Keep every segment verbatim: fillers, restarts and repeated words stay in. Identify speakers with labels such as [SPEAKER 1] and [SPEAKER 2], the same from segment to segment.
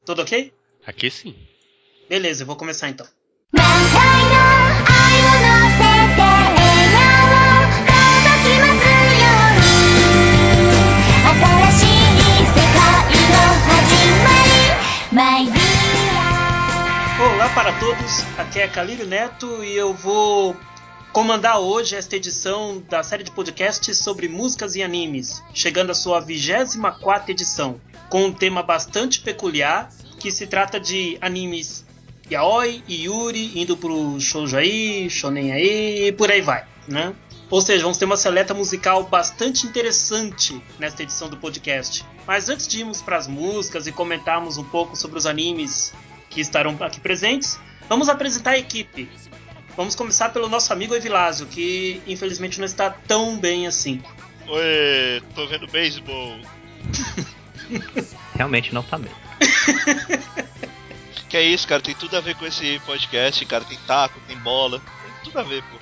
[SPEAKER 1] Tudo ok?
[SPEAKER 2] Aqui sim.
[SPEAKER 1] Beleza, eu vou começar então. Olá para todos, aqui é Calírio Neto e eu vou comandar hoje esta edição da série de podcasts sobre músicas e animes, chegando à sua vigésima quarta edição, com um tema bastante peculiar, que se trata de animes yaoi e yuri, indo pro shoujo aí, shonen aí e por aí vai, né? Ou seja, vamos ter uma seleta musical bastante interessante nesta edição do podcast. Mas antes de irmos para as músicas e comentarmos um pouco sobre os animes que estarão aqui presentes, vamos apresentar a equipe. Vamos começar pelo nosso amigo Evilásio, que infelizmente não está tão bem assim.
[SPEAKER 3] Oi, tô vendo beisebol.
[SPEAKER 4] Realmente não tá bem.
[SPEAKER 3] Que é isso, cara, tem tudo a ver com esse podcast, cara, tem taco, tem bola, tem tudo a ver, pô.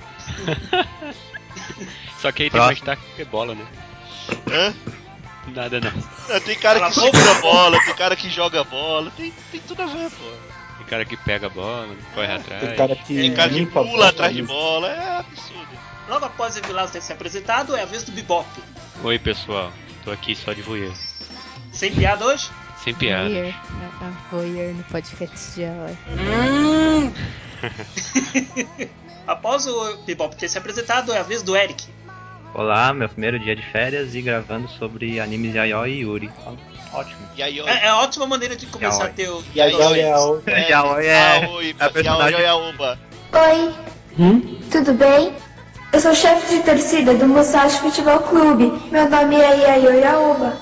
[SPEAKER 2] Só que aí tem mais taco que bola, né?
[SPEAKER 3] Hã?
[SPEAKER 2] Nada não.
[SPEAKER 3] Não, tem cara que segura a bola, tem cara que joga bola, tem, tem tudo a ver, pô.
[SPEAKER 2] Tem cara que pega a bola, corre atrás.
[SPEAKER 5] Tem cara que,
[SPEAKER 3] Tem cara que
[SPEAKER 5] limpa
[SPEAKER 3] pula
[SPEAKER 5] a
[SPEAKER 3] atrás de
[SPEAKER 5] isso.
[SPEAKER 3] bola, é absurdo.
[SPEAKER 1] Logo após o Evilásio ter se apresentado, é a vez do Bebop.
[SPEAKER 2] Oi pessoal, tô aqui só de voyeur.
[SPEAKER 1] Sem piada hoje?
[SPEAKER 2] Sem piada.
[SPEAKER 6] Voyeur, uh, uh, voyeur no podcast de hoje.
[SPEAKER 1] Hum. Após o Bebop ter se apresentado, é a vez do Eric.
[SPEAKER 4] Olá, meu primeiro dia de férias e gravando sobre animes yaoi e yuri. Ótimo.
[SPEAKER 3] E aí, ó.
[SPEAKER 1] É, é ótima maneira de começar
[SPEAKER 4] Yaoi.
[SPEAKER 1] a ter o...
[SPEAKER 5] E aí,
[SPEAKER 3] Yaoi.
[SPEAKER 5] Yaoi.
[SPEAKER 3] É,
[SPEAKER 4] Yaoi é
[SPEAKER 3] Aoi,
[SPEAKER 4] a personagem-
[SPEAKER 3] Yaoi é a Oba.
[SPEAKER 7] Oi,
[SPEAKER 5] Hum?
[SPEAKER 7] tudo bem? Eu sou chefe de torcida do Musashi Futebol Clube. Meu nome é Yayoi Aoba.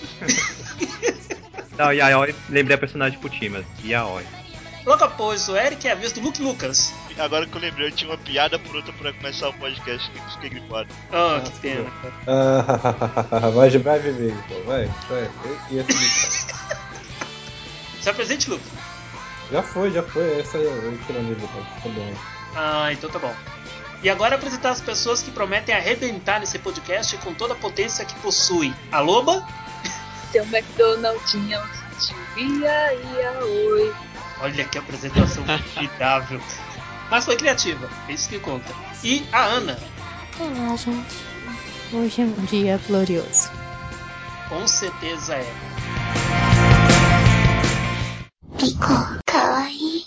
[SPEAKER 4] Não, yaoi, lembrei a personagem de Futimas. Yaoi.
[SPEAKER 1] Logo após o Eric, é a vez do Luke Lucas.
[SPEAKER 3] Agora que eu lembrei, eu tinha uma piada pronta pra começar o podcast e fiquei gripado.
[SPEAKER 1] Ah, que pena.
[SPEAKER 5] Ah, vai, vai viver, então, vai, vai. E esse bicho?
[SPEAKER 1] Se apresente, Luke.
[SPEAKER 5] Já foi, já foi. Essa eu tirando ele, tá bom.
[SPEAKER 1] Ah, então tá bom. E agora apresentar as pessoas que prometem arrebentar nesse podcast com toda a potência que possui. A Loba.
[SPEAKER 8] Seu McDonald's tinha um sítio, ia, ia, oi.
[SPEAKER 1] Olha que apresentação formidável. Mas foi criativa, é isso que conta. E a Ana.
[SPEAKER 6] Olá, gente. Hoje é um dia glorioso.
[SPEAKER 1] Com certeza é.
[SPEAKER 7] Pico, kawaii.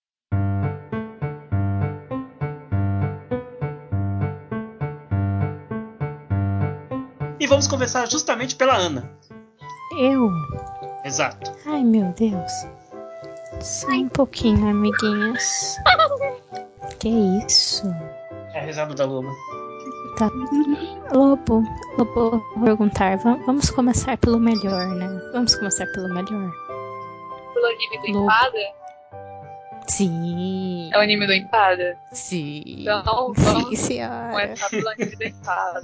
[SPEAKER 1] E vamos começar justamente pela Ana.
[SPEAKER 6] Eu?
[SPEAKER 1] Exato.
[SPEAKER 6] Ai, meu Deus. Só um pouquinho, amiguinhas. Que isso?
[SPEAKER 1] É a risada da Loba.
[SPEAKER 6] Tá. Lobo, Lobo, vou perguntar. va- Vamos começar pelo melhor, né? Vamos começar pelo melhor.
[SPEAKER 8] Pelo anime do
[SPEAKER 6] Lobo.
[SPEAKER 8] Empada?
[SPEAKER 6] Sim.
[SPEAKER 8] É o anime do Empada?
[SPEAKER 6] Sim.
[SPEAKER 8] Então,
[SPEAKER 6] Sim,
[SPEAKER 8] vamos
[SPEAKER 6] senhora.
[SPEAKER 8] começar pelo anime do Empada.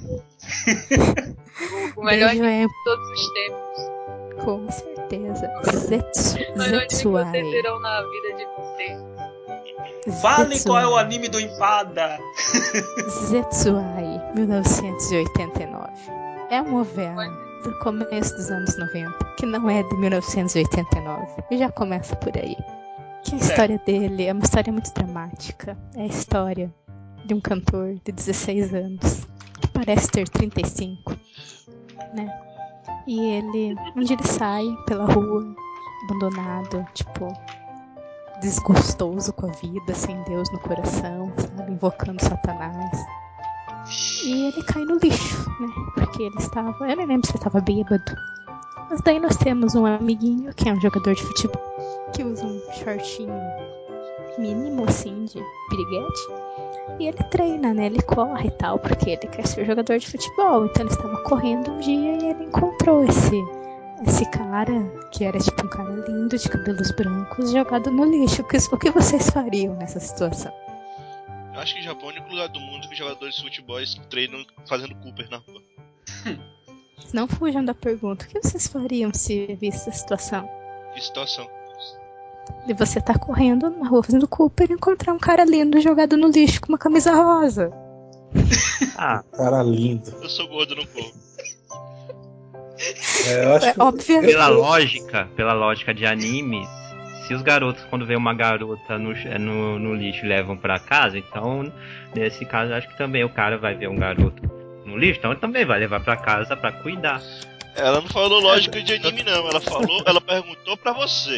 [SPEAKER 8] O, o melhor
[SPEAKER 6] Beijo
[SPEAKER 8] anime
[SPEAKER 6] é
[SPEAKER 8] de todos os tempos.
[SPEAKER 6] com certeza. Zetsu,
[SPEAKER 8] O melhor anime que
[SPEAKER 6] Zetsuai.
[SPEAKER 8] vocês terão na vida de vocês.
[SPEAKER 1] Fale qual é o
[SPEAKER 6] Zetsuai.
[SPEAKER 1] anime do Empada.
[SPEAKER 6] Zetsuai, mil novecentos e oitenta e nove. É uma novela do começo dos anos noventa, que não é de mil novecentos e oitenta e nove. E já começa por aí. Que a história dele é uma história muito dramática. É a história de um cantor de dezesseis anos, que parece ter trinta e cinco, né? E ele, um dia ele sai pela rua, abandonado, tipo, desgostoso com a vida, sem Deus no coração, sabe? Invocando Satanás. E ele cai no lixo, né? Porque ele estava... Eu não lembro se ele estava bêbado. Mas daí nós temos um amiguinho, que é um jogador de futebol, que usa um shortinho mínimo, assim, de piriguete. E ele treina, né? Ele corre e tal, porque ele quer ser jogador de futebol. Então ele estava correndo um dia e ele encontrou esse... Esse cara, que era tipo um cara lindo, de cabelos brancos, jogado no lixo. O que, o que vocês fariam nessa situação?
[SPEAKER 3] Eu acho que o Japão é o único lugar do mundo que jogadores de futebol treinam fazendo Cooper na rua.
[SPEAKER 6] Não fujam da pergunta. O que vocês fariam se visse essa situação?
[SPEAKER 3] Que situação.
[SPEAKER 6] De você tá correndo na rua fazendo Cooper e encontrar um cara lindo jogado no lixo com uma camisa rosa.
[SPEAKER 4] Ah,
[SPEAKER 5] Cara lindo.
[SPEAKER 3] Eu sou gordo, não corro.
[SPEAKER 5] É, eu acho que...
[SPEAKER 6] Obviamente.
[SPEAKER 4] Pela lógica, pela lógica de animes, se os garotos, quando vê uma garota no, no, no lixo, levam pra casa, então, nesse caso, acho que também o cara vai ver um garoto no lixo, então ele também vai levar pra casa pra cuidar.
[SPEAKER 3] Ela não falou lógica de anime, não. Ela falou, ela perguntou pra você.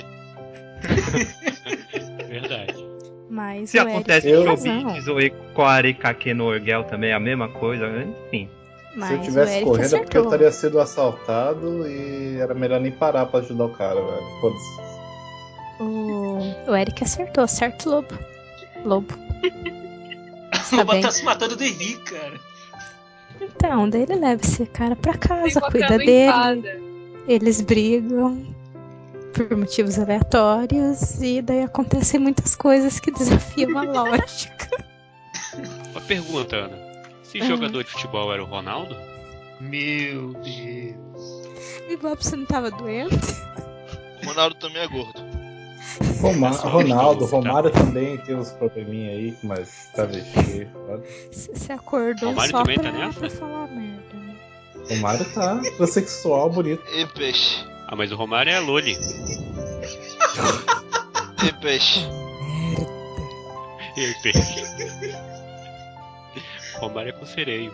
[SPEAKER 2] Verdade.
[SPEAKER 6] Mas
[SPEAKER 4] Se
[SPEAKER 6] o
[SPEAKER 4] acontece
[SPEAKER 6] Eric
[SPEAKER 4] em
[SPEAKER 6] tem
[SPEAKER 4] Showbiz
[SPEAKER 6] razão.
[SPEAKER 4] ou com a Arikake no Orgel também é a mesma coisa, enfim.
[SPEAKER 6] Mas
[SPEAKER 5] Se eu
[SPEAKER 6] o
[SPEAKER 5] tivesse
[SPEAKER 6] Eric
[SPEAKER 5] correndo é porque eu
[SPEAKER 6] acertou.
[SPEAKER 5] teria sido assaltado e era melhor nem parar pra ajudar o cara, velho. Foda-se.
[SPEAKER 6] O... o Eric acertou, certo, Lobo? Lobo.
[SPEAKER 1] O
[SPEAKER 6] Tá
[SPEAKER 1] Lobo
[SPEAKER 6] bem.
[SPEAKER 1] tá se matando de rir, cara.
[SPEAKER 6] Então, daí ele leva esse cara pra casa,
[SPEAKER 8] Tem
[SPEAKER 6] cuida
[SPEAKER 8] uma
[SPEAKER 6] dele.
[SPEAKER 8] empada.
[SPEAKER 6] Eles brigam por motivos aleatórios e daí acontecem muitas coisas que desafiam a lógica.
[SPEAKER 2] Uma pergunta, Ana. Esse
[SPEAKER 6] Ah.
[SPEAKER 2] jogador de futebol era o Ronaldo?
[SPEAKER 1] Meu Deus.
[SPEAKER 6] E Bob, você não tava doente?
[SPEAKER 3] O Ronaldo também é gordo.
[SPEAKER 5] Roma-
[SPEAKER 2] Só
[SPEAKER 5] Ronaldo,
[SPEAKER 2] estou, tá.
[SPEAKER 5] Romário também tem uns probleminha aí, mas travesti. foda.
[SPEAKER 6] Você acordou
[SPEAKER 2] Romário
[SPEAKER 6] só
[SPEAKER 2] também
[SPEAKER 6] pra,
[SPEAKER 2] tá nessa?
[SPEAKER 6] pra falar merda. né?
[SPEAKER 5] Romário tá transexual, bonito.
[SPEAKER 3] E peixe.
[SPEAKER 2] Ah, mas o Romário é a Loli.
[SPEAKER 3] E peixe.
[SPEAKER 2] E peixe. Romário é com sereio.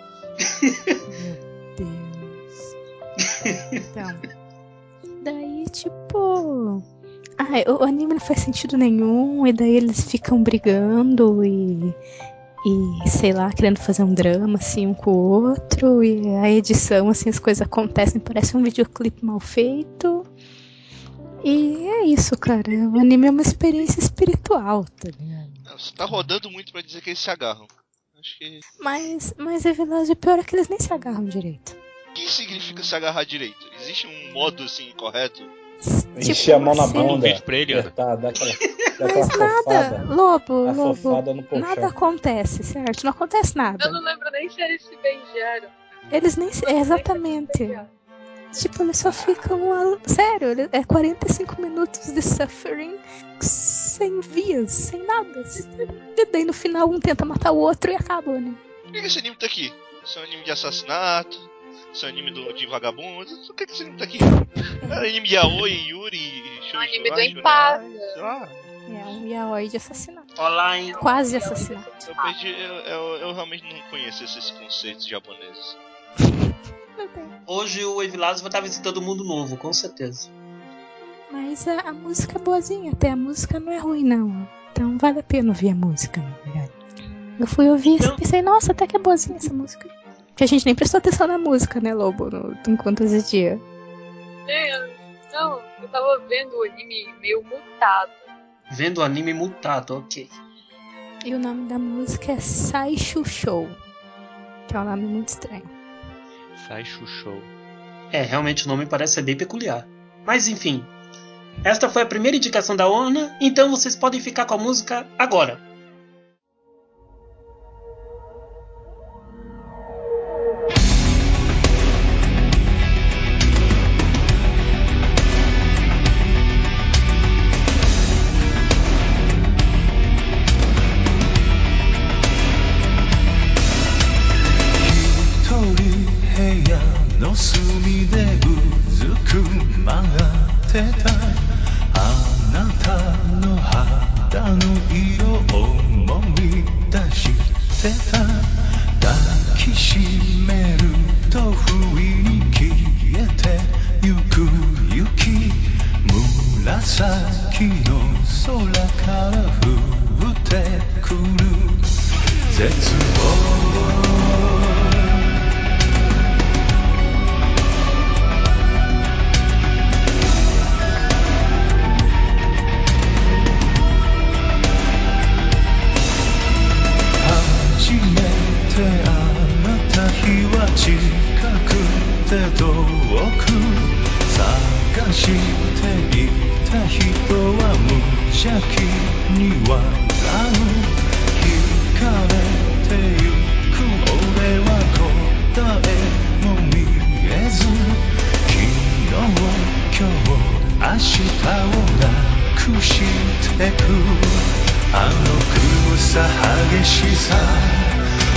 [SPEAKER 6] Deus. Então, daí tipo... Ah, o anime não faz sentido nenhum, e daí eles ficam brigando e... E, sei lá, querendo fazer um drama, assim, um com o outro. E a edição, assim, as coisas acontecem, parece um videoclipe mal feito. E é isso, cara. O anime é uma experiência espiritual, tá ligado?
[SPEAKER 3] Você tá rodando muito pra dizer que eles se agarram. Acho que...
[SPEAKER 6] Mas, mas é verdade, o pior é que eles nem se agarram direito.
[SPEAKER 3] O que significa se agarrar direito? Existe um modo, assim, correto?
[SPEAKER 5] Encher a mão na
[SPEAKER 6] você-
[SPEAKER 2] Manda um
[SPEAKER 5] bunda,
[SPEAKER 2] vídeo pra ele, Ana.
[SPEAKER 5] apertar, dar aquela, dar aquela
[SPEAKER 6] Mas nada,
[SPEAKER 5] fofada.
[SPEAKER 6] Lobo,
[SPEAKER 5] A
[SPEAKER 6] Lobo,
[SPEAKER 5] fofada no colchão.
[SPEAKER 6] nada acontece, certo? Não acontece nada.
[SPEAKER 8] Eu não lembro nem se eles se beijaram.
[SPEAKER 6] Eles nem se... é, exatamente. Tipo, eles só ficam... a- Sério, ele- é quarenta e cinco minutos de suffering sem vias, sem nada. E daí no final um tenta matar o outro e acaba, né?
[SPEAKER 3] Por que esse anime tá aqui? Isso é um anime de assassinato? Isso é um anime do, de vagabundos? Por que esse anime tá aqui? É um anime de Yaoi, Yuri, Shoujo,
[SPEAKER 8] Um anime do
[SPEAKER 3] Ai,
[SPEAKER 8] empate.
[SPEAKER 3] Sei lá.
[SPEAKER 6] É um yaoi de assassinato.
[SPEAKER 1] Olá, hein?
[SPEAKER 6] Quase assassinato.
[SPEAKER 3] Eu perdi, eu, eu, eu realmente não conheço esses conceitos japoneses.
[SPEAKER 6] Meu bem.
[SPEAKER 1] Hoje o Evilásio vai estar visitando o mundo novo, com certeza.
[SPEAKER 6] Mas a, a música é boazinha, até a música não é ruim, não. Então vale a pena ouvir a música, na verdade. Eu fui ouvir
[SPEAKER 1] Então-
[SPEAKER 6] e pensei, nossa, até que é boazinha essa música. Que a gente nem prestou atenção na música, né, Lobo, no, enquanto existia.
[SPEAKER 8] É, eu- não, eu tava vendo o anime meio mutado.
[SPEAKER 1] Vendo o anime mutado, ok.
[SPEAKER 6] E o nome da música é Saishu Show, que é um nome muito estranho.
[SPEAKER 2] Sai Xuxou.
[SPEAKER 1] É, realmente o nome parece ser bem peculiar. Mas enfim. Esta foi a primeira indicação da Ona, então vocês podem ficar com a música agora.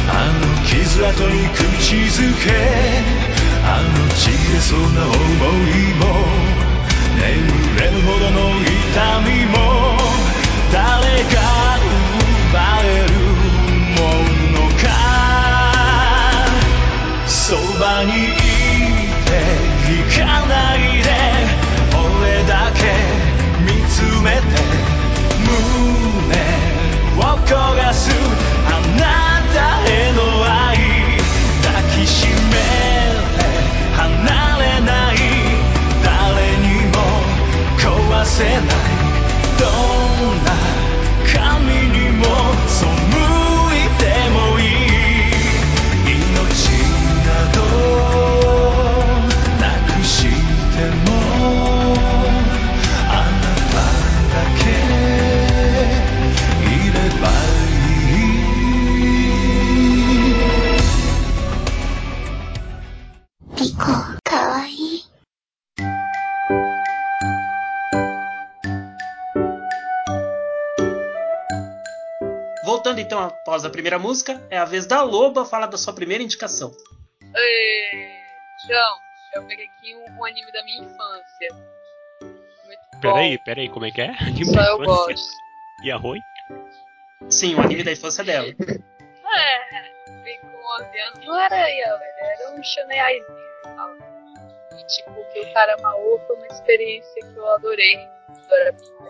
[SPEAKER 9] あの傷跡に口づけあのちぎれそうな想いも眠れぬほどの痛みも誰が奪えるものかそばにいて引かないで俺だけ見つめて胸を焦がすあなたへの愛抱きしめて離れない誰にも壊せないどんな神にも背いてもいい命などなくしてもあなただけいればいいリコかわいい
[SPEAKER 1] Voltando então após a primeira música, é a vez da Loba falar da sua primeira indicação.
[SPEAKER 8] Oi, João, eu peguei aqui um, um anime da minha infância. Muito
[SPEAKER 2] Peraí,
[SPEAKER 8] bom.
[SPEAKER 2] peraí, como é que é? Anime
[SPEAKER 8] Só
[SPEAKER 2] da
[SPEAKER 8] eu
[SPEAKER 2] infância?
[SPEAKER 8] gosto.
[SPEAKER 2] E a Rui?
[SPEAKER 1] Sim, o anime da infância dela.
[SPEAKER 8] É, vim com onze anos, não era eu, ele era um shoneizinho e tal. E tipo, que o Karamaô foi uma experiência que eu adorei. Adorei.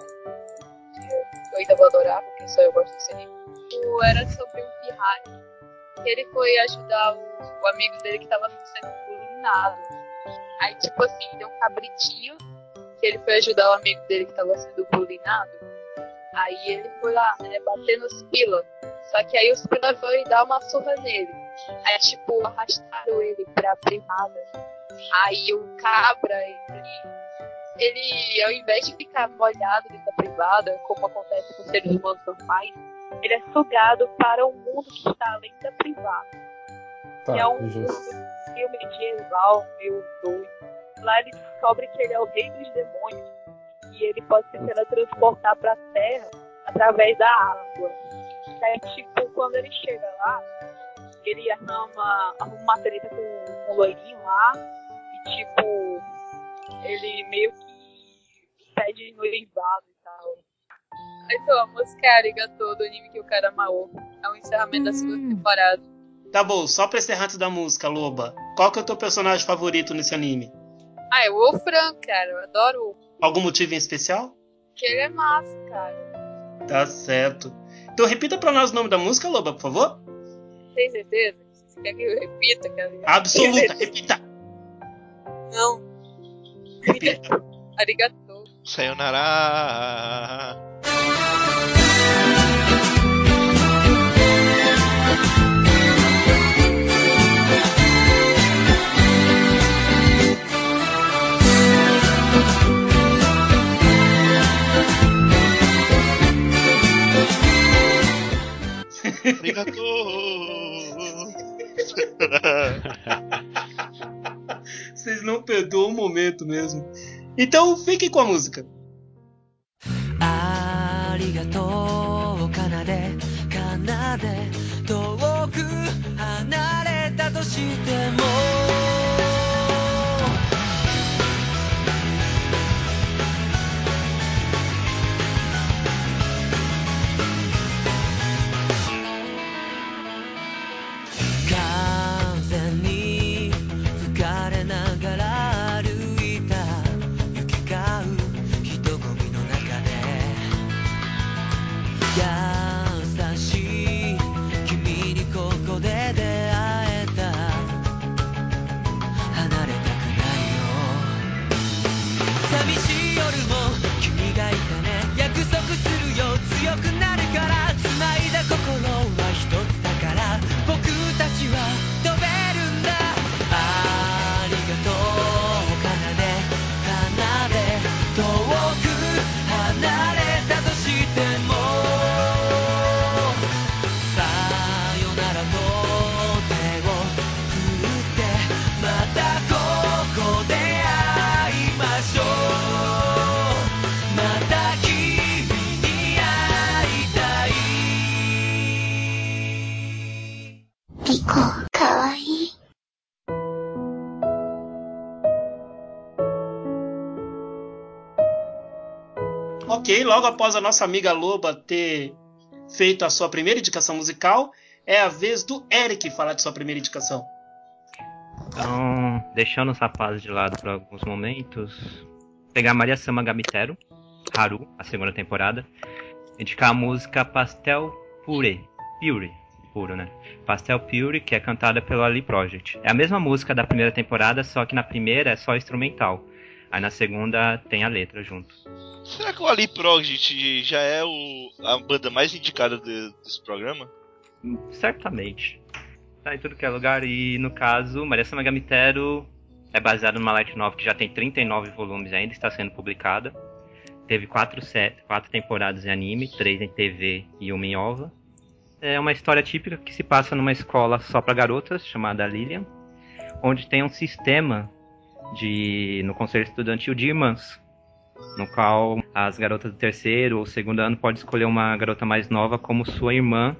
[SPEAKER 8] Eu ainda vou adorar, porque só eu gosto desse anime. Era sobre um pirralho que ele foi ajudar o, o amigo dele que tava sendo bullyingado. Aí, tipo assim, deu um cabritinho que ele foi ajudar o amigo dele que tava sendo bullyingado. Aí ele foi lá, né, bater nos pila. Só que aí os pila foram dar uma surra nele. Aí, tipo, arrastaram ele pra privada. Aí o cabra, ele... Ele, ao invés de ficar molhado dentro da privada, como acontece com seres humanos normais, ele é sugado para um mundo que está além da privada.
[SPEAKER 5] Tá,
[SPEAKER 8] que é um
[SPEAKER 5] justo.
[SPEAKER 8] mundo meio medieval, meio doido. Lá ele descobre que ele é o rei dos demônios e ele pode se teletransportar para a Terra através da água. Daí, tipo, quando ele chega lá, ele arruma, arruma uma treta com um loirinho lá e, tipo, ele meio que pede noivado e tal. Então, a música é Arigato do anime que o Karamaô. É um encerramento da segunda temporada.
[SPEAKER 1] Tá bom, só pra encerrar antes da música, Loba, qual que é o teu personagem favorito nesse anime?
[SPEAKER 8] Ah, é o Wolfram, cara. Eu adoro o
[SPEAKER 1] Algum motivo em especial?
[SPEAKER 8] que ele é massa, cara.
[SPEAKER 1] Tá certo. Então repita pra nós o nome da música, Loba, por favor.
[SPEAKER 8] Tem certeza? Você quer que eu repita, cara?
[SPEAKER 1] Absoluta, repita.
[SPEAKER 8] Não.
[SPEAKER 1] Repita.
[SPEAKER 8] Arigato.
[SPEAKER 3] Sayonara. Arigato.
[SPEAKER 1] Vocês não perdoam o momento mesmo. Então fiquem com a música.
[SPEAKER 9] ありがとう奏で奏で遠く離れたとしても風に吹かれながら歩いた行き交う人混みの中で優しい君にここで出会えた離れたくないよ寂しい夜も君がいてね約束するよ強くなるから繋いだ心は一つだから僕たちは飛べるんだありがとう奏で奏で遠く離れたとしても
[SPEAKER 1] Ok, logo após a nossa amiga Loba ter feito a sua primeira indicação musical, é a vez do Eric falar de sua primeira indicação.
[SPEAKER 4] Então, deixando os rapazes de lado por alguns momentos, pegar Maria Sama Gamitero, Haru, a segunda temporada, indicar a música Pastel Pure, Pure, puro, né? Pastel Pure, que é cantada pelo Ali Project. É a mesma música da primeira temporada, só que na primeira é só instrumental. Aí na segunda tem a letra junto.
[SPEAKER 3] Será que o Ali Project já é o, a banda mais indicada de, desse programa?
[SPEAKER 4] Certamente. Tá em tudo que é lugar. E no caso, Maria Sama Gamitero é baseada numa light novel que já tem trinta e nove volumes ainda, está sendo publicada. Teve quatro, set, quatro temporadas em anime, três em T V e uma em ova. É uma história típica que se passa numa escola só para garotas, chamada Lilian, onde tem um sistema de, no conselho estudantil de irmãs, no qual as garotas do terceiro ou segundo ano podem escolher uma garota mais nova como sua irmã,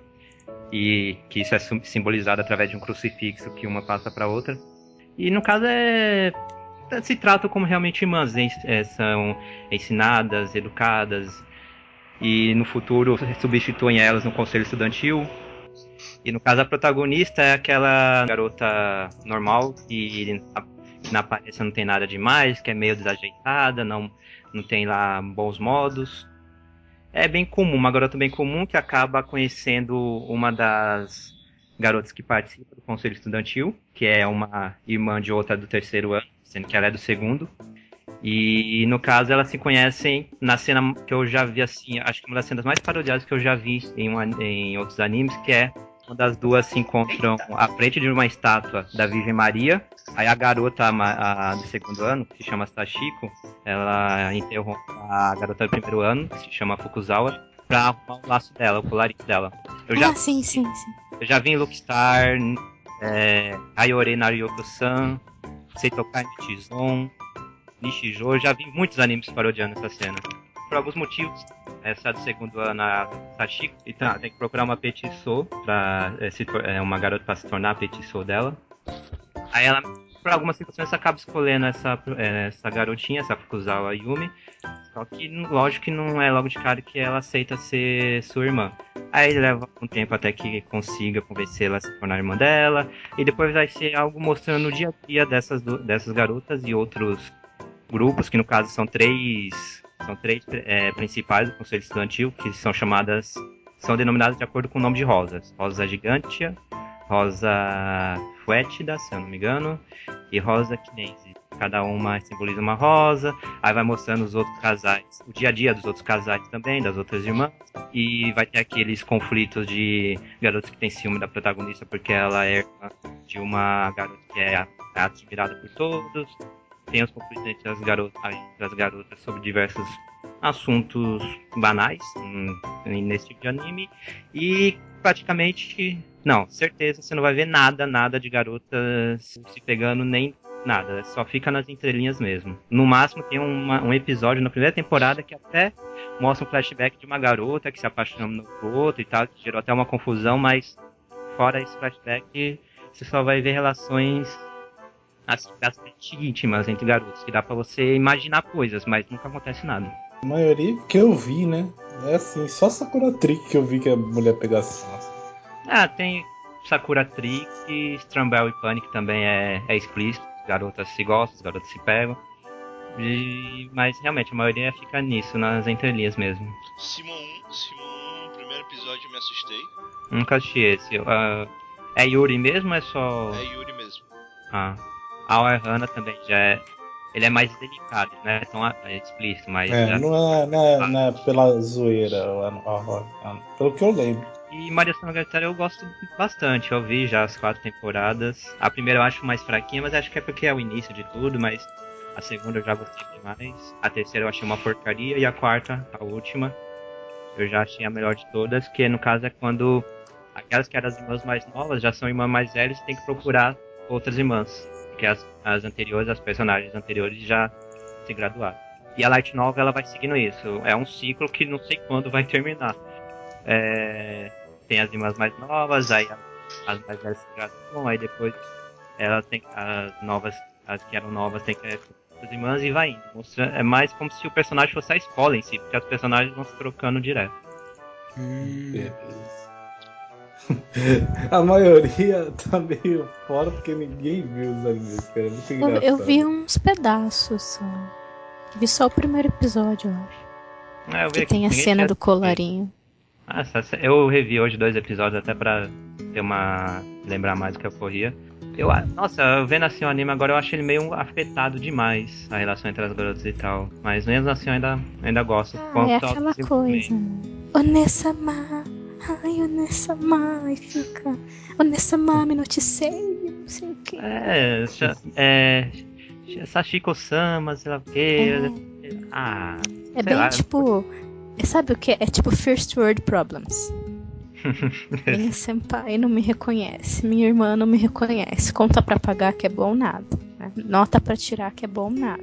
[SPEAKER 4] e que isso é simbolizado através de um crucifixo que uma passa para outra. E no caso é se tratam como realmente irmãs, é, são ensinadas, educadas, e no futuro substituem elas no conselho estudantil. E no caso a protagonista é aquela garota normal que na aparência não tem nada demais, que é meio desajeitada, não, não tem lá bons modos. É bem comum, uma garota bem comum que acaba conhecendo uma das garotas que participa do conselho estudantil, que é uma irmã de outra do terceiro ano, sendo que ela é do segundo. E no caso elas se conhecem na cena que eu já vi, assim, acho que uma das cenas mais parodiadas que eu já vi em, uma, em outros animes, que é quando as duas se encontram à frente de uma estátua da Virgem Maria. Aí a garota a, a, do segundo ano, que se chama Sashiko, ela interrompe a garota do primeiro ano, que se chama Fukuzawa, pra arrumar o laço dela, o colarinho dela. Eu já,
[SPEAKER 6] ah, sim, sim, sim.
[SPEAKER 4] Eu já vi em Lookstar, é, Ayore Nariyoko-san, Seitokai Nichizon, Nishijo, eu já vi muitos animes parodiando essa cena. Por alguns motivos, essa do segundo ano, a Sashiko, então, tem que procurar uma petiçô, pra, é, se, é, uma garota pra se tornar a petiçô dela. Aí ela, por algumas circunstâncias, acaba escolhendo essa, essa garotinha, essa Fukuzawa Yumi. Só que, lógico que não é logo de cara que ela aceita ser sua irmã. Aí leva um tempo até que consiga convencê-la a se tornar irmã dela. E depois vai ser algo mostrando o dia a dia dessas, dessas garotas e outros grupos, que no caso são três, são três é, principais do Conselho Estudantil, que são chamadas, são denominadas de acordo com o nome de rosas. Rosa Gigantia, Rosa Fuétida, se eu não me engano, e Rosa Kinense. Cada uma simboliza uma rosa, aí vai mostrando os outros casais, o dia a dia dos outros casais também, das outras irmãs, e vai ter aqueles conflitos de garotos que tem ciúme da protagonista porque ela é irmã de uma garota que é admirada por todos. Tem os conflitos entre as garotas, entre as garotas sobre diversos assuntos banais nesse tipo de anime. E praticamente, não, certeza, você não vai ver nada, nada de garotas se pegando, nem nada. Só fica nas entrelinhas mesmo. No máximo tem uma, um episódio na primeira temporada que até mostra um flashback de uma garota que se apaixona por outro e tal, que gerou até uma confusão, mas fora esse flashback, você só vai ver relações bastante íntimas entre garotos, que dá pra você imaginar coisas, mas nunca acontece nada.
[SPEAKER 5] A maioria que eu vi, né? É assim, só Sakura Trick que eu vi que a mulher pegasse.
[SPEAKER 4] Ah, tem Sakura Trick, Strambel e Panic também é, é explícito. As garotas se gostam, as garotas se pegam. E, mas realmente a maioria fica nisso, nas entrelinhas mesmo.
[SPEAKER 3] Simon um, Simon um, primeiro episódio eu me assustei.
[SPEAKER 4] Nunca assisti esse. Uh, é Yuri mesmo ou é só.
[SPEAKER 3] É Yuri mesmo.
[SPEAKER 4] Ah. A Ohana também já é. Ele é mais delicado, né? Tão é explícito, mas.
[SPEAKER 5] É,
[SPEAKER 4] já...
[SPEAKER 5] não, é, não, é, não é pela zoeira, pelo que eu lembro.
[SPEAKER 4] E Maria Sama Gamitero eu gosto bastante. Eu vi já as quatro temporadas. A primeira eu acho mais fraquinha, mas acho que é porque é o início de tudo. Mas a segunda eu já gostei demais. A terceira eu achei uma porcaria. E a quarta, a última, eu já achei a melhor de todas. Que no caso é quando aquelas que eram as irmãs mais novas já são irmãs mais velhas e tem que procurar outras irmãs. Porque as, as anteriores, as personagens anteriores já se graduaram. E a Light Novel ela vai seguindo isso. É um ciclo que não sei quando vai terminar. É, tem as irmãs mais novas, aí as mais velhas se graduam, aí depois elas têm as novas, as que eram novas têm que as irmãs e vai indo. Mostrando, é mais como se o personagem fosse a escola em si, porque os personagens vão se trocando direto.
[SPEAKER 1] Hum.
[SPEAKER 5] Beleza. A maioria tá meio fora porque ninguém viu os animes, cara. É muito
[SPEAKER 6] Eu,
[SPEAKER 5] engraçado.
[SPEAKER 6] eu vi uns pedaços só. Vi só o primeiro episódio, eu acho.
[SPEAKER 4] É, eu vi
[SPEAKER 6] Que
[SPEAKER 4] aqui,
[SPEAKER 6] tem a
[SPEAKER 4] ninguém
[SPEAKER 6] cena
[SPEAKER 4] tinha
[SPEAKER 6] do
[SPEAKER 4] visto.
[SPEAKER 6] colarinho.
[SPEAKER 4] Ah, essa- eu revi hoje dois episódios até pra ter uma. Lembrar mais do que ocorria. Eu, a- nossa, eu vendo assim o anime agora, eu acho ele meio afetado demais, a relação entre as garotas e tal. Mas mesmo assim eu ainda, ainda gosto.
[SPEAKER 6] Ah,
[SPEAKER 4] Quanto
[SPEAKER 6] é
[SPEAKER 4] ao
[SPEAKER 6] aquela
[SPEAKER 4] desenvolvimento.
[SPEAKER 6] coisa. Onesama. Ai, Onesama. E fica. Onesama, me noticei. Não sei o que.
[SPEAKER 4] É, cha- é. Sashiko-sama, sei lá o quê. Ah,
[SPEAKER 6] É
[SPEAKER 4] sei
[SPEAKER 6] bem
[SPEAKER 4] lá.
[SPEAKER 6] tipo. é- Sabe o que? É tipo First World Problems. Minha senpai não me reconhece. Minha irmã não me reconhece. Conta pra pagar que é bom nada. Né? Nota pra tirar que é bom nada.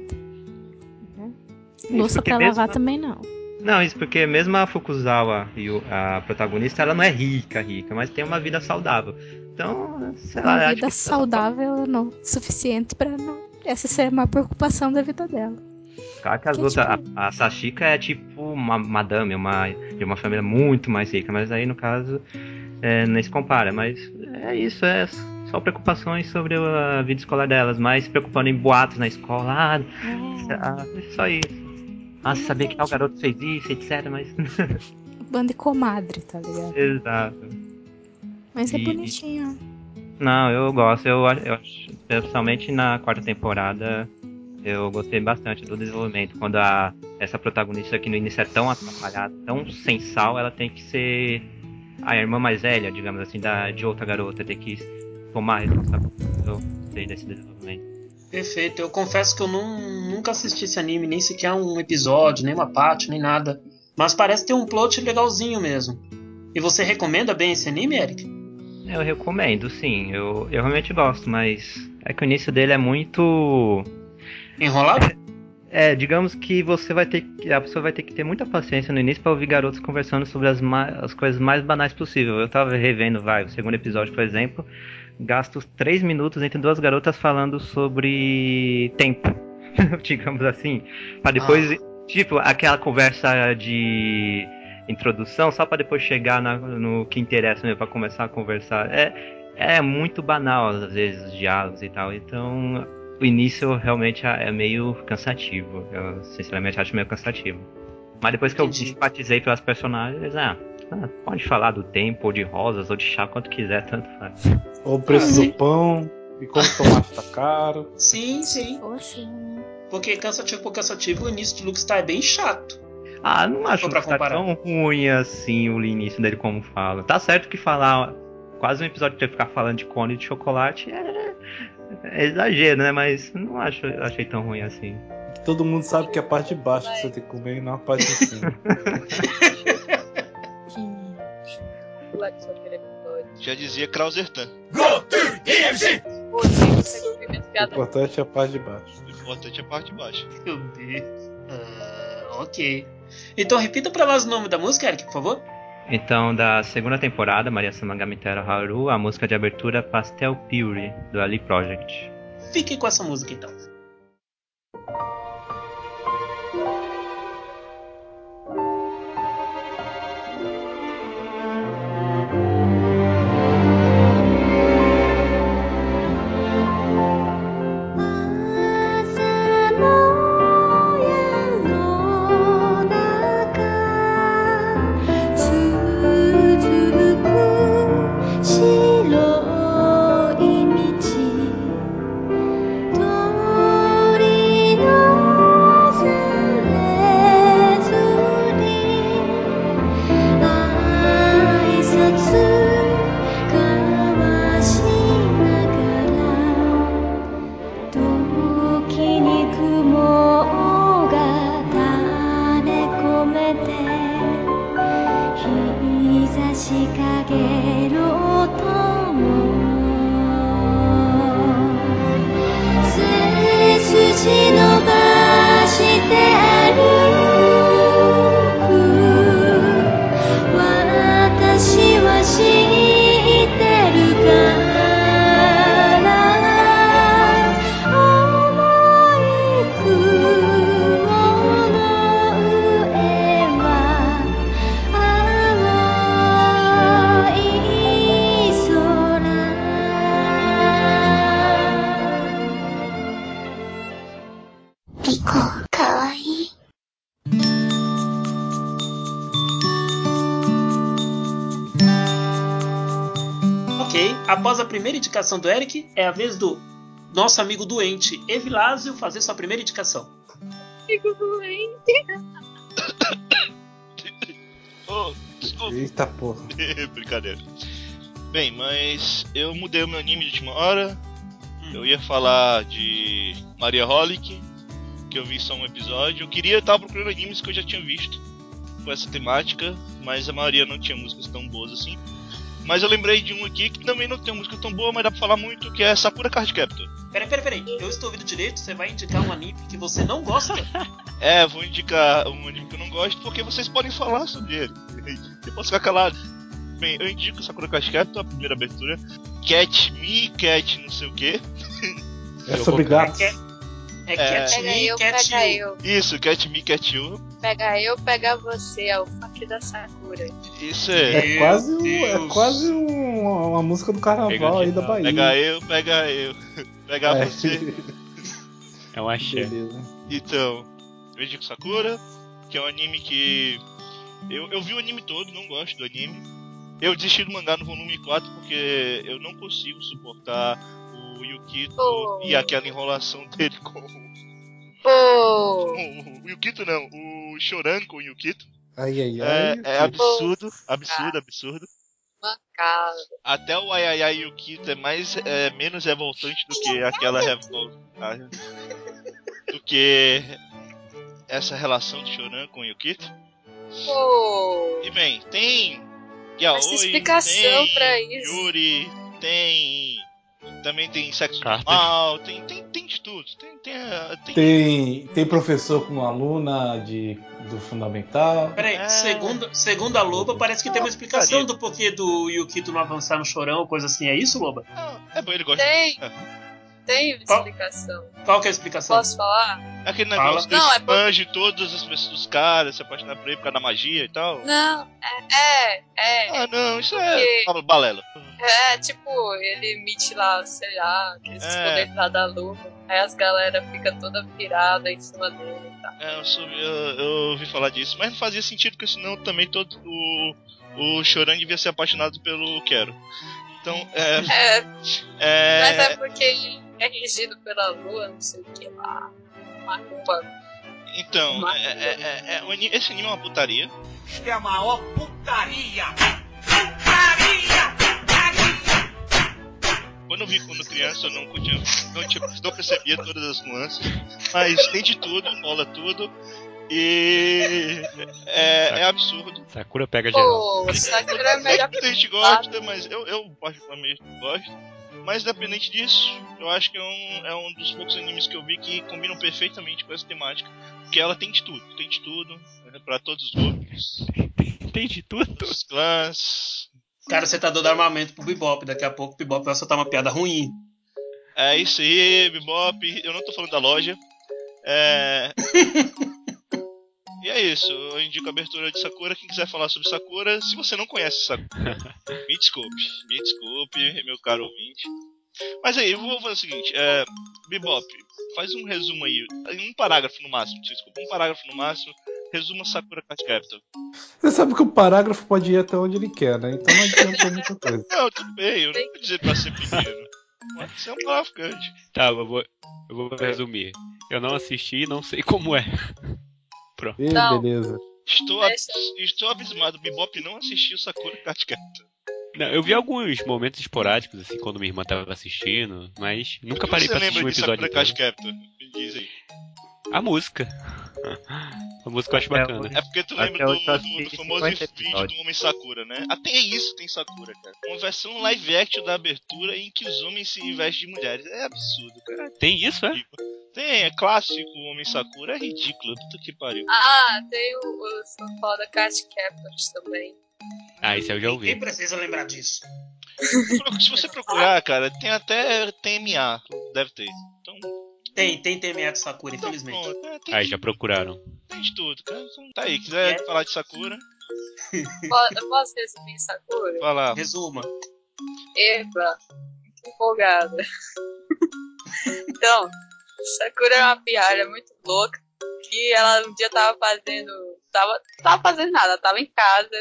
[SPEAKER 6] Né? Louça
[SPEAKER 4] porque
[SPEAKER 6] pra
[SPEAKER 4] mesmo-
[SPEAKER 6] lavar também não.
[SPEAKER 4] Não, isso porque mesmo a Fukuzawa, e o- a protagonista, ela não é rica, rica, mas tem uma vida saudável. Então, sei lá,
[SPEAKER 6] Uma
[SPEAKER 4] acho
[SPEAKER 6] vida
[SPEAKER 4] que
[SPEAKER 6] saudável não suficiente pra não. Essa ser uma preocupação da vida dela.
[SPEAKER 4] Claro que as
[SPEAKER 6] Que é
[SPEAKER 4] outras.
[SPEAKER 6] tipo-
[SPEAKER 4] A, a Sashika é tipo uma madame, uma, de uma família muito mais rica, mas aí no caso é, nem se compara. Mas é isso, é só preocupações sobre a vida escolar delas, mais se preocupando em boatos na escola. Ah, ah, é só isso. Ah, sabia que tal garoto fez isso, etc. Mas.
[SPEAKER 6] Banda de comadre, tá ligado?
[SPEAKER 4] Exato.
[SPEAKER 6] Mas é
[SPEAKER 4] E-
[SPEAKER 6] bonitinho.
[SPEAKER 4] Não, eu gosto. Eu, eu acho, principalmente na quarta temporada, eu gostei bastante do desenvolvimento. Quando a, essa protagonista aqui no início é tão atrapalhada, tão sem sal, ela tem que ser a irmã mais velha, digamos assim, da, de outra garota, tem que tomar a responsabilidade. Eu gostei desse desenvolvimento.
[SPEAKER 1] Perfeito. Eu confesso que eu não, nunca assisti esse anime, nem sequer um episódio, nem uma parte, nem nada. Mas parece ter um plot legalzinho mesmo. E você recomenda bem esse anime, Eric?
[SPEAKER 4] Eu recomendo, sim. Eu, eu realmente gosto, mas é que o início dele é muito.
[SPEAKER 1] Enrolado?
[SPEAKER 4] É, digamos que você vai ter que, a pessoa vai ter que ter muita paciência no início pra ouvir garotos conversando sobre as, ma- as coisas mais banais possível. Eu tava revendo, vai, o segundo episódio, por exemplo, gasto três minutos entre duas garotas falando sobre tempo, digamos assim, pra depois,
[SPEAKER 1] Ah.
[SPEAKER 4] tipo, aquela conversa de introdução, só pra depois chegar na- no que interessa mesmo, pra começar a conversar. É, é muito banal, às vezes, os diálogos e tal, então o início realmente é meio cansativo. Eu sinceramente acho meio cansativo. Mas depois que
[SPEAKER 1] Entendi.
[SPEAKER 4] eu simpatizei pelas personagens, ah, ah, pode falar do tempo, ou de rosas, ou de chá, quanto quiser, tanto faz.
[SPEAKER 5] Ou o preço do pão, e como o tomate tá caro.
[SPEAKER 1] Sim, sim.
[SPEAKER 6] Poxa,
[SPEAKER 1] Porque cansativo por cansativo, o início de Luke-Star é bem chato.
[SPEAKER 4] Ah, não acho
[SPEAKER 1] Foi pra
[SPEAKER 4] que tá
[SPEAKER 1] comparar.
[SPEAKER 4] tão ruim assim o início dele como fala. Tá certo que falar quase um episódio de ficar falando de cone de chocolate é, é exagero, né? Mas não acho, achei tão ruim assim.
[SPEAKER 5] Todo mundo sabe que é a parte de baixo que você tem que comer e não a parte de cima.
[SPEAKER 8] Lá que só aquele episódio.
[SPEAKER 3] Já dizia Krausertan.
[SPEAKER 8] Pô, gente, você ouviu minhas
[SPEAKER 5] O
[SPEAKER 8] piadas?
[SPEAKER 5] importante é a parte de baixo.
[SPEAKER 3] O importante é a parte de baixo.
[SPEAKER 1] Meu Deus. Ah, ok. Então repita pra nós o nome da música, Eric, por favor.
[SPEAKER 4] Então, da segunda temporada, Maria Samagamiteru Haru, a música de abertura Pastel Puri, do Ali Project.
[SPEAKER 1] Fique com essa música então.
[SPEAKER 10] 「
[SPEAKER 1] após a primeira indicação do Eric, é a vez do nosso amigo doente, Evilásio, fazer sua primeira indicação.
[SPEAKER 8] Amigo doente.
[SPEAKER 3] Oh, desculpa.
[SPEAKER 5] Eita porra.
[SPEAKER 3] Brincadeira. Bem, mas eu mudei o meu anime de última hora. Eu ia falar de Maria Holic, que eu vi só um episódio. Eu queria estar procurando animes que eu já tinha visto com essa temática, mas a maioria não tinha músicas tão boas assim. Mas eu lembrei de um aqui que também não tem uma música tão boa, mas dá pra falar muito, que é Sakura Card Captor.
[SPEAKER 1] Peraí, peraí, peraí. Eu estou ouvindo direito? Você vai indicar um anime que você não gosta?
[SPEAKER 3] É, vou indicar um anime que eu não gosto, porque vocês podem falar sobre ele. Eu posso ficar calado. Bem, eu indico Sakura Card Captor, a primeira abertura. Cat Me, Cat não sei o que.
[SPEAKER 5] É sobre gatos.
[SPEAKER 1] É, é Cat
[SPEAKER 8] Pega
[SPEAKER 1] Me,
[SPEAKER 8] eu,
[SPEAKER 1] Cat
[SPEAKER 8] pega
[SPEAKER 1] You.
[SPEAKER 8] eu.
[SPEAKER 3] Isso, Cat Me, Cat You.
[SPEAKER 8] Pega eu, pega você. É o funk da Sakura.
[SPEAKER 3] Isso é.
[SPEAKER 5] É quase, um, é
[SPEAKER 1] Deus.
[SPEAKER 5] quase um- uma música do carnaval
[SPEAKER 2] Pega
[SPEAKER 5] aí
[SPEAKER 2] de
[SPEAKER 5] da
[SPEAKER 2] tal.
[SPEAKER 5] Bahia.
[SPEAKER 3] Pega eu, pega eu. Pega
[SPEAKER 5] É.
[SPEAKER 3] você.
[SPEAKER 2] É um axé.
[SPEAKER 5] Beleza.
[SPEAKER 3] Então, eu indico Sakura, que é um anime que. Eu, eu vi o anime todo, não gosto do anime. Eu desisti do mangá no volume quatro porque eu não consigo suportar o Yukito
[SPEAKER 8] Oh.
[SPEAKER 3] e aquela enrolação dele com,
[SPEAKER 8] Pô!
[SPEAKER 3] com o Yukito não, o Shoran com o Yukito.
[SPEAKER 5] Ai, ai,
[SPEAKER 3] É,
[SPEAKER 5] ai.
[SPEAKER 3] é absurdo, absurdo, absurdo.
[SPEAKER 8] Mancada.
[SPEAKER 3] Até o Ai Ai Ai Yukito é mais é, menos revoltante do que aquela revolta. Do que essa relação de Shoran com o Yukito.
[SPEAKER 8] Pô!
[SPEAKER 3] E bem, tem Yaoi,
[SPEAKER 8] Essa explicação
[SPEAKER 3] tem
[SPEAKER 8] pra isso.
[SPEAKER 3] Yuri, tem. Também tem sexo
[SPEAKER 2] Cartas.
[SPEAKER 3] normal, tem, tem, tem de tudo. Tem, tem, ah, tem,
[SPEAKER 5] Tem, tem professor com aluna de, do fundamental.
[SPEAKER 1] Peraí,
[SPEAKER 3] É.
[SPEAKER 1] segundo, segundo a Loba, parece que tem uma explicação do porquê do Yukito não avançar no chorão ou coisa assim. É isso, Loba?
[SPEAKER 3] Ah, é bom, ele gosta.
[SPEAKER 8] Tem,
[SPEAKER 3] É.
[SPEAKER 8] tem uma
[SPEAKER 1] Qual?
[SPEAKER 8] explicação.
[SPEAKER 1] Qual que é a explicação?
[SPEAKER 8] Posso falar?
[SPEAKER 3] Aquele
[SPEAKER 1] Fala.
[SPEAKER 3] negócio
[SPEAKER 8] Não,
[SPEAKER 3] desse
[SPEAKER 8] é por-
[SPEAKER 3] fã de todas as pessoas dos caras, se apaixonar por ele por causa da magia e tal.
[SPEAKER 8] Não, é, é, é.
[SPEAKER 3] Ah, não, isso
[SPEAKER 8] Porque-
[SPEAKER 3] é balela.
[SPEAKER 8] É, tipo, ele emite lá, sei lá, aqueles
[SPEAKER 3] É.
[SPEAKER 8] poderes lá da lua. Aí as galera fica toda virada em cima dele e tal.
[SPEAKER 3] É, eu, soube, eu, eu ouvi falar disso, mas não fazia sentido, porque senão também todo o, o Choran devia ser apaixonado pelo Quero. Então, é.
[SPEAKER 8] É,
[SPEAKER 3] é
[SPEAKER 8] mas é porque é regido pela lua, não sei o que lá. Macumba.
[SPEAKER 3] Então,
[SPEAKER 8] Mas-
[SPEAKER 3] é, é, é, é, o ani- esse anime é uma putaria.
[SPEAKER 9] Isto é a maior putaria! Putaria! Putaria!
[SPEAKER 3] Quando eu vi quando criança, eu não, curtia, não, tinha, não percebia todas as nuances. Mas tem de tudo, rola tudo. E é, é absurdo.
[SPEAKER 2] Sakura pega geral.
[SPEAKER 8] Pô, Sakura é melhor que
[SPEAKER 3] Muita gente gosta, mas eu, eu particularmente não gosto. Mas independente disso, eu acho que é um, é um dos poucos animes que eu vi que combinam perfeitamente com essa temática. Porque ela tem de tudo, tem de tudo, é pra todos os gostos,
[SPEAKER 2] Tem de tudo.
[SPEAKER 3] todos os clãs.
[SPEAKER 1] Cara, você tá dando armamento pro Bebop. Daqui a pouco o Bebop vai soltar uma piada ruim.
[SPEAKER 3] É isso aí, Bebop. Eu não tô falando da loja. É. E é isso, eu indico a abertura de Sakura. Quem quiser falar sobre Sakura, se você não conhece Sakura, me desculpe, me desculpe, meu caro ouvinte. Mas aí, eu vou fazer o seguinte: é, Bebop, faz um resumo aí, em um parágrafo no máximo, desculpa, um parágrafo no máximo, resuma Sakura Card Captor.
[SPEAKER 5] Você sabe que o parágrafo pode ir até onde ele quer, né? Então não adianta muita coisa.
[SPEAKER 3] Não, tudo bem, eu não vou dizer pra ser pequeno. Pode ser um parágrafo grande.
[SPEAKER 2] Tá, eu vou, eu vou resumir. Eu não assisti e não sei como é.
[SPEAKER 5] Ih,
[SPEAKER 8] Não.
[SPEAKER 5] beleza.
[SPEAKER 3] Estou, ab-
[SPEAKER 8] Deixa.
[SPEAKER 3] estou abismado, Bebop não assistiu Sakura Card Captor.
[SPEAKER 2] Não, eu vi alguns momentos esporádicos, assim, quando minha irmã tava assistindo, mas nunca
[SPEAKER 3] O que
[SPEAKER 2] parei
[SPEAKER 3] você
[SPEAKER 2] pra assistir
[SPEAKER 3] lembra
[SPEAKER 2] um
[SPEAKER 3] de
[SPEAKER 2] episódio
[SPEAKER 3] Sakura Card
[SPEAKER 2] inteiro.
[SPEAKER 3] Captor? Me diz aí.
[SPEAKER 2] A música. A música eu acho
[SPEAKER 4] Até
[SPEAKER 2] bacana.
[SPEAKER 4] hoje.
[SPEAKER 3] É porque tu
[SPEAKER 4] Até
[SPEAKER 3] lembra do,
[SPEAKER 4] hoje eu
[SPEAKER 3] do, do
[SPEAKER 4] assisti
[SPEAKER 3] famoso
[SPEAKER 4] cinquenta
[SPEAKER 3] vídeo
[SPEAKER 4] episódios.
[SPEAKER 3] do Homem Sakura, né? Até isso tem Sakura, cara. Uma versão live action da abertura em que os homens se vestem de mulheres. É absurdo, cara.
[SPEAKER 2] Tem isso, é?
[SPEAKER 3] Tem, é clássico o Homem Sakura, é ridículo. Puta que pariu.
[SPEAKER 8] Ah, tem o, o foda Card Captors também.
[SPEAKER 2] Ah, isso eu já
[SPEAKER 1] Quem
[SPEAKER 2] ouvi.
[SPEAKER 1] precisa lembrar disso?
[SPEAKER 3] Se você procurar, cara, tem até T M A. Deve ter. Então,
[SPEAKER 1] Tem, tem T M A de Sakura,
[SPEAKER 3] então
[SPEAKER 1] infelizmente.
[SPEAKER 3] pronto. É, tem,
[SPEAKER 2] Aí
[SPEAKER 3] de,
[SPEAKER 2] já procuraram.
[SPEAKER 3] tem de tudo, cara. Então, tá aí, quiser
[SPEAKER 1] É.
[SPEAKER 3] falar de Sakura,
[SPEAKER 8] Po- Eu posso resumir Sakura?
[SPEAKER 3] fala.
[SPEAKER 1] Resuma.
[SPEAKER 8] Eba, muito empolgada. Então, Sakura é uma piada muito louca. Que ela um dia tava fazendo. Tava, tava fazendo nada, tava em casa.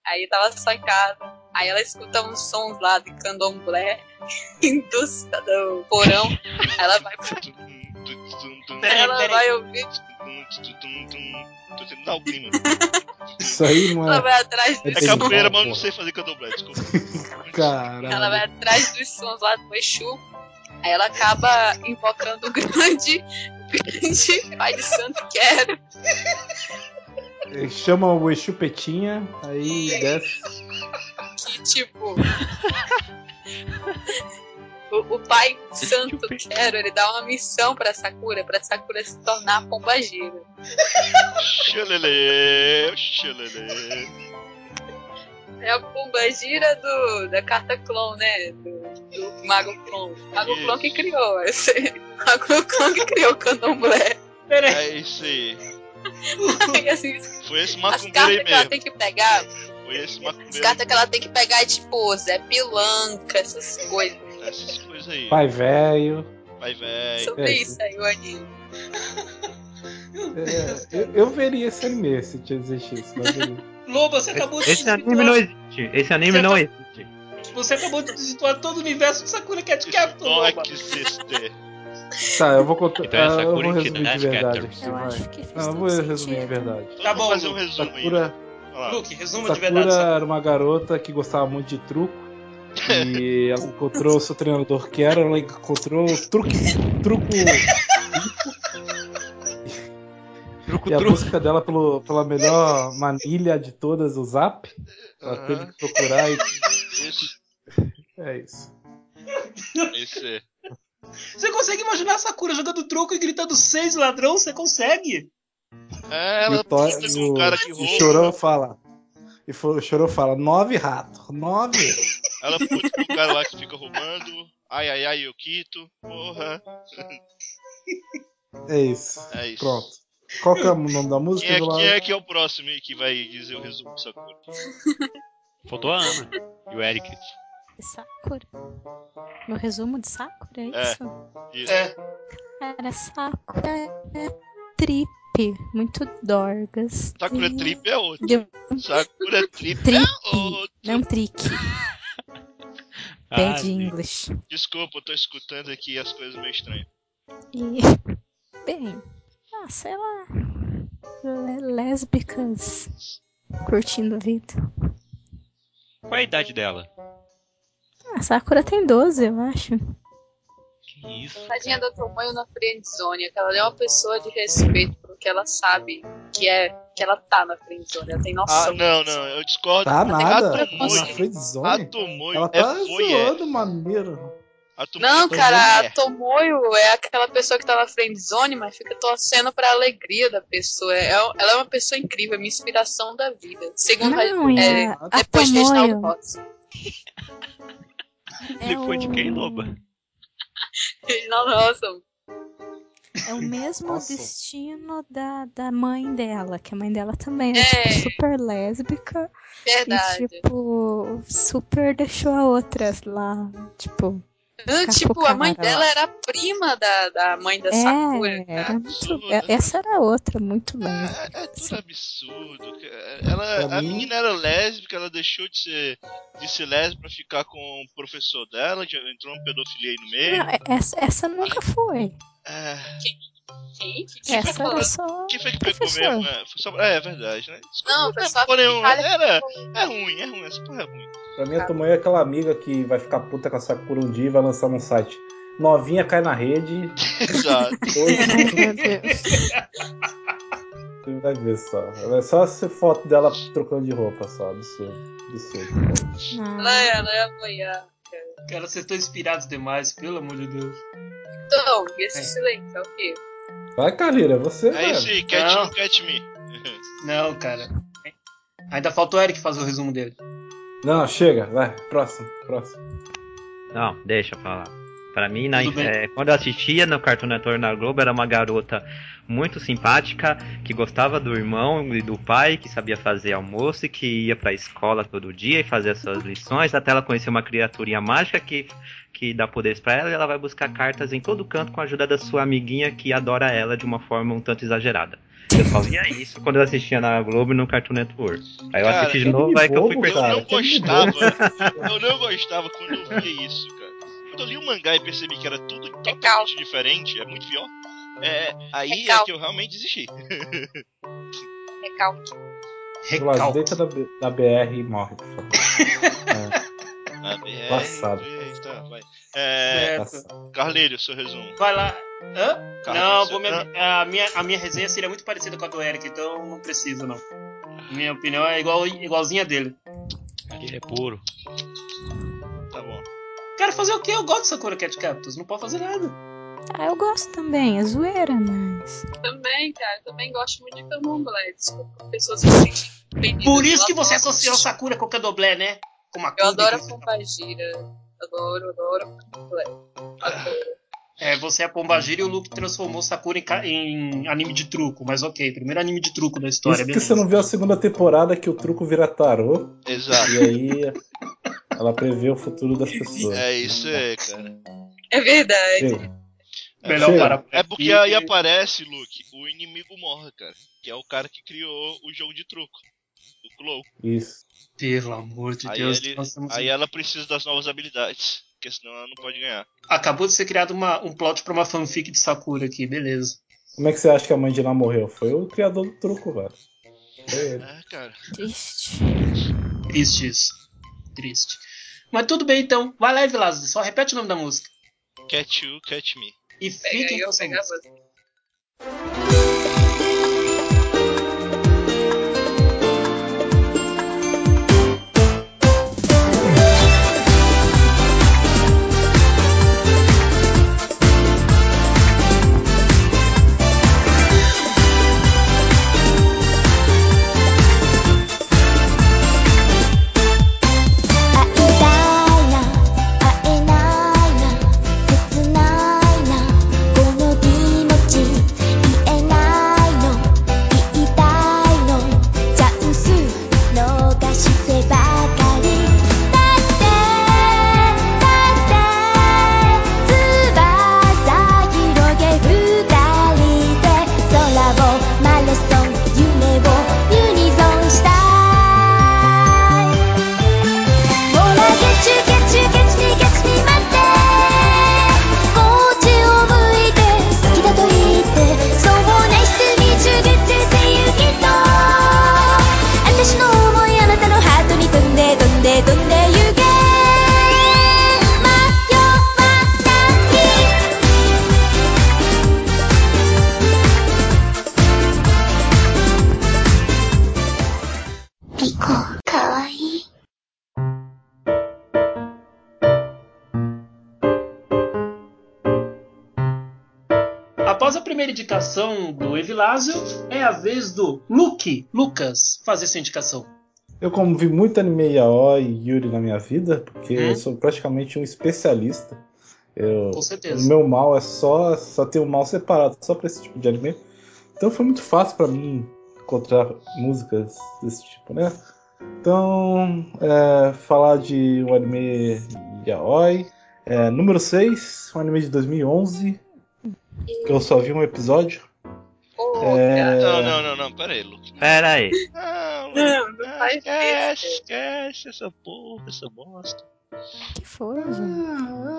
[SPEAKER 8] Aí tava só em casa. Aí ela escuta uns sons lá de candomblé do, do porão. Aí ela vai pra...
[SPEAKER 1] Peraí,
[SPEAKER 8] ela
[SPEAKER 1] peraí.
[SPEAKER 8] vai ouvir.
[SPEAKER 3] Tô tentando dar o clima.
[SPEAKER 5] Isso aí não
[SPEAKER 8] Ela
[SPEAKER 5] é.
[SPEAKER 8] vai atrás
[SPEAKER 3] É
[SPEAKER 8] dos
[SPEAKER 5] Tem
[SPEAKER 3] capoeira,
[SPEAKER 5] igual,
[SPEAKER 3] mas eu não
[SPEAKER 5] pô.
[SPEAKER 3] sei fazer candomblé, desculpa.
[SPEAKER 8] Ela vai
[SPEAKER 5] Caralho.
[SPEAKER 8] atrás dos sons lá do Exu. Aí ela acaba invocando o grande, grande pai de santo Quero.
[SPEAKER 5] Ele chama o Exu Petinha, aí desce.
[SPEAKER 8] Que tipo. o, o pai de santo Quero, ele dá uma missão pra Sakura, pra Sakura se tornar a pombagira.
[SPEAKER 3] Xelele, xelele.
[SPEAKER 8] É a pombagira do, da carta clone, né? Do, do Mago Clone. Mago
[SPEAKER 3] Isso.
[SPEAKER 8] Clone que criou. Esse, Mago Clone que criou o candomblé.
[SPEAKER 1] Peraí.
[SPEAKER 3] É isso aí.
[SPEAKER 8] E assim,
[SPEAKER 3] Foi esse
[SPEAKER 8] as
[SPEAKER 3] macumbeiro aí
[SPEAKER 8] cartas que ela
[SPEAKER 3] mesmo.
[SPEAKER 8] tem que pegar,
[SPEAKER 3] Foi esse
[SPEAKER 8] as
[SPEAKER 3] macumbeiro.
[SPEAKER 8] cartas que ela tem que pegar é tipo Zé Pilanca, essas coisas.
[SPEAKER 3] Essas coisas aí.
[SPEAKER 5] Pai velho.
[SPEAKER 3] Vai, velho.
[SPEAKER 8] Sobre
[SPEAKER 5] É,
[SPEAKER 8] isso aí, o anime.
[SPEAKER 5] É, eu, eu veria esse anime se existisse, mas veria.
[SPEAKER 1] Loba, você acabou de
[SPEAKER 4] Esse anime não existe. Esse anime
[SPEAKER 1] Você
[SPEAKER 4] não
[SPEAKER 1] tá-
[SPEAKER 4] existe.
[SPEAKER 1] Você acabou de desituar todo o universo de Sakura Cat
[SPEAKER 3] Isso
[SPEAKER 1] Captor,
[SPEAKER 3] não é
[SPEAKER 1] Loba.
[SPEAKER 3] que existe.
[SPEAKER 5] Tá, eu vou contar.
[SPEAKER 2] Então é
[SPEAKER 5] ah, eu
[SPEAKER 2] Sakura
[SPEAKER 5] vou
[SPEAKER 2] Kid
[SPEAKER 5] resumir de
[SPEAKER 2] Night
[SPEAKER 5] verdade
[SPEAKER 2] Captors.
[SPEAKER 5] aqui,
[SPEAKER 6] Eu
[SPEAKER 5] vai.
[SPEAKER 6] acho que fez
[SPEAKER 5] Não, eu
[SPEAKER 6] todo
[SPEAKER 5] vou resumir de
[SPEAKER 6] sentido.
[SPEAKER 5] verdade.
[SPEAKER 3] Então
[SPEAKER 1] Tá
[SPEAKER 3] vamos
[SPEAKER 1] bom,
[SPEAKER 3] fazer um
[SPEAKER 1] Luke.
[SPEAKER 3] resumo aí.
[SPEAKER 5] Sakura,
[SPEAKER 3] Olha lá.
[SPEAKER 1] Luke, resuma de verdade.
[SPEAKER 5] Sakura
[SPEAKER 1] Sakura.
[SPEAKER 5] era uma garota que gostava muito de truco. E ela encontrou o seu treinador que era, ela encontrou o truque. Truco.
[SPEAKER 4] Truco,
[SPEAKER 5] E a
[SPEAKER 4] truco.
[SPEAKER 5] busca dela pelo, pela melhor manilha de todas, o Zap. Ela
[SPEAKER 3] Aham.
[SPEAKER 5] teve que procurar e.
[SPEAKER 3] Isso.
[SPEAKER 5] É isso.
[SPEAKER 3] Isso é.
[SPEAKER 1] Você consegue imaginar a Sakura jogando truco e gritando seis ladrão? Você consegue?
[SPEAKER 3] É,
[SPEAKER 5] E
[SPEAKER 3] ela
[SPEAKER 5] o, Toy-
[SPEAKER 3] fica
[SPEAKER 5] e
[SPEAKER 3] com um
[SPEAKER 5] o,
[SPEAKER 3] cara que
[SPEAKER 5] e o
[SPEAKER 3] rouba.
[SPEAKER 5] Chorão fala. E o Chorão fala: nove ratos. Nove.
[SPEAKER 3] Ela puta com o cara lá que fica roubando. Ai, ai, ai, Yokito. Porra.
[SPEAKER 5] É isso.
[SPEAKER 3] É isso.
[SPEAKER 5] Pronto. Qual que é o nome da música?
[SPEAKER 3] Quem é,
[SPEAKER 5] Eduardo?
[SPEAKER 3] quem é que é o próximo aí que vai dizer o resumo do Sakura?
[SPEAKER 2] Faltou a Ana e o Eric.
[SPEAKER 6] Sakura. Meu resumo de Sakura é
[SPEAKER 3] É.
[SPEAKER 6] isso?
[SPEAKER 3] Isso.
[SPEAKER 1] É.
[SPEAKER 6] Cara, Sakura é trip. Muito dorgas.
[SPEAKER 3] Sakura
[SPEAKER 6] E-
[SPEAKER 3] Trip é outro.
[SPEAKER 6] de-
[SPEAKER 3] Sakura Trip
[SPEAKER 6] Trip.
[SPEAKER 3] é outro.
[SPEAKER 6] Não trick.
[SPEAKER 2] Ah,
[SPEAKER 6] Bad
[SPEAKER 2] sim.
[SPEAKER 6] English.
[SPEAKER 3] Desculpa, eu tô escutando aqui as coisas meio estranhas.
[SPEAKER 6] E. Bem. Ah, sei lá. Le- lésbicas. Curtindo a vida.
[SPEAKER 2] Qual é a idade dela?
[SPEAKER 6] Ah, Sakura tem doze, eu acho.
[SPEAKER 2] Que isso?
[SPEAKER 8] Tadinha da Tomoyo na friendzone, que ela é uma pessoa de respeito porque ela sabe que é que ela tá na friendzone, ela tem
[SPEAKER 3] Ah,
[SPEAKER 8] noção.
[SPEAKER 3] não, não, eu discordo.
[SPEAKER 5] Tá nada.
[SPEAKER 3] A Tomoyo,
[SPEAKER 5] Na friendzone?
[SPEAKER 3] a Tomoyo
[SPEAKER 5] Ela
[SPEAKER 3] é
[SPEAKER 5] tá
[SPEAKER 3] voyeur.
[SPEAKER 5] zoando maneiro.
[SPEAKER 3] A Tomoyo
[SPEAKER 8] Não,
[SPEAKER 3] é
[SPEAKER 8] cara, a
[SPEAKER 3] voyeur.
[SPEAKER 8] Tomoyo é aquela pessoa que tá na friendzone, mas fica torcendo pra alegria da pessoa. É- ela é uma pessoa incrível, é minha inspiração da vida. Segundo
[SPEAKER 6] Não, e
[SPEAKER 8] é,
[SPEAKER 6] a, a
[SPEAKER 8] depois de Reginaldo
[SPEAKER 6] Tomoyo
[SPEAKER 8] Rossi.
[SPEAKER 6] é
[SPEAKER 2] Depois de quem,
[SPEAKER 6] o-
[SPEAKER 2] Loba?
[SPEAKER 8] Reginaldo Rossi.
[SPEAKER 6] É o mesmo
[SPEAKER 5] Nossa.
[SPEAKER 6] destino da, da mãe dela, que a mãe dela também é,
[SPEAKER 8] É.
[SPEAKER 6] tipo, super lésbica
[SPEAKER 8] Verdade.
[SPEAKER 6] e, tipo, super deixou a outra lá, tipo,
[SPEAKER 8] Ah,
[SPEAKER 6] ficar
[SPEAKER 8] tipo,
[SPEAKER 6] com o
[SPEAKER 8] a mãe
[SPEAKER 6] cara
[SPEAKER 8] dela
[SPEAKER 6] lá.
[SPEAKER 8] era a prima da, da mãe da Sakura.
[SPEAKER 6] É,
[SPEAKER 8] Cara.
[SPEAKER 6] era muito,
[SPEAKER 3] absurdo.
[SPEAKER 6] é- essa era outra, muito lésbica.
[SPEAKER 3] É, é tudo absurdo. Ela,
[SPEAKER 5] Pra
[SPEAKER 3] a
[SPEAKER 5] mim-
[SPEAKER 3] menina era lésbica, ela deixou de ser, de ser lésbica pra ficar com o professor dela, já entrou uma pedofilia aí no meio.
[SPEAKER 6] Não, é- essa, essa nunca foi.
[SPEAKER 3] É,
[SPEAKER 8] Gente, que
[SPEAKER 6] Essa
[SPEAKER 8] foi
[SPEAKER 6] era
[SPEAKER 8] que
[SPEAKER 6] só
[SPEAKER 3] quem foi que pegou
[SPEAKER 6] professor.
[SPEAKER 3] mesmo? É, foi só- é, é verdade, né?
[SPEAKER 8] Não, foi só
[SPEAKER 3] Porra nenhuma.
[SPEAKER 8] Itália que
[SPEAKER 3] Era,
[SPEAKER 8] ficou-
[SPEAKER 3] é ruim, é ruim, essa porra é ruim.
[SPEAKER 5] Pra mim, a Tomoyo é aquela amiga que vai ficar puta com a Sakura um dia e vai lançar num site. Novinha cai na rede.
[SPEAKER 3] Exato.
[SPEAKER 5] Oi,
[SPEAKER 6] Ai, meu Deus.
[SPEAKER 5] você vai ver só. É só essa foto dela trocando de roupa só. Absurdo. Absurdo.
[SPEAKER 8] Ela
[SPEAKER 6] Ah,
[SPEAKER 8] é, ela é apoiar.
[SPEAKER 1] Cara, vocês estão inspirados demais, pelo amor de Deus.
[SPEAKER 8] Então, e esse silêncio é o quê?
[SPEAKER 5] Vai, Kalira, você,
[SPEAKER 3] É
[SPEAKER 5] velho.
[SPEAKER 3] isso aí, catch
[SPEAKER 1] Não.
[SPEAKER 3] me, catch me.
[SPEAKER 1] Não, cara. Ainda falta o Eric fazer o resumo dele.
[SPEAKER 5] Não, chega, vai. Próximo, próximo.
[SPEAKER 4] Não, deixa eu falar. Pra mim, na,
[SPEAKER 1] Tudo bem.
[SPEAKER 4] é, quando eu assistia no Cartoon Network na Globo, era uma garota muito simpática, que gostava do irmão e do pai, que sabia fazer almoço e que ia pra escola todo dia e fazia suas lições, até ela conhecer uma criaturinha mágica que, que dá poderes pra ela, e ela vai buscar cartas em todo canto com a ajuda da sua amiguinha que adora ela de uma forma um tanto exagerada. Eu só via isso quando eu assistia na Globo e no Cartoon Network. Aí eu
[SPEAKER 3] Cara,
[SPEAKER 4] assisti de
[SPEAKER 5] que
[SPEAKER 4] novo, aí que eu fui
[SPEAKER 5] bobo,
[SPEAKER 3] Eu
[SPEAKER 4] perceber.
[SPEAKER 5] cara.
[SPEAKER 3] não
[SPEAKER 5] que anime
[SPEAKER 3] gostava. Eu não gostava quando eu via isso, cara. Quando eu li o mangá e percebi que era tudo totalmente diferente, é muito pior. É, aí é
[SPEAKER 8] Recalque.
[SPEAKER 3] que eu realmente desisti.
[SPEAKER 8] Recalque.
[SPEAKER 5] Lá,
[SPEAKER 1] Recalque.
[SPEAKER 5] deita da, B- da B R e morre, por favor.
[SPEAKER 3] A B R.
[SPEAKER 5] Passado.
[SPEAKER 3] Eita, vai. É,
[SPEAKER 1] É,
[SPEAKER 5] Passado.
[SPEAKER 3] Carleiro, seu resumo.
[SPEAKER 1] vai lá. Hã?
[SPEAKER 3] Cara,
[SPEAKER 1] Não,
[SPEAKER 3] isso-
[SPEAKER 1] vou me- a, minha, a minha resenha seria muito parecida com a do Eric, então não precisa, não. Minha opinião é igual, igualzinha dele.
[SPEAKER 2] Ele é puro.
[SPEAKER 3] Tá bom.
[SPEAKER 1] Quero fazer o quê? Eu gosto de Sakura Cat Captors, não pode fazer nada.
[SPEAKER 6] Ah, eu gosto também, é zoeira, mas.
[SPEAKER 8] Também, cara, também gosto muito de Candomblé. Desculpa, pessoas se sentem ofendidas.
[SPEAKER 1] Por isso
[SPEAKER 8] Eu
[SPEAKER 1] que você
[SPEAKER 8] adoro.
[SPEAKER 1] associou Sakura com o Candomblé, né? Com a
[SPEAKER 8] Eu adoro a Pombagira. Adoro, adoro a Candomblé. Adoro.
[SPEAKER 1] É, você é a Pombagira e o Luke transformou Sakura em, ca- em anime de truco, mas ok, primeiro anime de truco da história,
[SPEAKER 5] Isso porque
[SPEAKER 1] beleza.
[SPEAKER 5] você não viu a segunda temporada que o truco vira tarô.
[SPEAKER 3] Exato.
[SPEAKER 5] E aí ela prevê o futuro das pessoas.
[SPEAKER 3] É isso aí, cara.
[SPEAKER 8] É verdade.
[SPEAKER 5] Ei,
[SPEAKER 1] Melhor
[SPEAKER 5] Chega.
[SPEAKER 1] parar por
[SPEAKER 3] É porque
[SPEAKER 1] aqui.
[SPEAKER 3] aí aparece, Luke, o inimigo morre, cara. Que é o cara que criou o jogo de truco. O Clow.
[SPEAKER 5] Isso.
[SPEAKER 1] Pelo amor de
[SPEAKER 3] Aí,
[SPEAKER 1] Deus,
[SPEAKER 3] ele,
[SPEAKER 1] nós estamos-
[SPEAKER 3] aí ela precisa das novas habilidades. Porque senão ela não pode ganhar.
[SPEAKER 1] acabou de ser criado uma- um plot pra uma fanfic de Sakura aqui, beleza.
[SPEAKER 5] Como é que você acha que a mãe de lá morreu? Foi o criador do truco, velho. Foi ele.
[SPEAKER 3] É, cara.
[SPEAKER 6] Triste.
[SPEAKER 1] Triste isso. Triste. Mas tudo bem então. Vai lá, Evilásio, só repete o nome da música.
[SPEAKER 3] Catch you, catch me.
[SPEAKER 1] E
[SPEAKER 8] Pega
[SPEAKER 1] fiquem
[SPEAKER 8] aí,
[SPEAKER 1] com
[SPEAKER 8] eu
[SPEAKER 1] essa
[SPEAKER 8] pego a
[SPEAKER 1] música.
[SPEAKER 8] música.
[SPEAKER 1] Após a primeira indicação do Evilásio, é a vez do Luke, Lucas, fazer sua indicação.
[SPEAKER 5] Eu, como vi muito anime yaoi e Yuri na minha vida, porque
[SPEAKER 1] Hum.
[SPEAKER 5] eu sou praticamente um especialista. Eu,
[SPEAKER 1] Com certeza.
[SPEAKER 5] O meu mal é só, só ter um mal separado, só pra esse tipo de anime. Então foi muito fácil pra mim encontrar músicas desse tipo, né? Então, é, falar de um anime yaoi. É, número seis, um anime de dois mil e onze. Que eu só vi um episódio.
[SPEAKER 8] Pô,
[SPEAKER 5] É,
[SPEAKER 3] Não, não, não, não. Pera aí, Luke.
[SPEAKER 4] Pera aí.
[SPEAKER 3] Não,
[SPEAKER 8] Não, não
[SPEAKER 3] não,
[SPEAKER 8] faz
[SPEAKER 3] esquece,
[SPEAKER 8] isso.
[SPEAKER 3] esquece essa porra, essa bosta.
[SPEAKER 6] Que foi, gente?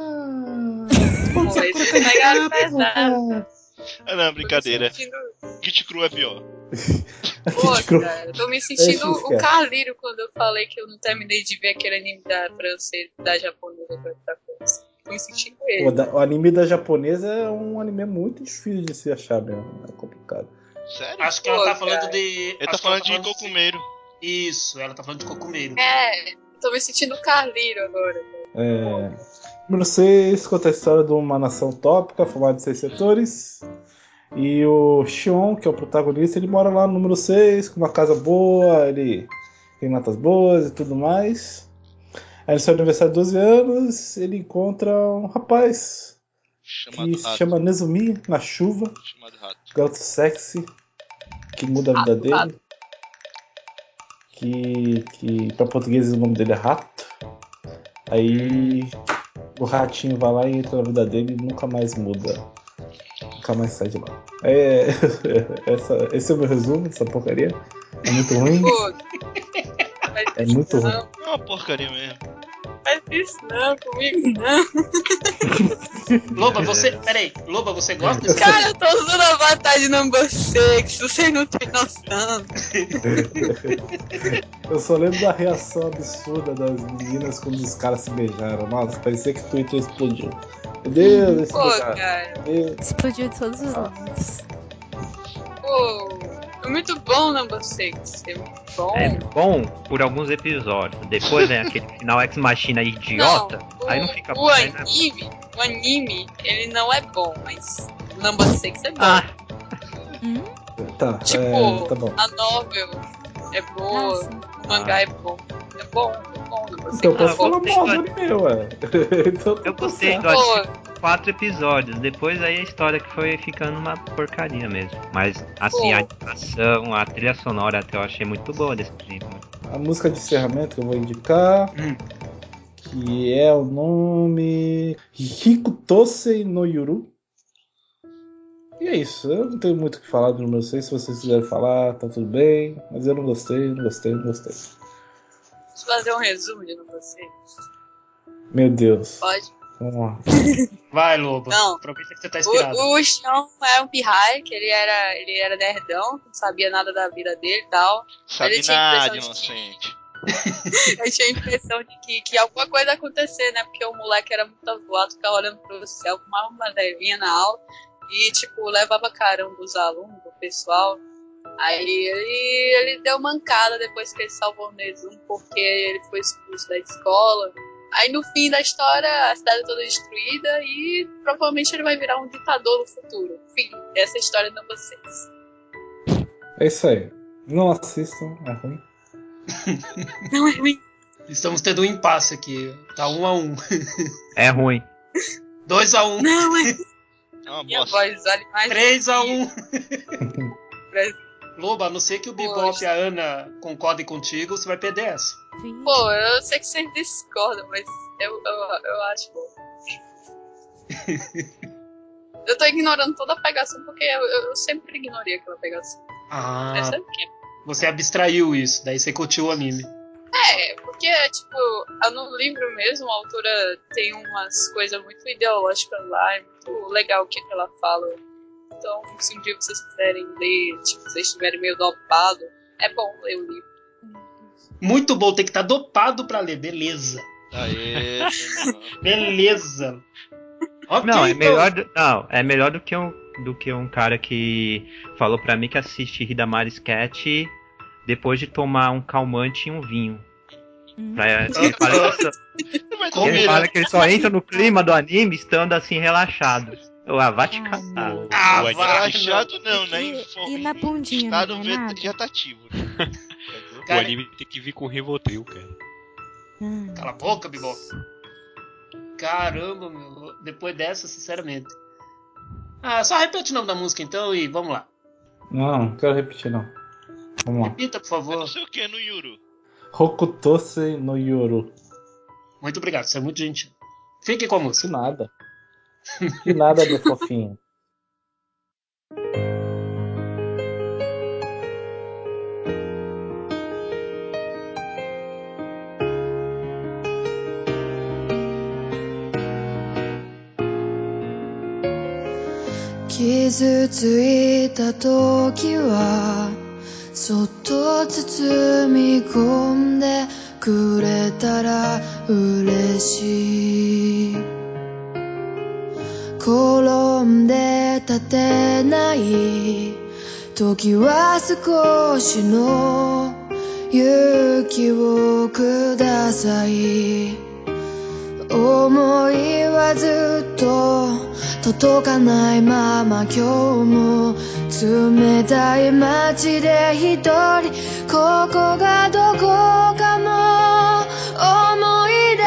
[SPEAKER 8] Pô, eles pegaram pesado.
[SPEAKER 3] Ah, não, brincadeira.
[SPEAKER 8] Tô me sentindo-
[SPEAKER 3] Kit Cru é pior.
[SPEAKER 8] Pô, cara, eu tô me sentindo
[SPEAKER 5] É isso,
[SPEAKER 8] o
[SPEAKER 5] cara.
[SPEAKER 8] Carlírio quando eu falei que eu não terminei de ver aquele anime da francesa, da japonesa pra pra França. Tô me sentindo
[SPEAKER 5] O,
[SPEAKER 8] ele.
[SPEAKER 5] da- o anime da japonesa é um anime muito difícil de se achar mesmo. É complicado.
[SPEAKER 3] Sério?
[SPEAKER 1] Acho que ela
[SPEAKER 8] Pô,
[SPEAKER 1] tá falando
[SPEAKER 8] cara.
[SPEAKER 1] de.
[SPEAKER 3] Ele tá
[SPEAKER 1] acho que ela
[SPEAKER 3] falando de Kokumeiro.
[SPEAKER 1] Isso, ela tá falando de Kokumeiro.
[SPEAKER 8] É, tô me sentindo o Carlírio agora.
[SPEAKER 5] É, número seis conta a história de uma nação utópica formada de seis setores. E o Shion, que é o protagonista, ele mora lá no número seis, com uma casa boa, ele tem notas boas e tudo mais. Aí no seu aniversário de doze anos, ele encontra um rapaz
[SPEAKER 3] Chamado
[SPEAKER 5] que se
[SPEAKER 3] rato.
[SPEAKER 5] chama Nezumi, na chuva,
[SPEAKER 3] Chamado rato.
[SPEAKER 5] garoto sexy, que muda a vida
[SPEAKER 8] Rato,
[SPEAKER 5] dele.
[SPEAKER 8] rato.
[SPEAKER 5] Que, que para português o nome dele é Rato. Aí o ratinho vai lá e entra na vida dele e nunca mais muda. Nunca mais sai de lá. É, essa, esse é o meu resumo, essa porcaria. É muito ruim.
[SPEAKER 8] Pô, faz
[SPEAKER 5] É
[SPEAKER 8] isso
[SPEAKER 5] muito ruim.
[SPEAKER 8] não,
[SPEAKER 3] É uma porcaria mesmo.
[SPEAKER 8] faz isso não comigo não.
[SPEAKER 1] Loba, você. Peraí, Loba, você gosta desse
[SPEAKER 8] Cara, eu tô usando a avatar de Number Six, vocês não tem noção.
[SPEAKER 5] Eu só lembro da reação absurda das meninas quando os caras se beijaram. Nossa, parecia que o Twitter explodiu. Meu Deus, eles se
[SPEAKER 8] Pô,
[SPEAKER 5] beijaram.
[SPEAKER 8] cara,
[SPEAKER 5] Meu Deus.
[SPEAKER 6] Explodiu de todos os
[SPEAKER 5] Ah.
[SPEAKER 6] lados.
[SPEAKER 8] pô, é muito bom Number Six, é muito bom.
[SPEAKER 4] É bom por alguns episódios. Depois vem aquele final Ex Machina idiota.
[SPEAKER 8] Não,
[SPEAKER 4] aí não
[SPEAKER 8] o-
[SPEAKER 4] fica
[SPEAKER 8] o
[SPEAKER 4] bom. Aí não é...
[SPEAKER 8] anime, o anime, ele não é bom, mas o Number Six é bom.
[SPEAKER 4] Ah,
[SPEAKER 6] Hum?
[SPEAKER 5] Tá,
[SPEAKER 8] Tipo,
[SPEAKER 5] é, tá bom.
[SPEAKER 8] a novel é boa,
[SPEAKER 6] Ah, sim.
[SPEAKER 8] o mangá é bom. É bom, é bom, Number Six
[SPEAKER 5] Então eu
[SPEAKER 8] é
[SPEAKER 5] posso
[SPEAKER 8] bom.
[SPEAKER 5] falar
[SPEAKER 4] gostei
[SPEAKER 5] mal
[SPEAKER 4] do
[SPEAKER 5] do anime, ué. Então
[SPEAKER 4] eu
[SPEAKER 5] tá
[SPEAKER 4] gostei
[SPEAKER 5] certo.
[SPEAKER 4] do anime. Quatro episódios. Depois aí a história que foi ficando uma porcaria mesmo. Mas assim, a
[SPEAKER 8] Pô.
[SPEAKER 4] animação, a trilha sonora até eu achei muito boa desse anime.
[SPEAKER 5] A música de encerramento que eu vou indicar,
[SPEAKER 1] Hum.
[SPEAKER 5] que é o nome Hiku Tosei no Yuru. E é isso, eu não tenho muito o que falar do número seis. Se vocês quiserem falar, tá tudo bem. Mas eu não gostei, não gostei, não gostei.
[SPEAKER 8] Deixa eu fazer um resumo de Number Six.
[SPEAKER 5] Meu Deus.
[SPEAKER 8] Pode?
[SPEAKER 5] Vamos lá.
[SPEAKER 1] Vai, Loba.
[SPEAKER 8] Não.
[SPEAKER 1] Aproveita que você tá inspirado.
[SPEAKER 8] O, o Xion é um pirraia, que ele era, ele era nerdão, não sabia nada da vida dele e tal.
[SPEAKER 3] Sabe
[SPEAKER 8] Ele tinha
[SPEAKER 3] nada,
[SPEAKER 8] impressão de que-
[SPEAKER 3] inocente.
[SPEAKER 8] Eu tinha a impressão de que, que alguma coisa ia acontecer, né? Porque o moleque era muito avoado, ficava olhando pro céu com uma, uma levinha na aula e, tipo, levava carão dos alunos, do pessoal. Aí ele, ele deu mancada depois que ele salvou o Nezum, porque ele foi expulso da escola. Aí no fim da história, a cidade é toda destruída e provavelmente ele vai virar um ditador no futuro. Enfim, essa é a história de vocês.
[SPEAKER 5] É isso aí. Não assistam, é ruim.
[SPEAKER 8] Não é ruim.
[SPEAKER 1] Estamos tendo um impasse aqui. Tá um a um.
[SPEAKER 4] É ruim.
[SPEAKER 1] Dois a um.
[SPEAKER 8] Não é.
[SPEAKER 3] É uma
[SPEAKER 8] Minha
[SPEAKER 3] bosta.
[SPEAKER 8] voz vale mais.
[SPEAKER 1] Três a um.
[SPEAKER 8] Brasil.
[SPEAKER 1] Loba, a não ser que o Bebop
[SPEAKER 8] Poxa.
[SPEAKER 1] e a Ana concordem contigo, você vai perder essa.
[SPEAKER 6] Vixe.
[SPEAKER 8] Pô, eu sei que vocês discordam, mas eu, eu, eu acho bom. Eu tô ignorando toda a pegação porque eu, eu sempre ignorei aquela pegação.
[SPEAKER 1] Ah,
[SPEAKER 8] Essa é porque
[SPEAKER 1] você abstraiu isso, daí você curtiu o anime.
[SPEAKER 8] É, porque, tipo, no livro mesmo, a autora tem umas coisas muito ideológicas lá, é muito legal o que ela fala. Então, se um dia vocês quiserem ler, tipo, vocês estiverem meio dopado, é bom ler o livro.
[SPEAKER 1] Muito bom, tem que estar dopado pra ler, beleza.
[SPEAKER 3] Aê, não.
[SPEAKER 1] Beleza. Ok,
[SPEAKER 4] Não, é
[SPEAKER 1] então.
[SPEAKER 4] melhor do, não, é melhor do que um do que um cara que falou pra mim que assiste Hidamari Sketch depois de tomar um calmante e um vinho.
[SPEAKER 6] Hum.
[SPEAKER 4] Pra, ele, fala que só,
[SPEAKER 3] Vai
[SPEAKER 1] Como
[SPEAKER 3] dormir,
[SPEAKER 4] ele
[SPEAKER 3] né?
[SPEAKER 4] fala que ele só entra no clima do anime estando assim relaxado. Eu, ah, vai te
[SPEAKER 6] Ai,
[SPEAKER 4] catar.
[SPEAKER 6] não.
[SPEAKER 1] Ah,
[SPEAKER 2] O
[SPEAKER 1] vai,
[SPEAKER 3] Relaxado não, né?
[SPEAKER 6] E-
[SPEAKER 3] Em fo-
[SPEAKER 6] e na
[SPEAKER 3] em
[SPEAKER 6] bundinha,
[SPEAKER 3] estado
[SPEAKER 6] não é nada?
[SPEAKER 3] vegetativo. Né? Entendeu?
[SPEAKER 1] Cara,
[SPEAKER 2] O anime tem que vir com Rivotril, cara.
[SPEAKER 6] Ah,
[SPEAKER 1] Cala a boca, Bebop. Caramba, meu. Depois dessa, sinceramente. Ah, só repete o nome da música então e vamos lá.
[SPEAKER 5] Não, não quero repetir não. Vamos lá.
[SPEAKER 1] Repita, por
[SPEAKER 3] Eu
[SPEAKER 1] favor.
[SPEAKER 3] não sei o que no Yuru.
[SPEAKER 5] Hokutose no Yoru.
[SPEAKER 1] Muito obrigado, você é muito gentil. Fique com a
[SPEAKER 5] De
[SPEAKER 1] música.
[SPEAKER 5] nada. De nada, meu fofinho.
[SPEAKER 7] 傷ついた時はそっと包み込んでくれたら嬉しい転んで立てない時は少しの勇気をください思いはずっと届かないまま今日も冷たい街で一人ここがどこかも思い出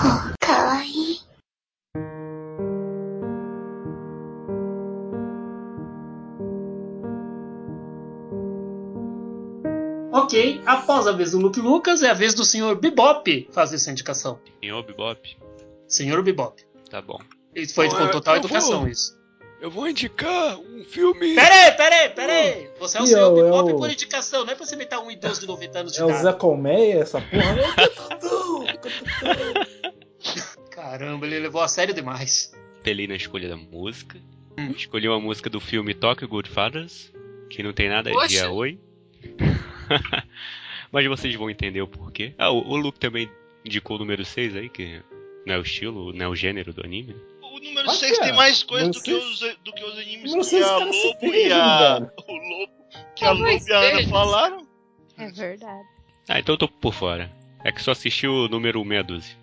[SPEAKER 7] 子かわいい。
[SPEAKER 1] Ok, após a vez do Luke Lucas, é a vez do senhor Bebop fazer essa indicação.
[SPEAKER 2] Senhor Bebop?
[SPEAKER 1] Senhor Bebop.
[SPEAKER 2] Tá bom.
[SPEAKER 1] Isso foi
[SPEAKER 2] Bom,
[SPEAKER 1] com
[SPEAKER 2] eu-
[SPEAKER 1] total
[SPEAKER 2] eu
[SPEAKER 1] educação,
[SPEAKER 2] vou-
[SPEAKER 1] isso.
[SPEAKER 2] Eu vou indicar um filme...
[SPEAKER 1] Peraí, peraí, peraí! Você é o
[SPEAKER 5] E
[SPEAKER 1] senhor
[SPEAKER 5] é o- é
[SPEAKER 1] Bebop
[SPEAKER 5] o-
[SPEAKER 1] por indicação, não é pra você imitar um idoso de noventa anos de
[SPEAKER 5] É o
[SPEAKER 1] idade.
[SPEAKER 5] Zé Colmeia, essa porra?
[SPEAKER 1] Caramba, ele levou a sério demais.
[SPEAKER 2] Pelei na escolha da música. Escolhi uma música do filme Tokyo Godfathers, que não tem nada de
[SPEAKER 8] Poxa.
[SPEAKER 2] yaoi. Mas vocês vão entender o porquê. Ah, o, o Luke também indicou o número seis aí, que não é o estilo, não é o gênero do anime.
[SPEAKER 3] O número
[SPEAKER 5] Mas
[SPEAKER 3] seis
[SPEAKER 5] é,
[SPEAKER 3] tem mais coisa
[SPEAKER 5] número
[SPEAKER 3] do que,
[SPEAKER 5] seis-
[SPEAKER 3] os, do que os animes
[SPEAKER 5] número
[SPEAKER 3] que
[SPEAKER 5] seis
[SPEAKER 3] a
[SPEAKER 5] cara se
[SPEAKER 3] Lobo e
[SPEAKER 5] perde,
[SPEAKER 3] a.
[SPEAKER 5] velho.
[SPEAKER 3] O Lobo que a
[SPEAKER 8] Oh, mas
[SPEAKER 3] Lobo e a Ana
[SPEAKER 8] vezes.
[SPEAKER 3] falaram.
[SPEAKER 6] É verdade.
[SPEAKER 2] Ah, então eu tô por fora. É que só assisti o número meia dúzia.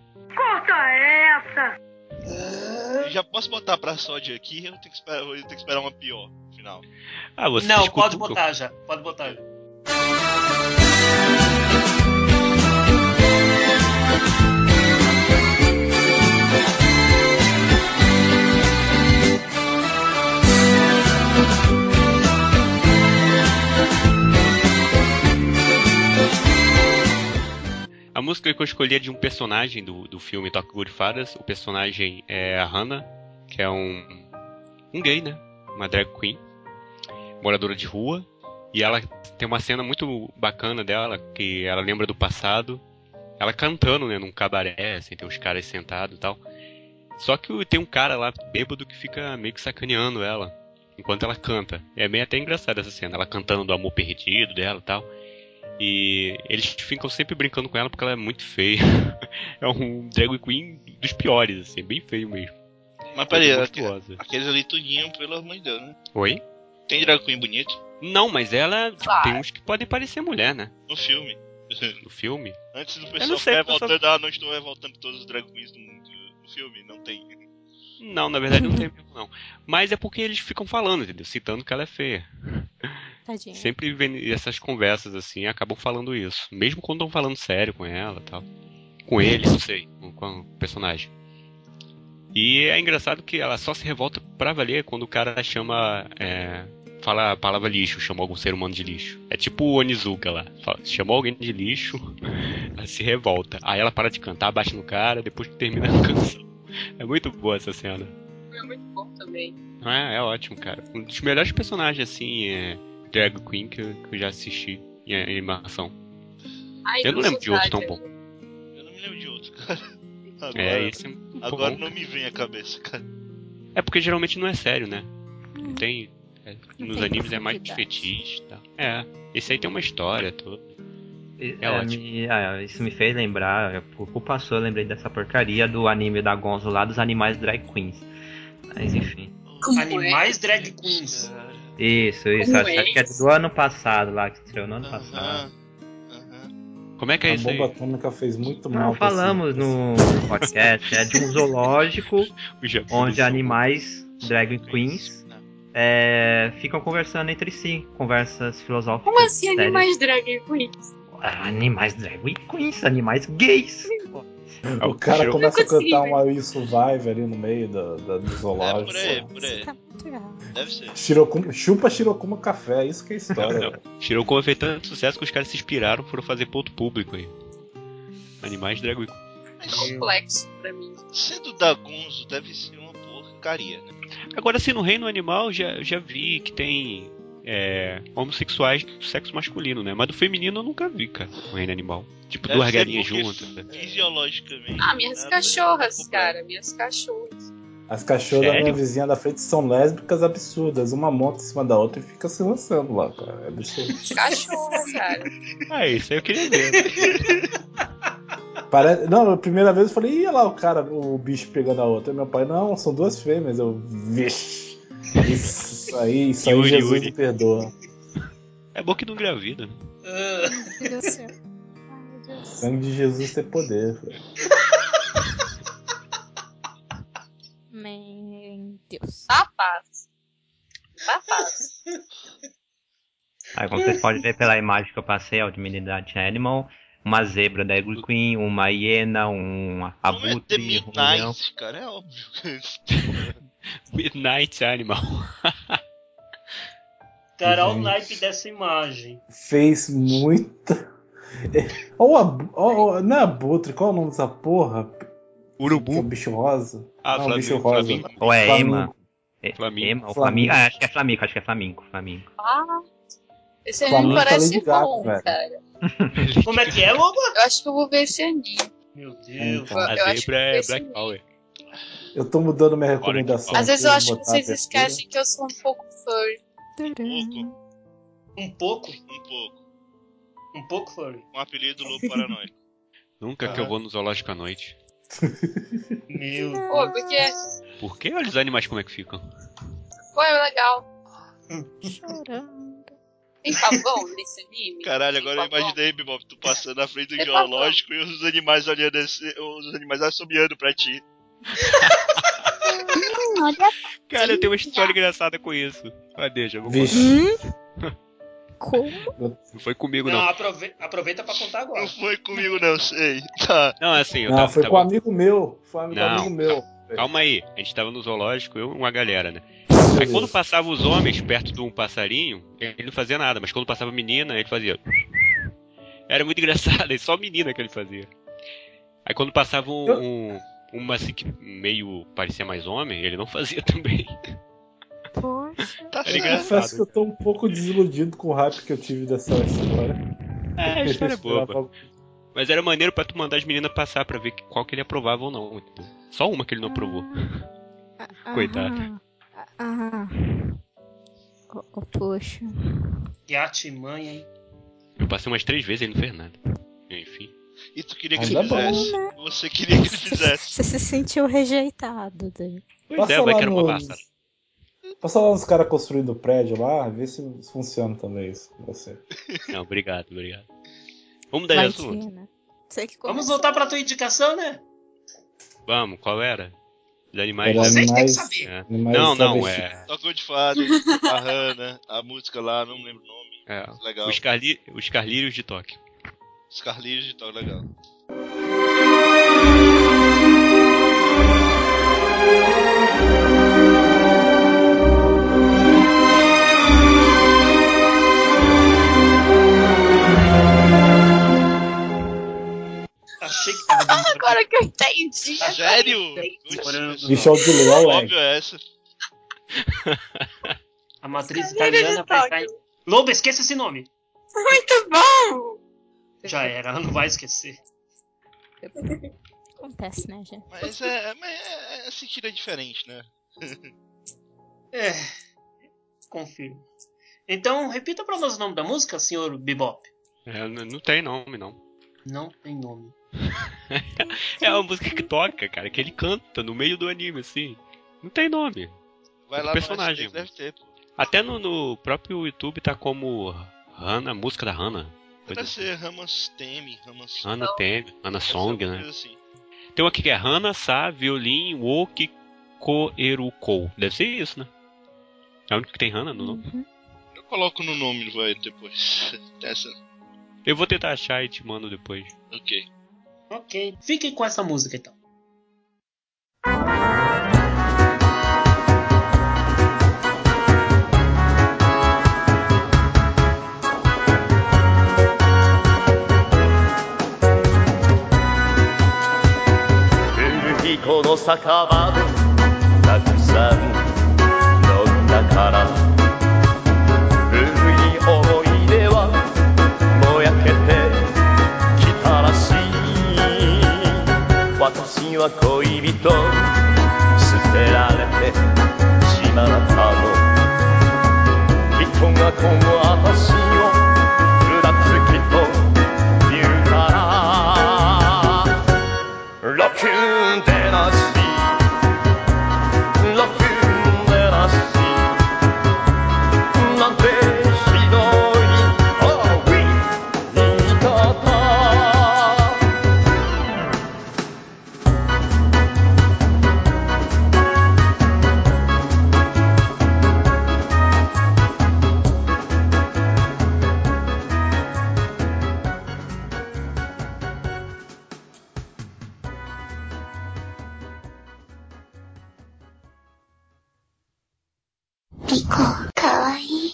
[SPEAKER 3] Já posso botar pra sódio aqui, eu tenho que esperar, eu tenho que esperar uma pior no final.
[SPEAKER 2] Ah, você
[SPEAKER 1] Não,
[SPEAKER 2] escutou
[SPEAKER 1] pode
[SPEAKER 2] o que eu-
[SPEAKER 1] botar já. Pode botar.
[SPEAKER 2] A música que eu escolhi é de um personagem do, do filme Tokyo Godfathers. O personagem é a Hana, que é um, um gay, né? Uma drag queen, moradora de rua. E ela tem uma cena muito bacana dela, que ela lembra do passado. Ela cantando, né, num cabaré, assim, tem uns caras sentados e tal. Só que tem um cara lá, bêbado, que fica meio que sacaneando ela, enquanto ela canta. É bem até engraçado essa cena, ela cantando do amor perdido dela e tal. E eles ficam sempre brincando com ela porque ela é muito feia. É um drag queen dos piores, assim, bem feio mesmo.
[SPEAKER 3] Mas peraí,
[SPEAKER 2] Coisa
[SPEAKER 3] aque-
[SPEAKER 2] monstruosa.
[SPEAKER 3] aqueles ali tudinho, pelo amor de Deus, né?
[SPEAKER 2] Oi?
[SPEAKER 3] Tem drag queen bonito
[SPEAKER 2] Não, mas ela, tipo,
[SPEAKER 8] Claro.
[SPEAKER 2] tem uns que podem parecer mulher, né?
[SPEAKER 3] no filme.
[SPEAKER 2] No filme.
[SPEAKER 3] Antes do
[SPEAKER 2] não
[SPEAKER 3] pessoal
[SPEAKER 2] sei,
[SPEAKER 3] ficar
[SPEAKER 2] eu só-
[SPEAKER 3] revoltando, ah, não estou revoltando todos os drag queens do mundo no filme, não tem.
[SPEAKER 2] Não, na verdade não tem mesmo, não. Mas é porque eles ficam falando, entendeu? Citando que ela é feia.
[SPEAKER 6] Tadinha.
[SPEAKER 2] Sempre vem essas conversas assim, acabam falando isso. Mesmo quando estão falando sério com ela e tal. Com ele, não sei, com, com o personagem. E é engraçado que ela só se revolta pra valer quando o cara chama. É, fala a palavra lixo, chama algum ser humano de lixo. É tipo o Onizuka lá. Fala, chamou alguém de lixo, ela se revolta. Aí ela para de cantar, bate no cara, depois que termina a canção. É muito boa essa cena.
[SPEAKER 8] Foi muito bom também.
[SPEAKER 2] É, é ótimo, cara. Um dos melhores personagens, assim, é Drag Queen que eu, que eu já assisti em animação.
[SPEAKER 8] Ai,
[SPEAKER 2] Eu não lembro de outro tão
[SPEAKER 8] saudade.
[SPEAKER 2] bom.
[SPEAKER 3] Eu não me lembro de outro, cara. Agora,
[SPEAKER 2] É, esse é muito
[SPEAKER 3] agora
[SPEAKER 2] bom.
[SPEAKER 3] não me vem à cabeça, cara.
[SPEAKER 2] É porque geralmente não é sério, né? Não tem. é,
[SPEAKER 6] Não
[SPEAKER 2] nos
[SPEAKER 6] tem
[SPEAKER 2] animes é mais de
[SPEAKER 6] profundidade.
[SPEAKER 2] fetiche e tal. É, esse aí tem uma história toda.
[SPEAKER 4] E-
[SPEAKER 2] É ótimo.
[SPEAKER 4] me- ah, isso me fez lembrar, por culpa sua, eu lembrei dessa porcaria do anime da Gonzo lá dos animais drag queens. Mas enfim.
[SPEAKER 8] Como
[SPEAKER 1] Animais
[SPEAKER 8] é?
[SPEAKER 1] drag queens.
[SPEAKER 3] Cara.
[SPEAKER 4] Isso, isso.
[SPEAKER 8] Como
[SPEAKER 4] Acho
[SPEAKER 8] é
[SPEAKER 4] que é do ano passado lá, que estreou no ano
[SPEAKER 3] Aham.
[SPEAKER 4] passado.
[SPEAKER 3] Aham.
[SPEAKER 2] Como é que é
[SPEAKER 5] A
[SPEAKER 2] isso aí?
[SPEAKER 5] bomba atômica fez muito mal.
[SPEAKER 4] Não,
[SPEAKER 5] pra esse-
[SPEAKER 4] falamos
[SPEAKER 5] pra esse-
[SPEAKER 4] no podcast, é de um zoológico
[SPEAKER 2] O Japão do
[SPEAKER 4] onde
[SPEAKER 2] Sul.
[SPEAKER 4] animais drag queens é, ficam conversando entre si, conversas filosóficas.
[SPEAKER 8] Como assim
[SPEAKER 4] sérias.
[SPEAKER 8] animais drag queens?
[SPEAKER 4] Ah, animais drag queens, animais gays.
[SPEAKER 5] O cara
[SPEAKER 2] Tirou-
[SPEAKER 5] começa a
[SPEAKER 8] Eu consegui
[SPEAKER 5] cantar
[SPEAKER 8] ver.
[SPEAKER 5] um Are You Survive ali no meio da, da, do
[SPEAKER 3] É,
[SPEAKER 5] zoológico.
[SPEAKER 3] por aí,
[SPEAKER 5] pô.
[SPEAKER 3] por
[SPEAKER 6] Isso
[SPEAKER 3] aí.
[SPEAKER 6] tá muito errado.
[SPEAKER 3] Deve ser.
[SPEAKER 5] Shirokuma- chupa Shirokuma Café, isso que é história. velho.
[SPEAKER 2] Shirokuma fez tanto sucesso que os caras se inspiraram por fazer ponto público aí. Animais drag queen.
[SPEAKER 3] Mas
[SPEAKER 8] Complexo pra mim.
[SPEAKER 3] sendo da Gonzo, deve ser uma porcaria, né?
[SPEAKER 2] Agora, assim, no reino animal, já, já vi que tem é, homossexuais do sexo masculino, né? Mas do feminino eu nunca vi, cara, no reino animal. Tipo,
[SPEAKER 3] Deve
[SPEAKER 2] duas
[SPEAKER 3] ser
[SPEAKER 2] galinhas
[SPEAKER 3] porque
[SPEAKER 2] juntas. né?
[SPEAKER 3] Fisiologicamente.
[SPEAKER 8] Ah, minhas
[SPEAKER 3] né,
[SPEAKER 8] cachorras,
[SPEAKER 3] complexo.
[SPEAKER 8] cara. Minhas cachorras.
[SPEAKER 5] As cachorras da minha
[SPEAKER 2] Sério?
[SPEAKER 5] vizinha da frente são lésbicas absurdas. Uma monta em cima da outra e fica se lançando lá, cara. É absurdo.
[SPEAKER 8] Cachorra, cara.
[SPEAKER 2] Ah, isso aí eu queria ver.
[SPEAKER 5] Pare... Não, a primeira vez eu falei, ia lá o cara, o bicho pegando a outra. E meu pai, não, são duas fêmeas. Eu, vixe. Isso aí, isso aí
[SPEAKER 2] Yuri,
[SPEAKER 5] Jesus
[SPEAKER 2] Yuri.
[SPEAKER 5] me perdoa.
[SPEAKER 2] É bom que não engravida, né?
[SPEAKER 1] Ah,
[SPEAKER 6] Meu Deus do céu. Ai, meu Deus.
[SPEAKER 5] Sangue de Jesus tem poder. velho.
[SPEAKER 6] Meu Deus.
[SPEAKER 8] Tá fácil. Tá fácil.
[SPEAKER 4] Aí, como vocês podem ver pela imagem que eu passei, a Divinidade Animal, uma zebra da Ugly Queen, uma hiena, um
[SPEAKER 3] Não é The
[SPEAKER 4] abutre, um leão.
[SPEAKER 3] Midnight, cara, é óbvio.
[SPEAKER 2] Midnight Animal.
[SPEAKER 1] Cara, olha o
[SPEAKER 5] Gente.
[SPEAKER 1] naipe dessa imagem.
[SPEAKER 5] Fez muita. Ó, o ab... ó, não é abutre, qual é o nome dessa porra? Que é o
[SPEAKER 2] Urubu.
[SPEAKER 5] bicho rosa.
[SPEAKER 2] Ah,
[SPEAKER 5] não, o bicho
[SPEAKER 2] Flamingo,
[SPEAKER 5] rosa.
[SPEAKER 2] Flamingo.
[SPEAKER 4] Ou é
[SPEAKER 5] Flamingo.
[SPEAKER 4] Ema? É,
[SPEAKER 2] Flamingo.
[SPEAKER 4] Ema ou
[SPEAKER 5] Flamingo.
[SPEAKER 4] Flamingo? Ah, acho que é Flamingo, acho que é Flamingo, Flamingo.
[SPEAKER 8] Ah, esse
[SPEAKER 5] Flamengo
[SPEAKER 8] anime
[SPEAKER 5] tá
[SPEAKER 8] parece
[SPEAKER 5] Lady Gaga,
[SPEAKER 8] bom,
[SPEAKER 5] velho.
[SPEAKER 8] cara.
[SPEAKER 1] Como é que é, Lobo?
[SPEAKER 8] Eu acho que eu vou ver esse anime.
[SPEAKER 1] Meu Deus.
[SPEAKER 5] Então.
[SPEAKER 2] A
[SPEAKER 8] Eu acho
[SPEAKER 2] zebra
[SPEAKER 8] que
[SPEAKER 2] é
[SPEAKER 8] esse
[SPEAKER 2] Black
[SPEAKER 8] anime.
[SPEAKER 2] Power.
[SPEAKER 5] Eu tô mudando minha
[SPEAKER 2] Olha que
[SPEAKER 5] recomendação.
[SPEAKER 2] pau.
[SPEAKER 8] Às vezes
[SPEAKER 5] aqui,
[SPEAKER 8] eu acho que
[SPEAKER 5] botar
[SPEAKER 8] vocês
[SPEAKER 5] a abertura.
[SPEAKER 8] esquecem que eu sou um pouco furry.
[SPEAKER 3] Pouco,
[SPEAKER 1] Um pouco?
[SPEAKER 3] um pouco.
[SPEAKER 1] Um pouco, Flurry.
[SPEAKER 3] Um apelido lobo paranoico.
[SPEAKER 2] Nunca que eu vou no zoológico à noite.
[SPEAKER 1] Meu
[SPEAKER 8] Pô, porque
[SPEAKER 2] Por que? Olha os animais como é que ficam.
[SPEAKER 8] pô, é legal.
[SPEAKER 6] Chorando.
[SPEAKER 8] Tem pavão nesse anime?
[SPEAKER 3] Caralho,
[SPEAKER 8] Tem
[SPEAKER 3] agora eu
[SPEAKER 8] pavão?
[SPEAKER 3] imaginei, Bebop, tu passando na frente do
[SPEAKER 8] Tem
[SPEAKER 3] zoológico e os animais olhando esse, os animais assobiando pra ti.
[SPEAKER 6] Hum, olha.
[SPEAKER 2] Cara, eu tenho uma história engraçada com isso. Ah, deixa, eu vou
[SPEAKER 5] Vixe.
[SPEAKER 6] Hum? Como?
[SPEAKER 2] contar. Não foi comigo,
[SPEAKER 1] Não,
[SPEAKER 2] não.
[SPEAKER 1] aprove- aproveita pra contar agora.
[SPEAKER 3] Não foi comigo não, sei. Tá.
[SPEAKER 2] Não, assim, eu
[SPEAKER 5] Não,
[SPEAKER 2] tava...
[SPEAKER 5] foi
[SPEAKER 2] tava-
[SPEAKER 5] com um amigo meu. Foi um
[SPEAKER 2] Não,
[SPEAKER 5] amigo meu.
[SPEAKER 2] Calma aí, a gente tava no zoológico, eu e uma galera, né? Aí quando passava os homens perto de um passarinho, ele não fazia nada, mas quando passava a menina, ele fazia. Era muito engraçado, é só menina que ele fazia. Aí quando passava um, um- uma assim que meio parecia mais homem, ele não fazia também.
[SPEAKER 6] Poxa.
[SPEAKER 3] Tá
[SPEAKER 2] Era
[SPEAKER 3] certo.
[SPEAKER 2] engraçado.
[SPEAKER 5] Confesso que eu tô um pouco desiludido com o hype que eu tive dessa história.
[SPEAKER 2] É, a história é
[SPEAKER 5] Eu esperava-
[SPEAKER 2] boba. Mas era maneiro pra tu mandar as meninas passar pra ver que- qual que ele aprovava ou não. Entendeu? Só uma que ele não aprovou.
[SPEAKER 6] Ah,
[SPEAKER 2] Coitado.
[SPEAKER 6] Ah. Oh, oh, poxa.
[SPEAKER 1] Que artimanha, hein?
[SPEAKER 2] Eu passei umas três vezes e ele não fez nada. Enfim.
[SPEAKER 3] E tu queria que
[SPEAKER 5] Ainda
[SPEAKER 3] ele
[SPEAKER 5] bom,
[SPEAKER 3] fizesse.
[SPEAKER 6] né?
[SPEAKER 3] Você queria que ele fizesse.
[SPEAKER 6] Você se sentiu rejeitado, né?
[SPEAKER 2] Pois
[SPEAKER 5] Passa
[SPEAKER 2] é, vai
[SPEAKER 5] lá
[SPEAKER 2] que era uma
[SPEAKER 5] nos-
[SPEAKER 2] massa.
[SPEAKER 5] Passa lá nos caras construindo prédio lá, vê se funciona também isso com você.
[SPEAKER 2] Não, obrigado, obrigado. Vamos mudar de assunto.
[SPEAKER 6] Imagina. Você que
[SPEAKER 1] Vamos
[SPEAKER 6] começou.
[SPEAKER 1] voltar pra tua indicação, né?
[SPEAKER 2] Vamos, qual era? Dos animais.
[SPEAKER 5] Era
[SPEAKER 1] Você que tem que
[SPEAKER 5] animais,
[SPEAKER 1] saber.
[SPEAKER 2] É.
[SPEAKER 5] animais
[SPEAKER 2] Não, não,
[SPEAKER 5] travestis.
[SPEAKER 2] é.
[SPEAKER 3] Tocou de fado, a Hannah, a música lá, não lembro o nome.
[SPEAKER 2] é
[SPEAKER 3] Legal.
[SPEAKER 2] os, Carli... os Carlírios de Tóquio.
[SPEAKER 3] Os Carlinhos de tal, legal.
[SPEAKER 1] Achei que tava demorando.
[SPEAKER 8] Agora que eu entendi.
[SPEAKER 3] Sério?
[SPEAKER 1] Demorando.
[SPEAKER 5] Bicho de leão, leg.
[SPEAKER 3] Óbvio é essa.
[SPEAKER 1] A matriz
[SPEAKER 8] Carneiro
[SPEAKER 1] italiana
[SPEAKER 8] de
[SPEAKER 1] vai
[SPEAKER 8] Tóquio.
[SPEAKER 1] estar em... Lobo, esqueça esse nome.
[SPEAKER 8] Muito bom!
[SPEAKER 1] Já era, ela não vai esquecer.
[SPEAKER 6] Acontece, né, gente?
[SPEAKER 3] Mas é, mas é, é sentido é diferente, né?
[SPEAKER 1] É, confirmo. Então, repita pra nós o nome da música, senhor Bebop.
[SPEAKER 2] É, n- não tem nome, não.
[SPEAKER 1] Não tem nome.
[SPEAKER 2] É uma música que toca, cara, que ele canta no meio do anime, assim. Não tem nome.
[SPEAKER 3] Vai
[SPEAKER 2] O
[SPEAKER 3] lá
[SPEAKER 2] personagem,
[SPEAKER 3] no deve ter, pô.
[SPEAKER 2] Até no, no próprio YouTube tá como Hana, música da Hana.
[SPEAKER 3] Deve ser Ramas Teme, Ramas
[SPEAKER 2] Hana Teme, Hana
[SPEAKER 3] deve ser
[SPEAKER 2] Song,
[SPEAKER 3] alguma
[SPEAKER 2] né?
[SPEAKER 3] coisa assim.
[SPEAKER 2] Tem uma aqui que é Hana, Sa, Violin, Woki, Koerukou. Deve ser isso, né? É o único que tem Hana no nome.
[SPEAKER 6] Uhum.
[SPEAKER 3] Eu coloco no nome, vai, depois. Essa.
[SPEAKER 2] Eu vou tentar achar e te mando depois.
[SPEAKER 3] Ok.
[SPEAKER 1] Ok. Fiquem com essa música, então.
[SPEAKER 9] 古いこの酒場でたくさん飲んだから古い思い出はぼやけてきたらしい私は恋人捨てられてしまったの人がこの私を裏つきと言うからロックンでなしロックンでなしなんてひどいあウィ言い方
[SPEAKER 7] い子、かわいい。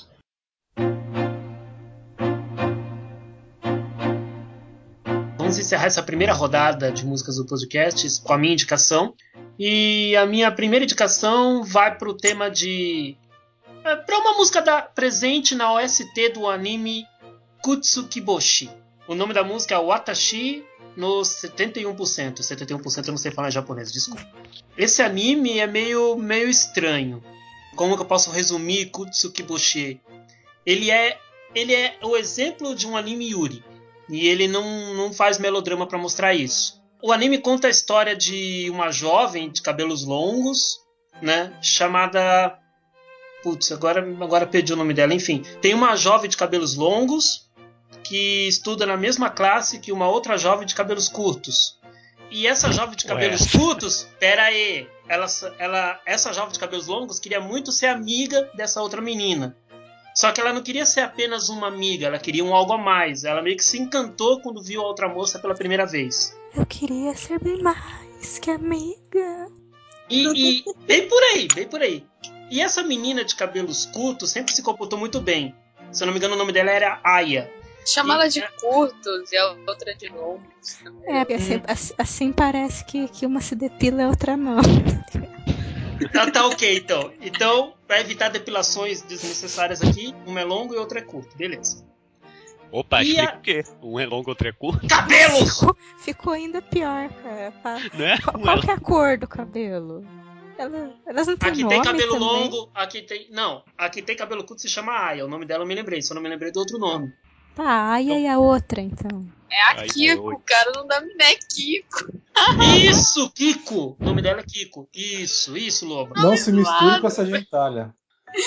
[SPEAKER 1] Vamos encerrar essa primeira rodada de músicas do podcast com a minha indicação. E a minha primeira indicação vai para o tema de... É, para uma música da, presente na O S T do anime Kutsukiboshi. O nome da música é Watashi no setenta e um por cento. setenta e um por cento eu não sei falar japonês, desculpa. Esse anime é meio, meio estranho. Como que eu posso resumir Kutsukiboshi? Ele é, ele é o exemplo de um anime yuri. E ele não, não faz melodrama para mostrar isso. O anime conta a história de uma jovem de cabelos longos, né, chamada... Putz, agora, agora perdi o nome dela. Enfim, tem uma jovem de cabelos longos que estuda na mesma classe que uma outra jovem de cabelos curtos. E essa jovem de cabelos Ué. curtos... Pera aí. Ela, ela, essa jovem de cabelos longos queria muito ser amiga dessa outra menina. Só que ela não queria ser apenas uma amiga, ela queria um algo a mais. Ela meio que se encantou quando viu a outra moça pela primeira vez.
[SPEAKER 6] Eu queria ser bem mais que amiga.
[SPEAKER 1] E, e bem por aí, bem por aí. E essa menina de cabelos curtos sempre se comportou muito bem. Se eu não me engano, o nome dela era Aya.
[SPEAKER 8] Chama ela de curtos e a outra de longos.
[SPEAKER 6] É, porque assim, hum. assim parece que, que uma se depila e a outra não.
[SPEAKER 1] Tá, tá ok, então. Então, pra evitar depilações desnecessárias aqui, um é longo e outro é curto, beleza.
[SPEAKER 2] Opa,
[SPEAKER 1] e
[SPEAKER 2] explica
[SPEAKER 1] a...
[SPEAKER 2] o quê? Um é longo e outro é curto?
[SPEAKER 1] Cabelos!
[SPEAKER 6] Ficou, ficou ainda pior, cara.
[SPEAKER 2] Não é?
[SPEAKER 6] Qual, qual que é a cor do cabelo? Ela, elas não têm
[SPEAKER 1] Aqui
[SPEAKER 6] nome
[SPEAKER 1] tem cabelo
[SPEAKER 6] também?
[SPEAKER 1] longo, aqui tem... Não, aqui tem cabelo curto, se chama Aya. O nome dela eu me lembrei, só não me lembrei do outro nome.
[SPEAKER 6] Tá, a Aya e a outra, então.
[SPEAKER 8] É a Kiko, o cara não dá é Kiko.
[SPEAKER 1] Isso, Kiko! O nome dela é Kiko. Isso, isso, Loba.
[SPEAKER 5] Não se misture com essa gentalha.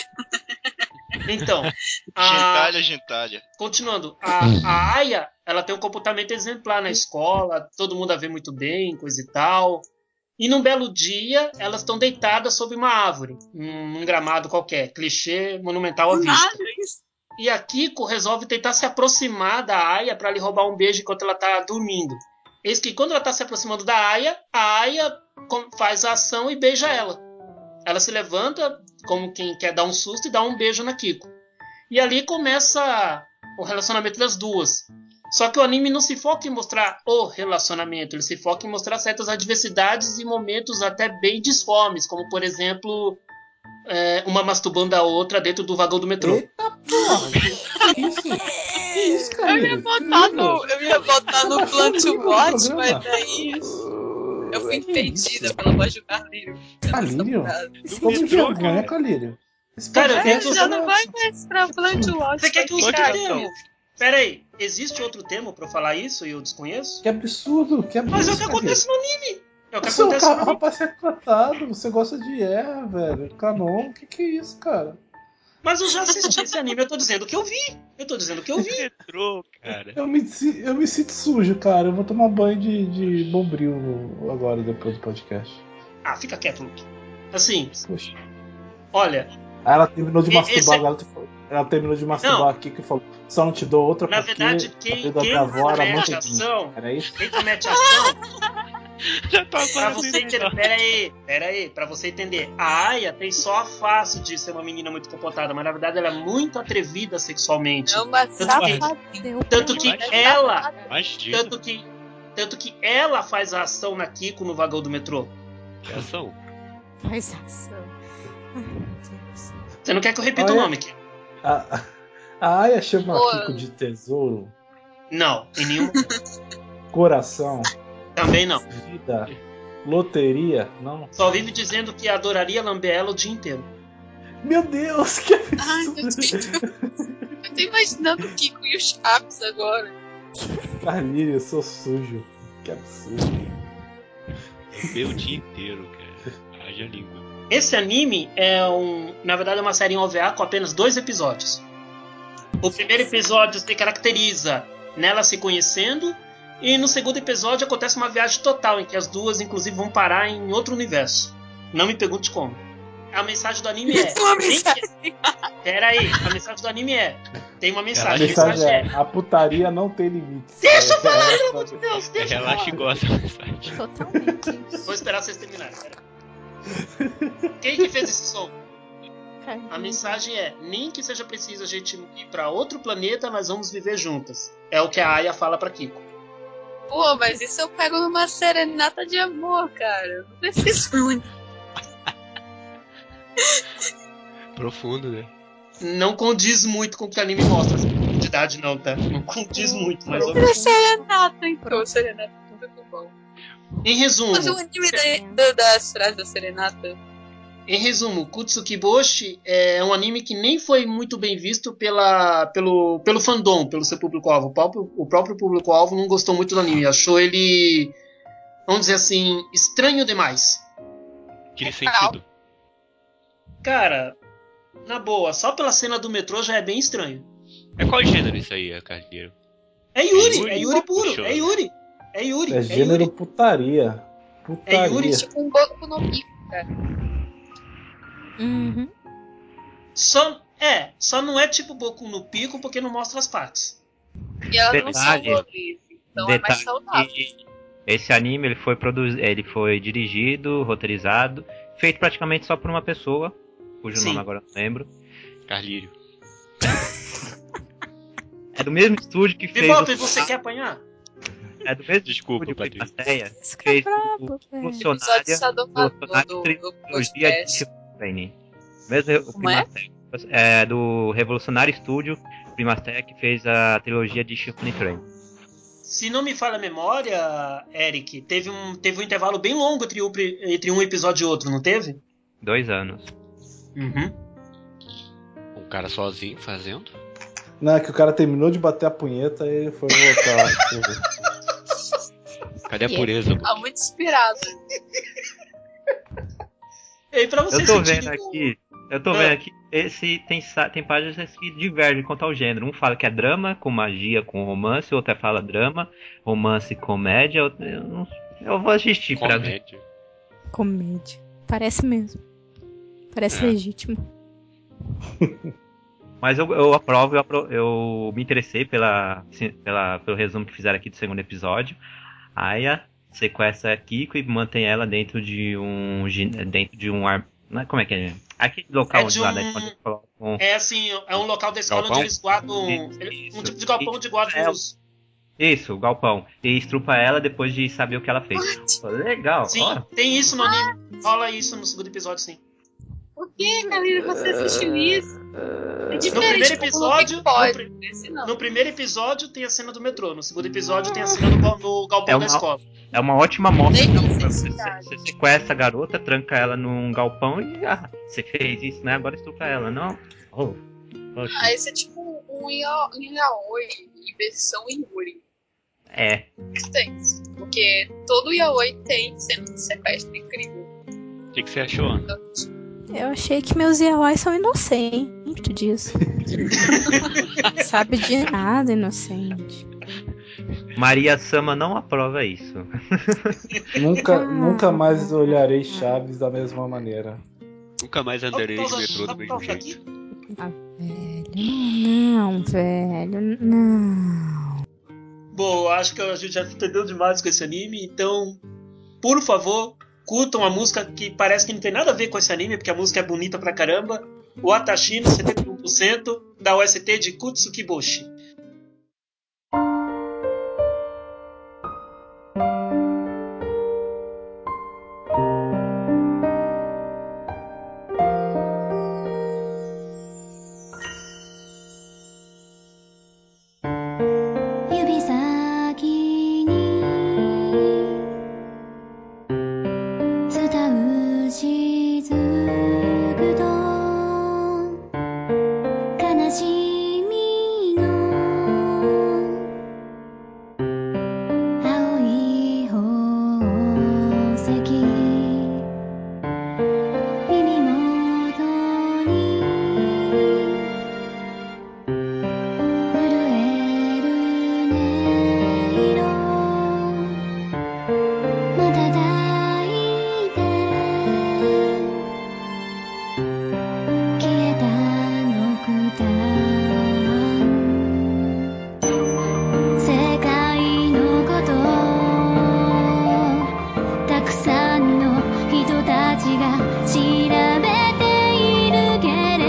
[SPEAKER 1] Então, a...
[SPEAKER 3] gentalha, gentalha.
[SPEAKER 1] Continuando, a, a Aya, ela tem um comportamento exemplar na escola, todo mundo a vê muito bem, coisa e tal. E num belo dia, elas estão deitadas sob uma árvore, num gramado qualquer, clichê monumental à vista. E a Kiko resolve tentar se aproximar da Aya para lhe roubar um beijo enquanto ela está dormindo. Eis que quando ela está se aproximando da Aya, a Aya faz a ação e beija ela. Ela se levanta como quem quer dar um susto e dá um beijo na Kiko. E ali começa o relacionamento das duas. Só que o anime não se foca em mostrar o relacionamento, ele se foca em mostrar certas adversidades e momentos até bem disformes, como por exemplo, é, uma masturbando a outra dentro do vagão do metrô.
[SPEAKER 5] Eita porra, que isso? Que isso, cara?
[SPEAKER 8] Eu ia botar no, eu ia botar no Plant Watch, mas daí eu fui impedida pela voz do Carlírio.
[SPEAKER 5] Calírio? Ficou de vergonha, Calírio.
[SPEAKER 1] Cara, eu
[SPEAKER 8] É,
[SPEAKER 1] tenho
[SPEAKER 8] já não vai mais pra Plant Watch.
[SPEAKER 1] Você quer que eu use
[SPEAKER 8] ficar
[SPEAKER 1] termo?
[SPEAKER 8] aqui.
[SPEAKER 1] Pera aí, existe outro termo pra falar isso e eu desconheço?
[SPEAKER 5] Que absurdo, que absurdo.
[SPEAKER 1] Mas é o que acontece no anime. É o que
[SPEAKER 5] Você
[SPEAKER 1] acontece
[SPEAKER 5] é
[SPEAKER 1] no
[SPEAKER 5] um
[SPEAKER 1] anime.
[SPEAKER 5] rapaz retratado, você gosta de Eva, velho. Canon, que que é isso, cara?
[SPEAKER 1] Mas eu já assisti esse anime, eu tô dizendo que eu vi. Eu tô dizendo que eu vi.
[SPEAKER 2] Metrô, cara.
[SPEAKER 5] Eu me, eu me sinto sujo, cara. Eu vou tomar banho de, de bombril agora, depois do podcast.
[SPEAKER 1] Ah, fica quieto, Luke. Assim,
[SPEAKER 5] Poxa.
[SPEAKER 1] olha...
[SPEAKER 5] Aí ela terminou de masturbar,
[SPEAKER 1] esse...
[SPEAKER 5] agora tu falou. Ela terminou de masturbar
[SPEAKER 1] não.
[SPEAKER 5] aqui que falou. Só não te dou outra
[SPEAKER 1] Na
[SPEAKER 5] porque
[SPEAKER 1] verdade, quem,
[SPEAKER 5] a da
[SPEAKER 1] quem
[SPEAKER 5] minha avó era
[SPEAKER 1] comete
[SPEAKER 5] muito
[SPEAKER 1] ação...
[SPEAKER 5] Era isso?
[SPEAKER 1] Quem comete ação...
[SPEAKER 2] Já tô
[SPEAKER 1] Pra você entender, pera aí, pera aí, pra você entender, a Aya tem só a face de ser uma menina muito comportada, mas na verdade ela é muito atrevida sexualmente.
[SPEAKER 8] É uma
[SPEAKER 1] Tanto que,
[SPEAKER 6] Deu
[SPEAKER 1] tanto que ela,
[SPEAKER 2] Imagina.
[SPEAKER 1] tanto que, tanto que ela faz a ação na Kiko no vagão do metrô.
[SPEAKER 2] Que ação?
[SPEAKER 6] Faz ação. Ai, meu Deus.
[SPEAKER 1] Você não quer que eu repita
[SPEAKER 5] Olha,
[SPEAKER 1] o nome, Kiko?
[SPEAKER 5] A, a Aya chama
[SPEAKER 8] Pô.
[SPEAKER 5] a Kiko de tesouro,
[SPEAKER 1] Não, em nenhum momento.
[SPEAKER 5] coração,
[SPEAKER 1] Também não.
[SPEAKER 5] vida, loteria, não.
[SPEAKER 1] Só vive dizendo que adoraria lamber ela o dia inteiro.
[SPEAKER 5] Meu Deus, que
[SPEAKER 8] Ai, meu
[SPEAKER 5] absurdo.
[SPEAKER 8] Deus. Eu tô imaginando o Kiko e os Chaves agora.
[SPEAKER 5] Carlinhos, eu sou sujo. Que absurdo.
[SPEAKER 2] Lamber o dia inteiro, cara. Haja língua.
[SPEAKER 1] Esse anime é um, na verdade é uma série em O V A com apenas dois episódios. O primeiro episódio se caracteriza nela se conhecendo, e no segundo episódio acontece uma viagem total em que as duas inclusive vão parar em outro universo. Não me pergunte como. A mensagem do anime é...
[SPEAKER 8] Uma mensagem.
[SPEAKER 1] Pera aí, a mensagem do anime é... Tem uma
[SPEAKER 5] A
[SPEAKER 1] mensagem, a
[SPEAKER 5] mensagem
[SPEAKER 1] mensagem
[SPEAKER 5] é:
[SPEAKER 1] é...
[SPEAKER 5] a putaria não tem limites.
[SPEAKER 1] Deixa eu
[SPEAKER 5] É,
[SPEAKER 1] falar,
[SPEAKER 5] é,
[SPEAKER 1] pelo amor de Deus,
[SPEAKER 2] É,
[SPEAKER 1] deixa eu
[SPEAKER 2] relaxa
[SPEAKER 1] falar.
[SPEAKER 2] e gosta da mensagem.
[SPEAKER 6] Totalmente.
[SPEAKER 1] Vou esperar vocês terminarem. Pera. Quem que fez esse som? A mensagem é: nem que seja preciso a gente ir pra outro planeta, nós vamos viver juntas. É o que a Aya fala pra Kiko.
[SPEAKER 8] Pô, mas isso eu pego numa serenata de amor, cara. Não preciso muito.
[SPEAKER 2] Profundo, né?
[SPEAKER 1] Não condiz muito com o que o anime mostra. Essa profundidade não, tá? Não condiz muito, mas...
[SPEAKER 8] É serenata, então. Serenata é muito bom.
[SPEAKER 1] Em resumo...
[SPEAKER 8] Mas o anime da, das frases da serenata...
[SPEAKER 1] Em resumo, Kutsukiboshi é um anime que nem foi muito bem visto pela, pelo, pelo fandom, pelo seu público-alvo. O próprio, o próprio público-alvo não gostou muito do anime. Achou ele, vamos dizer assim, estranho demais.
[SPEAKER 2] Que sentido?
[SPEAKER 1] Cara, na boa, só pela cena do metrô já é bem estranho.
[SPEAKER 2] É qual gênero isso aí, Carneiro?
[SPEAKER 1] É Yuri,
[SPEAKER 2] Yuri?
[SPEAKER 1] é Yuri puro,
[SPEAKER 2] Puxa,
[SPEAKER 1] é Yuri. É Yuri,
[SPEAKER 5] É
[SPEAKER 1] é
[SPEAKER 5] gênero
[SPEAKER 1] Yuri.
[SPEAKER 5] putaria. Putaria.
[SPEAKER 1] É Yuri,
[SPEAKER 8] Tipo um Boku no Pico, cara.
[SPEAKER 6] Uhum.
[SPEAKER 1] Só, é, só não é tipo Boku no Pico porque não mostra as partes.
[SPEAKER 8] E elas não são
[SPEAKER 4] Detalhe.
[SPEAKER 8] lovres, então é mais saudável.
[SPEAKER 4] que esse anime ele foi produzido, ele foi dirigido, roteirizado, feito praticamente só por uma pessoa, cujo
[SPEAKER 1] Sim.
[SPEAKER 4] nome agora eu não lembro.
[SPEAKER 2] Carlírio.
[SPEAKER 4] É do mesmo estúdio que fez
[SPEAKER 1] Bebop,
[SPEAKER 4] o-
[SPEAKER 1] você quer apanhar?
[SPEAKER 4] É do mesmo
[SPEAKER 2] Desculpa,
[SPEAKER 4] estúdio que
[SPEAKER 2] Patrícia.
[SPEAKER 4] Matéia,
[SPEAKER 6] Esse
[SPEAKER 4] fez
[SPEAKER 6] cara é
[SPEAKER 4] o
[SPEAKER 6] brabo, velho.
[SPEAKER 4] Revolucionária,
[SPEAKER 8] Episódio sadomaso
[SPEAKER 4] Revolucionária
[SPEAKER 8] do- do
[SPEAKER 4] Trilogia de
[SPEAKER 8] podcast.
[SPEAKER 4] Training. Mesmo o
[SPEAKER 8] Como é?
[SPEAKER 4] Primasteia, é do Revolucionário Studio, Primasteia, que fez a trilogia de Symphony Train.
[SPEAKER 1] Se não me falha a memória, Eric, teve um, teve um intervalo bem longo entre, o, pri- entre um episódio e outro, não teve?
[SPEAKER 4] Dois anos.
[SPEAKER 1] Uhum.
[SPEAKER 2] Um cara sozinho fazendo?
[SPEAKER 5] Não, é que o cara terminou de bater a punheta e ele foi voltar.
[SPEAKER 2] Cadê a
[SPEAKER 6] E
[SPEAKER 2] pureza, Luke?
[SPEAKER 8] Tá muito inspirado.
[SPEAKER 1] E aí, pra
[SPEAKER 4] Eu
[SPEAKER 1] vocês
[SPEAKER 4] tô
[SPEAKER 1] sentirem
[SPEAKER 4] vendo
[SPEAKER 1] o-
[SPEAKER 4] aqui, eu tô
[SPEAKER 1] Ah.
[SPEAKER 4] vendo aqui, esse tem, sa- tem páginas que divergem quanto ao gênero. Um fala que é drama com magia com romance, o outro fala drama, romance e comédia. Eu, eu, não- eu vou assistir pra ver.
[SPEAKER 2] Comédia.
[SPEAKER 6] Comédia. Parece mesmo. Parece
[SPEAKER 2] É.
[SPEAKER 6] legítimo.
[SPEAKER 4] Mas eu, eu aprovo, eu, apro- eu me interessei pela, sim, pela, pelo resumo que fizeram aqui do segundo episódio. Aya sequestra a Kiko e mantém ela dentro de um gin- dentro de um ar, não é, como é que é? Aquele local
[SPEAKER 1] É
[SPEAKER 4] onde
[SPEAKER 1] de
[SPEAKER 4] lá
[SPEAKER 1] um-
[SPEAKER 4] da escola eles colocam-
[SPEAKER 1] É assim, é um local da escola
[SPEAKER 2] Galpão?
[SPEAKER 1] onde eles guardam.
[SPEAKER 4] Isso,
[SPEAKER 1] ele- um
[SPEAKER 4] isso.
[SPEAKER 1] tipo de galpão onde guardam
[SPEAKER 4] É,
[SPEAKER 1] os.
[SPEAKER 4] Isso, o galpão. E estrupa ela depois de saber o que ela fez. Pô, legal,
[SPEAKER 1] Sim,
[SPEAKER 4] ó.
[SPEAKER 1] tem isso no anime. Rola isso no segundo episódio, sim.
[SPEAKER 8] Por que, Camila, você assistiu isso? É
[SPEAKER 1] No
[SPEAKER 8] diferente,
[SPEAKER 1] primeiro
[SPEAKER 8] como
[SPEAKER 1] episódio.
[SPEAKER 8] no pode.
[SPEAKER 1] No, pri-
[SPEAKER 8] Esse não.
[SPEAKER 1] no primeiro episódio tem a cena do metrô. No segundo episódio tem a cena no, gal- no galpão
[SPEAKER 4] É
[SPEAKER 1] da
[SPEAKER 4] uma-
[SPEAKER 1] escola.
[SPEAKER 4] É uma ótima mostra.
[SPEAKER 8] Nem
[SPEAKER 4] Então,
[SPEAKER 8] necessidade.
[SPEAKER 4] você, você sequestra a garota, tranca ela num galpão e ah, você fez isso, né? Agora estupa ela, não? Oh, poxa.
[SPEAKER 8] Ah, esse é tipo um ya- um yaoi em versão Yuri.
[SPEAKER 4] É.
[SPEAKER 8] Extenso. Porque todo yaoi tem cena de sequestro. Incrível.
[SPEAKER 2] O que, que você achou, Ana?
[SPEAKER 6] Eu achei que meus yaoi são inocentes disso. Sabe de nada, inocente.
[SPEAKER 4] Maria Sama não aprova isso.
[SPEAKER 5] nunca,
[SPEAKER 6] Ah.
[SPEAKER 5] nunca mais olharei Chaves da mesma maneira.
[SPEAKER 2] Nunca mais andarei de metrô do mesmo
[SPEAKER 1] Sabe
[SPEAKER 2] jeito.
[SPEAKER 6] Ah, velho. Não, velho. Não.
[SPEAKER 1] Bom, eu acho que a gente já entendeu demais com esse anime, então, por favor, curtam a música que parece que não tem nada a ver com esse anime, porque a música é bonita pra caramba. O Atashi no setenta e um por cento da O S T de Kutsukiboshi.
[SPEAKER 7] 指先に伝う雫と悲しみの青い宝石耳元に震える音色瞬いて消えたノクターン世界のことたくさんの人たちが調べているけれ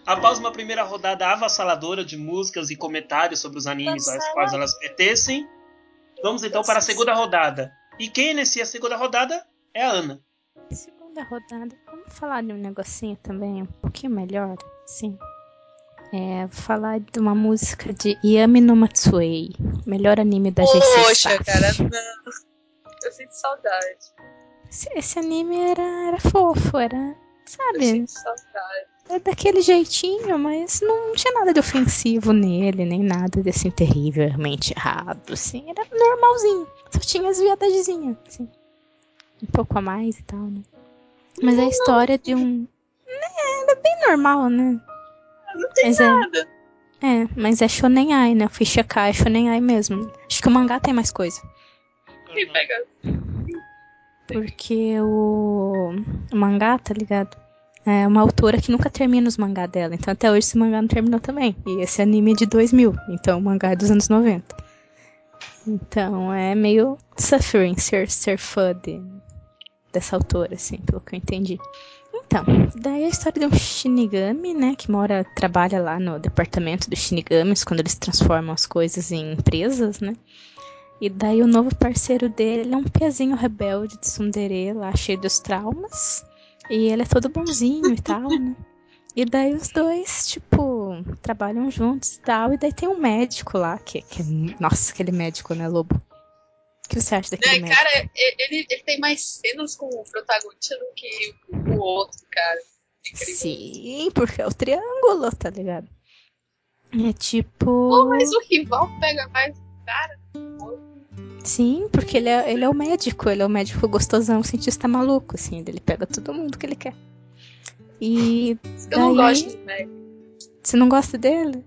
[SPEAKER 1] Após uma primeira rodada avassaladora de músicas e comentários sobre os animes aos quais elas pertencem, vamos então para a segunda rodada. E quem inicia a segunda rodada é a Ana.
[SPEAKER 6] Segunda rodada, vamos falar de um negocinho também um pouquinho melhor, sim. É, vou falar de uma música de Yami no Matsuei, melhor anime da G C
[SPEAKER 8] Poxa,
[SPEAKER 6] Staff.
[SPEAKER 8] cara, não. Eu sinto saudade.
[SPEAKER 6] Esse, esse anime era, era fofo, era,
[SPEAKER 8] Eu
[SPEAKER 6] sabe,
[SPEAKER 8] sinto saudade.
[SPEAKER 6] era daquele jeitinho, mas não tinha nada de ofensivo nele, nem nada de assim terrivelmente errado, assim, era normalzinho, só tinha as viadagezinhas, assim, um pouco a mais e tal, né? Mas é a história de um... É, era bem normal, né?
[SPEAKER 8] Não tem
[SPEAKER 6] Mas
[SPEAKER 8] nada.
[SPEAKER 6] é, é, mas é Shonen Ai, né? Eu fui checar, é Shonen Ai mesmo. Acho que o mangá tem mais coisa.
[SPEAKER 8] Quem pega?
[SPEAKER 6] Porque o, o mangá, tá ligado? É uma autora que nunca termina os mangá dela. Então até hoje esse mangá não terminou também. E esse anime é de dois mil. Então o mangá é dos anos noventa. Então é meio suffering ser, ser fã de, dessa autora, assim, pelo que eu entendi. Então, daí a história de um Shinigami, né, que mora, trabalha lá no departamento dos Shinigamis, quando eles transformam as coisas em empresas, né, e daí o novo parceiro dele é um pezinho rebelde de tsundere lá, cheio dos traumas, e ele é todo bonzinho e tal, né, e daí os dois, tipo, trabalham juntos e tal, e daí tem um médico lá, que, que nossa, aquele médico, né, Lobo? O que você acha daquele
[SPEAKER 8] É,
[SPEAKER 6] médico?
[SPEAKER 8] cara, ele, ele tem mais cenas com o protagonista do que o outro, cara. Incrível.
[SPEAKER 6] Sim, porque é o triângulo, tá ligado? É tipo...
[SPEAKER 8] Pô, mas o rival pega mais, cara.
[SPEAKER 6] Sim, porque ele é, ele é o médico, ele é o médico gostosão, cientista maluco, assim, ele pega todo mundo que ele quer. E
[SPEAKER 8] Eu
[SPEAKER 6] daí...
[SPEAKER 8] não gosto de médico.
[SPEAKER 6] Você não gosta dele?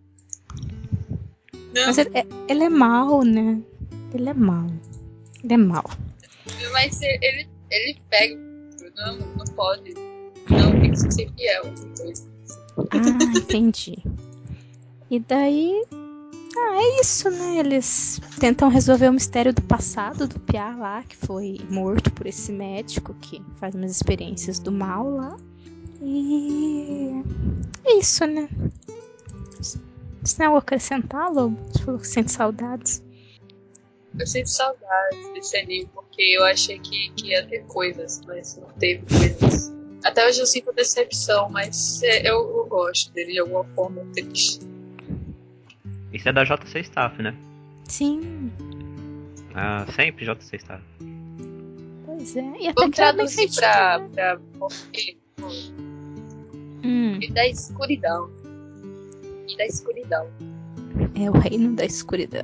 [SPEAKER 8] Não,
[SPEAKER 6] Mas ele é, ele é mau, né? Ele é mau. Ele é mau.
[SPEAKER 8] mas ele, ele pega. Não, não pode. Não, tem que ser fiel.
[SPEAKER 6] Ah, entendi. E daí... Ah, é isso, né? Eles tentam resolver o mistério do passado do Piá lá, que foi morto por esse médico que faz umas experiências do mal lá. E... é isso, né? Você tem algo a acrescentar, Lobo? Você falou que sente saudades.
[SPEAKER 8] Eu sinto saudades desse anime, porque eu achei que, que ia ter coisas, mas não teve coisas. Até hoje eu sinto decepção, mas é, eu, eu gosto dele de alguma forma triste.
[SPEAKER 4] Isso é da J C Staff, né?
[SPEAKER 6] Sim,
[SPEAKER 4] Ah, sempre J C Staff.
[SPEAKER 6] pois é. E até
[SPEAKER 8] Vamos
[SPEAKER 6] que é bem
[SPEAKER 8] traduzir
[SPEAKER 6] feitinho,
[SPEAKER 8] pra,
[SPEAKER 6] né?
[SPEAKER 8] pra português.
[SPEAKER 6] Hum,
[SPEAKER 8] E da escuridão. E da escuridão.
[SPEAKER 6] é o reino da escuridão.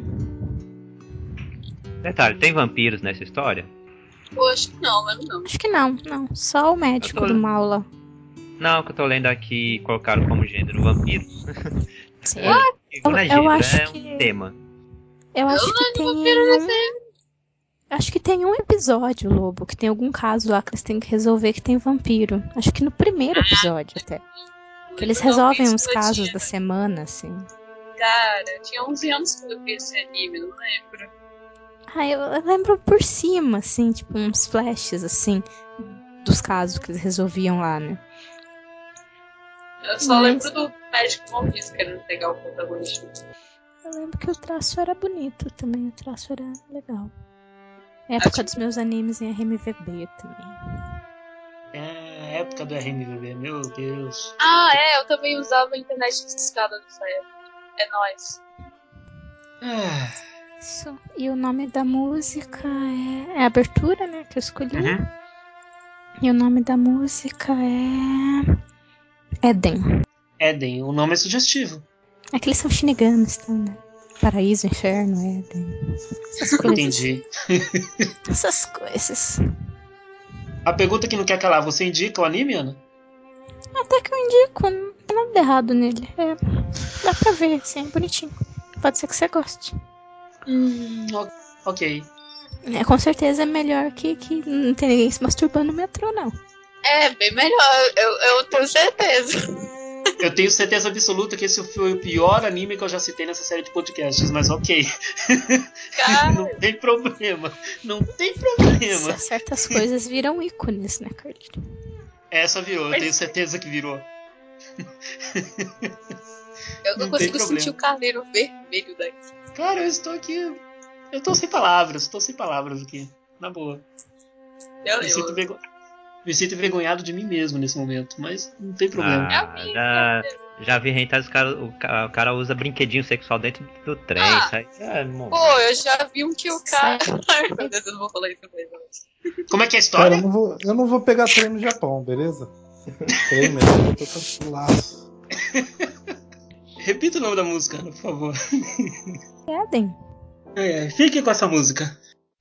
[SPEAKER 4] Detalhe, tem vampiros nessa história?
[SPEAKER 8] Pô, acho que não, mas não.
[SPEAKER 6] Acho que não, não. Só o médico
[SPEAKER 4] Eu tô-
[SPEAKER 6] do mal lá.
[SPEAKER 4] Não, que eu tô lendo aqui, colocaram como gênero vampiro.
[SPEAKER 6] Sim.
[SPEAKER 4] É, não é
[SPEAKER 6] eu
[SPEAKER 4] gênero,
[SPEAKER 6] acho
[SPEAKER 4] é
[SPEAKER 6] que-
[SPEAKER 4] um tema.
[SPEAKER 6] Eu acho
[SPEAKER 8] Eu
[SPEAKER 6] que
[SPEAKER 8] não
[SPEAKER 6] tem
[SPEAKER 8] vampiro
[SPEAKER 6] um...
[SPEAKER 8] nesse-
[SPEAKER 6] Acho que tem um episódio, Lobo, que tem algum caso lá que eles têm que resolver que tem vampiro. Acho que no primeiro episódio até. Que eles
[SPEAKER 8] Eu não
[SPEAKER 6] resolvem
[SPEAKER 8] vi
[SPEAKER 6] uns
[SPEAKER 8] isso, eu
[SPEAKER 6] casos
[SPEAKER 8] tinha-
[SPEAKER 6] da semana, assim.
[SPEAKER 8] Cara, eu tinha onze anos quando eu vi esse anime, não lembro.
[SPEAKER 6] Ah, eu, eu lembro por cima, assim, tipo, uns flashes, assim, dos casos que eles resolviam lá, né?
[SPEAKER 8] Eu só
[SPEAKER 6] Mas-
[SPEAKER 8] lembro do médico maldito querendo pegar o protagonista.
[SPEAKER 6] Eu lembro que o traço era bonito também, o traço era legal. Época dos meus animes em R M V B também.
[SPEAKER 1] É, época do R M V B, meu Deus.
[SPEAKER 8] Ah, é, eu também usava a internet discada nessa época. É nóis.
[SPEAKER 1] Ah,
[SPEAKER 6] Isso. E o nome da música é, é a abertura, né, que eu escolhi.
[SPEAKER 4] Uhum.
[SPEAKER 6] E o nome da música é Eden.
[SPEAKER 1] Eden, o nome é sugestivo.
[SPEAKER 6] É que eles são shinigamis, tá, né? Paraíso, inferno, Eden. Essas coisas.
[SPEAKER 1] Entendi.
[SPEAKER 6] Essas coisas.
[SPEAKER 1] A pergunta que não quer calar, você indica o anime, Ana?
[SPEAKER 6] Até que eu indico, não tem nada de errado nele. É, dá pra ver, assim, é bonitinho. Pode ser que você goste.
[SPEAKER 1] Hum, o- ok.
[SPEAKER 6] É, com certeza é melhor que, que não tem ninguém se masturbando no metrô, não.
[SPEAKER 8] É, bem melhor, eu, eu tenho certeza.
[SPEAKER 1] Eu tenho certeza absoluta que esse foi o pior anime que eu já citei nessa série de podcasts, mas ok.
[SPEAKER 8] Cara,
[SPEAKER 1] Não tem problema. Não tem problema.
[SPEAKER 6] Certas coisas viram ícones, né, Carlito?
[SPEAKER 1] Essa virou, eu
[SPEAKER 8] Mas-
[SPEAKER 1] tenho certeza que virou.
[SPEAKER 8] Eu não,
[SPEAKER 1] Não tem
[SPEAKER 8] consigo
[SPEAKER 1] problema.
[SPEAKER 8] sentir o carneiro vermelho daqui.
[SPEAKER 1] Cara, eu estou aqui. Eu tô sem palavras, tô sem palavras aqui. Na boa.
[SPEAKER 8] Eu,
[SPEAKER 1] Me sinto,
[SPEAKER 8] eu,
[SPEAKER 1] vergo... Me sinto envergonhado de mim mesmo nesse momento, mas não tem problema.
[SPEAKER 4] Ah,
[SPEAKER 8] É
[SPEAKER 4] já, já vi hentai, os cara, o, ca- o cara usa brinquedinho sexual dentro do trem.
[SPEAKER 8] Ah,
[SPEAKER 4] Isso aí é, mo-
[SPEAKER 8] Pô, eu já vi um que o cara.
[SPEAKER 6] Sério?
[SPEAKER 8] Ai, meu Deus, eu não vou falar isso mesmo.
[SPEAKER 1] Como é que é a
[SPEAKER 5] Cara,
[SPEAKER 1] história?
[SPEAKER 5] eu não vou, eu não vou pegar trem no Japão, beleza? Trem mesmo, eu tô cancelaço.
[SPEAKER 1] Repita o nome da música, por favor.
[SPEAKER 6] Eden.
[SPEAKER 1] É, fique com essa música.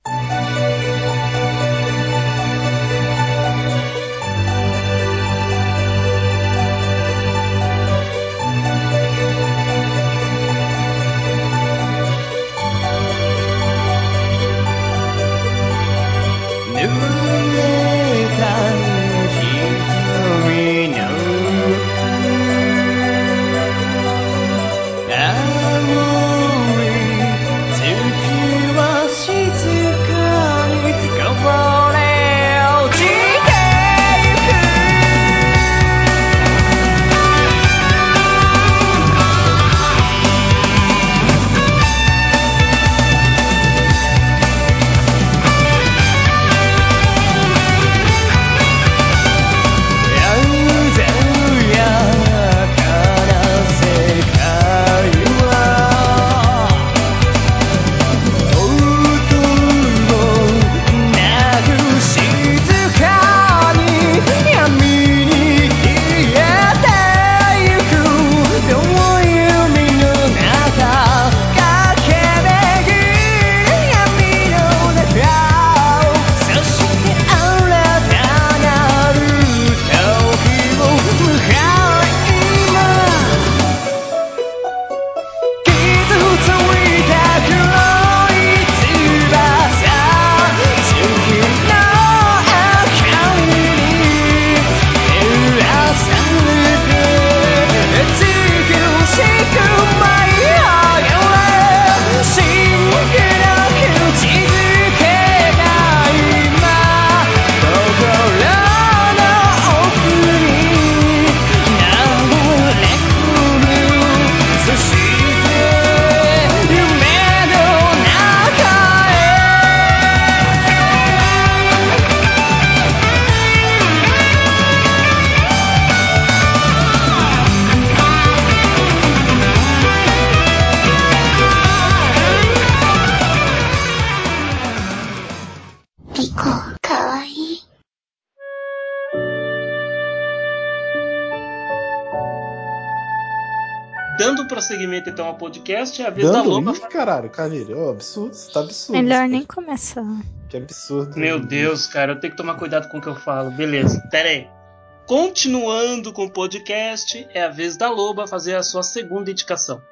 [SPEAKER 1] Dando prosseguimento então ao podcast, é a vez da
[SPEAKER 5] Dando?
[SPEAKER 1] Loba.
[SPEAKER 5] Ih, caralho, Camille. Ô, absurdo, isso tá absurdo.
[SPEAKER 6] Melhor
[SPEAKER 5] isso,
[SPEAKER 6] nem
[SPEAKER 5] pô.
[SPEAKER 6] começar.
[SPEAKER 5] Que absurdo.
[SPEAKER 1] Meu Deus, cara, eu tenho que tomar cuidado com o que eu falo. Beleza, pera aí. Continuando com o podcast, é a vez da Loba fazer a sua segunda indicação.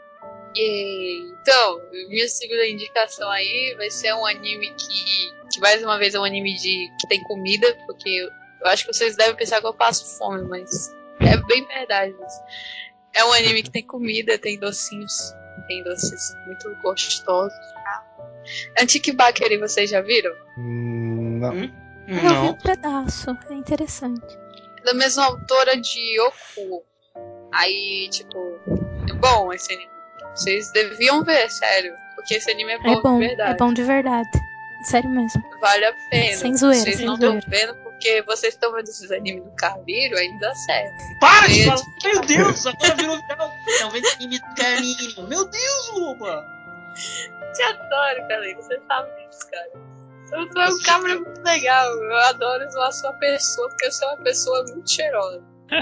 [SPEAKER 8] E, então, minha segunda indicação aí vai ser um anime que, que mais uma vez é um anime de, que tem comida, porque eu, eu acho que vocês devem pensar que eu passo fome, mas é bem verdade isso. É um anime que tem comida, tem docinhos, tem doces muito gostosos. Tá? Antikibakeri, vocês já viram?
[SPEAKER 5] Hum, não.
[SPEAKER 1] Hum?
[SPEAKER 6] Eu já vi um
[SPEAKER 1] Não.
[SPEAKER 6] pedaço, é interessante.
[SPEAKER 8] Da mesma autora de Yoku. Aí, tipo, é bom esse anime. Vocês deviam ver, sério. Porque esse anime é bom,
[SPEAKER 6] É bom,
[SPEAKER 8] de verdade.
[SPEAKER 6] é bom de verdade. Sério mesmo.
[SPEAKER 8] Vale a pena.
[SPEAKER 6] Sem zoeira,
[SPEAKER 8] Vocês
[SPEAKER 6] sem
[SPEAKER 8] não estão
[SPEAKER 6] zoeira.
[SPEAKER 8] vendo porque vocês estão vendo esses animes do Carneiro, aí dá certo.
[SPEAKER 1] Para de
[SPEAKER 8] É,
[SPEAKER 1] falar! Meu Deus, agora virou viral. Não vem anime do caminho. Meu Deus, Loba!
[SPEAKER 8] Te adoro, Carneiro. Você sabe disso, cara. Você é um cabra muito legal. Eu adoro zoar a sua pessoa, porque você é uma pessoa muito cheirosa.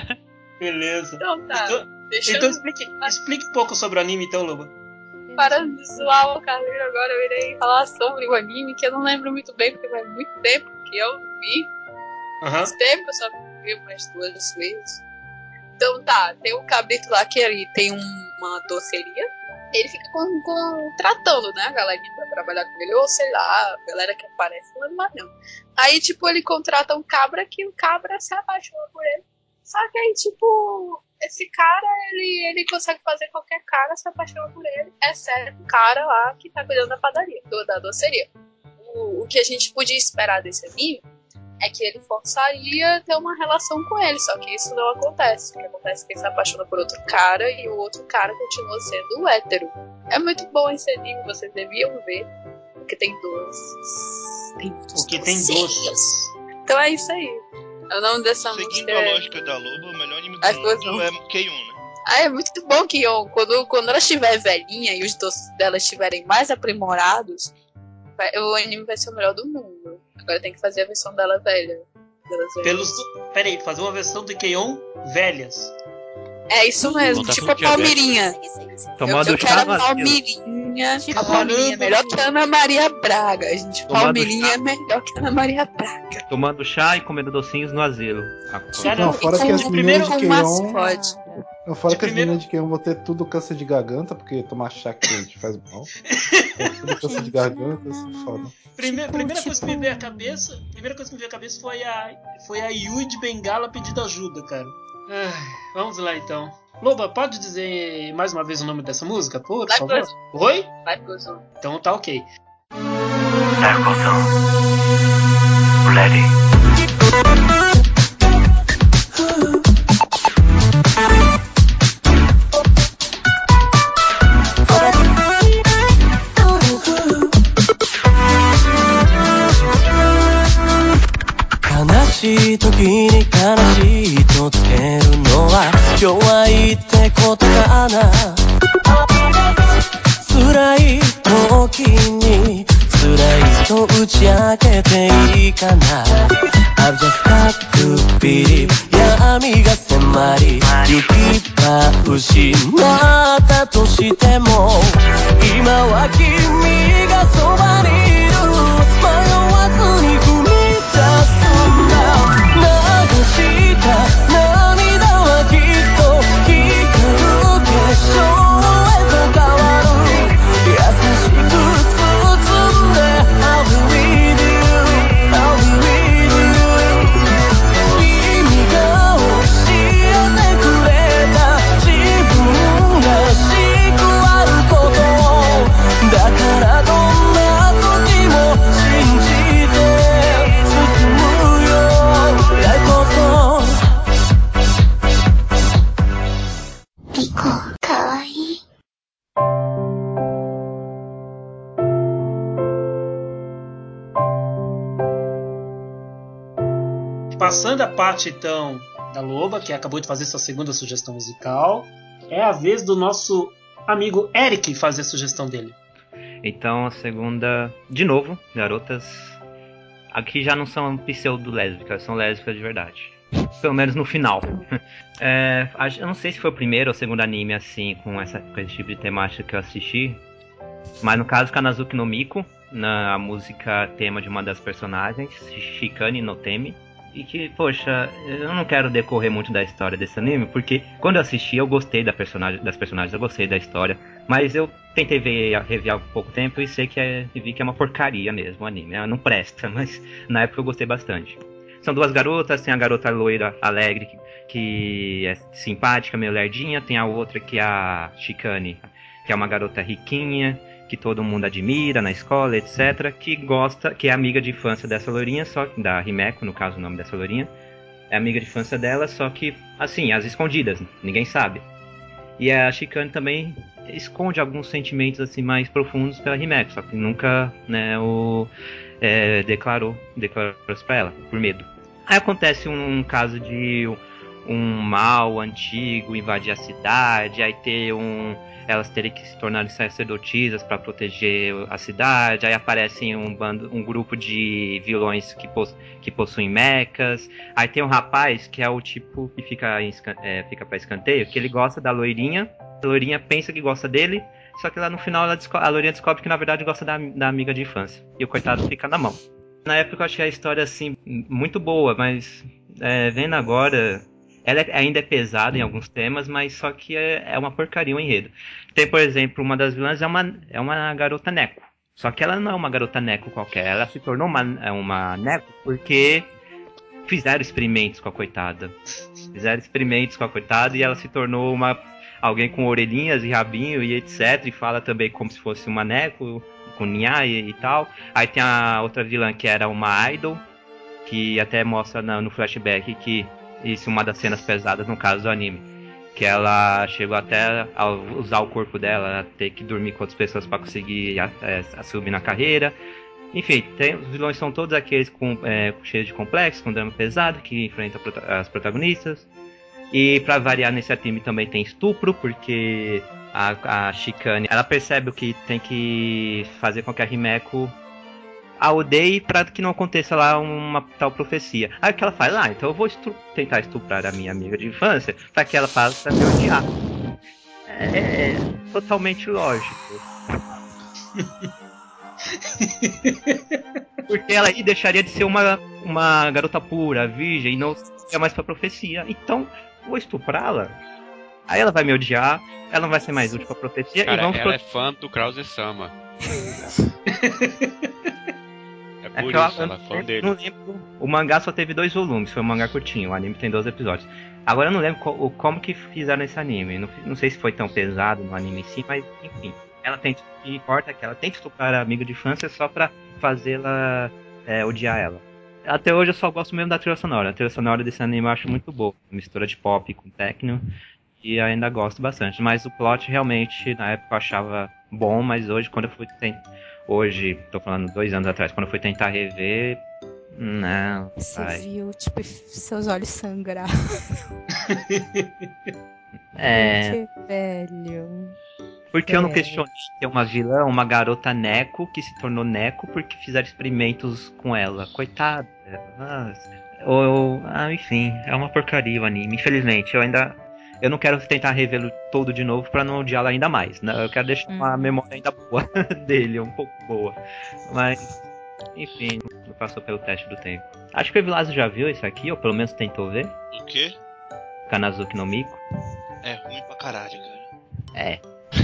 [SPEAKER 1] Beleza.
[SPEAKER 8] Então tá.
[SPEAKER 1] Então,
[SPEAKER 8] Deixando
[SPEAKER 1] então explique, explique um pouco sobre o anime, então, Loba.
[SPEAKER 8] parando de zoar o Carneiro, agora eu irei falar sobre o anime, que eu não lembro muito bem, porque faz muito tempo que eu vi.
[SPEAKER 1] Aham.
[SPEAKER 8] Faz tempo que eu só vi umas duas vezes. Então tá, tem um cabrito lá que ele tem um- uma doceria. Ele fica com, com- tratando, né, a galerinha pra trabalhar com ele, ou sei lá, a galera que aparece, não lembro mais não. Aí, tipo, ele contrata um cabra que o cabra se apaixona por ele. Só que aí, tipo, esse cara, ele, ele consegue fazer qualquer cara se apaixonar por ele, exceto o cara lá que tá cuidando da padaria, do, da doceria. O, o que a gente podia esperar desse anime é que ele forçaria ter uma relação com ele, só que isso não acontece. O que acontece é que ele se apaixona por outro cara e o outro cara continua sendo hétero. É muito bom esse anime, vocês deviam ver, porque tem doces. Tem
[SPEAKER 1] Porque tem doces.
[SPEAKER 8] Então é isso aí. O nome dessa
[SPEAKER 3] Seguindo
[SPEAKER 8] música
[SPEAKER 3] a
[SPEAKER 8] é...
[SPEAKER 3] lógica da Loba, o melhor anime do
[SPEAKER 8] Ai,
[SPEAKER 3] mundo é K um, né?
[SPEAKER 8] Ah, é muito bom que ó, quando, quando ela estiver velhinha e os doces dela estiverem mais aprimorados, vai, o anime vai ser o melhor do mundo. Agora tem que fazer a versão dela velha.
[SPEAKER 1] Pelos... Peraí, fazer uma versão do Keion velhas.
[SPEAKER 8] É isso mesmo,
[SPEAKER 2] Voltar
[SPEAKER 8] tipo a
[SPEAKER 2] pro diabetes.
[SPEAKER 8] Palmirinha.
[SPEAKER 4] Tomando
[SPEAKER 8] eu, eu quero
[SPEAKER 4] chá
[SPEAKER 8] a
[SPEAKER 4] no asilo.
[SPEAKER 8] Palmirinha.
[SPEAKER 6] Tipo,
[SPEAKER 8] A Palmirinha é melhor que a Ana Maria Braga, gente.
[SPEAKER 4] Tomando
[SPEAKER 8] Palmirinha
[SPEAKER 4] chá.
[SPEAKER 8] é melhor que a Ana Maria Braga.
[SPEAKER 4] Tomando chá e comendo docinhos no asilo.
[SPEAKER 1] Cara,
[SPEAKER 5] Não, fora
[SPEAKER 8] E
[SPEAKER 5] que
[SPEAKER 8] com-
[SPEAKER 5] as
[SPEAKER 1] de
[SPEAKER 5] meninas
[SPEAKER 1] primeiro
[SPEAKER 5] de
[SPEAKER 8] com
[SPEAKER 5] Keion.
[SPEAKER 8] mascote.
[SPEAKER 5] Não, fora
[SPEAKER 1] de
[SPEAKER 5] que as
[SPEAKER 1] primeiro-
[SPEAKER 5] meninas de Keion vão ter tudo câncer de garganta, porque tomar chá quente faz mal. Então, tudo câncer de
[SPEAKER 6] Gente,
[SPEAKER 5] garganta,
[SPEAKER 6] não,
[SPEAKER 5] isso
[SPEAKER 6] não,
[SPEAKER 5] é
[SPEAKER 6] não.
[SPEAKER 5] foda.
[SPEAKER 1] Primeira,
[SPEAKER 6] Tipo,
[SPEAKER 1] primeira coisa que me
[SPEAKER 6] tipo-
[SPEAKER 1] veio à cabeça, primeira coisa que me veio à cabeça foi a foi a Yui de Bengala pedindo ajuda, cara. Ai, vamos lá então. Loba, pode dizer mais uma vez o nome dessa música, por
[SPEAKER 8] Vai,
[SPEAKER 1] favor?
[SPEAKER 8] Close.
[SPEAKER 1] Oi?
[SPEAKER 8] Vai pro Zoom.
[SPEAKER 1] Então tá ok.
[SPEAKER 9] I've just got to believe 闇が迫り行き場失ったとしても今は君がそばにいる迷わずに踏み出すんだ流した涙はきっと光る結晶へと変わる優しく包んで I'll be with you I'll be with you 君が教えてくれた自分らしくあることをだからどんな時も信じて進むよだこそリコかわいい
[SPEAKER 1] Passando a parte então da Loba, que acabou de fazer sua segunda sugestão musical, é a vez do nosso amigo Eric fazer a sugestão dele.
[SPEAKER 4] Então a segunda, de novo, garotas. Aqui já não são pseudo-lésbicas, são lésbicas de verdade. Pelo menos no final. É, eu não sei se foi o primeiro ou o segundo anime assim, com, essa, com esse tipo de temática que eu assisti. Mas no caso, Kanazuki no Miko, na música tema de uma das personagens, Shikane no Temi. E que, poxa, eu não quero decorrer muito da história desse anime, porque quando eu assisti eu gostei da personagem, das personagens, eu gostei da história, mas eu tentei ver, rever há pouco tempo e sei que é, e vi que é uma porcaria mesmo o anime, não presta, mas na época eu gostei bastante. São duas garotas, tem a garota loira alegre, que, que é simpática, meio lerdinha, tem a outra que é a Shikane, que é uma garota riquinha, que todo mundo admira na escola, etcétera, que gosta, que é amiga de infância dessa loirinha, só que da Himeko, no caso o nome dessa loirinha, é amiga de infância dela, só que, assim, às escondidas, ninguém sabe. E a Shikane também esconde alguns sentimentos, assim, mais profundos pela Himeko, só que nunca, né, o, é, declarou, declarou isso pra ela, por medo. Aí acontece um, um caso de um mal antigo invadir a cidade, aí ter um... elas terem que se tornar sacerdotisas para proteger a cidade, aí aparecem um, bando, um grupo de vilões que, poss, que possuem mechas, aí tem um rapaz que é o tipo que fica, em, é, fica para escanteio, que ele gosta da loirinha, a loirinha pensa que gosta dele, só que lá no final ela, a loirinha descobre que na verdade gosta da, da amiga de infância, e o coitado fica na mão. Na época eu achei a história assim, muito boa, mas é, vendo agora... ela ainda é pesada em alguns temas, mas só que é, é uma porcaria o enredo. Tem, por exemplo, uma das vilãs é uma, é uma garota Neko. Só que ela não é uma garota Neko qualquer. Ela se tornou uma, uma Neko porque fizeram experimentos com a coitada. Fizeram experimentos com a coitada e ela se tornou uma, alguém com orelhinhas e rabinho e etcétera. E fala também como se fosse uma Neko, com Nya e, e tal. Aí tem a outra vilã que era uma idol, que até mostra na- no flashback que isso é uma das cenas pesadas no caso do anime. Que ela chegou até a usar o corpo dela, a ter que dormir com outras pessoas para conseguir a, é, a subir na carreira. Enfim, tem, os vilões são todos aqueles com, é, cheios de complexos, com drama pesado, que enfrentam prota- as protagonistas. E pra variar nesse anime também tem estupro, porque a, a Shikane, ela percebe o que tem que fazer com que a Himeko a odeie pra que não aconteça lá uma tal profecia. Aí o que ela faz? Ah, então eu vou estu- tentar estuprar a minha amiga de infância pra que ela passe a me odiar. É, é totalmente lógico. Porque ela aí deixaria de ser uma, uma garota pura, virgem, e não seria mais pra profecia. Então, vou estuprá-la. Aí ela vai me odiar, ela não vai ser mais útil pra profecia.
[SPEAKER 2] Cara,
[SPEAKER 4] e vamos
[SPEAKER 2] ela
[SPEAKER 4] pro...
[SPEAKER 2] é fã do Krause-sama. É
[SPEAKER 4] É
[SPEAKER 2] por
[SPEAKER 4] que eu-
[SPEAKER 2] isso, ela é fã
[SPEAKER 4] eu
[SPEAKER 2] dele.
[SPEAKER 4] não lembro. O mangá só teve dois volumes, foi um mangá curtinho. O anime tem doze episódios. Agora eu não lembro co- o- como que fizeram esse anime. Não, não sei se foi tão pesado no anime em si, mas enfim. Ela tenta. O que importa é que ela tenta estuprar a amiga de infância só pra fazê-la é, odiar ela. Até hoje eu só gosto mesmo da trilha sonora. A trilha sonora desse anime eu acho muito boa. Mistura de pop com techno. E ainda gosto bastante. Mas o plot realmente, na época eu achava bom, mas hoje quando eu fui tentar. Hoje, tô falando dois anos atrás, quando eu fui tentar rever. Não,
[SPEAKER 6] Você
[SPEAKER 4] pai.
[SPEAKER 6] viu, tipo, seus olhos sangrar.
[SPEAKER 4] É.
[SPEAKER 6] Que velho.
[SPEAKER 4] Porque eu não
[SPEAKER 6] É.
[SPEAKER 4] questionei ter uma vilã, uma garota Neko, que se tornou Neko porque fizeram experimentos com ela. Coitada. Ah, ou, ah, enfim, é uma porcaria o anime. Infelizmente, eu ainda. Eu não quero tentar revê-lo todo de novo pra não odiá-lo ainda mais. Né? Eu quero deixar uma
[SPEAKER 6] Uhum.
[SPEAKER 4] memória ainda boa dele, um pouco boa. Mas, enfim, não passou pelo teste do tempo. Acho que o Evilásio já viu isso aqui, ou pelo menos tentou ver.
[SPEAKER 3] O quê?
[SPEAKER 4] Kanazuki no Miko.
[SPEAKER 3] É ruim pra caralho, cara.
[SPEAKER 4] É.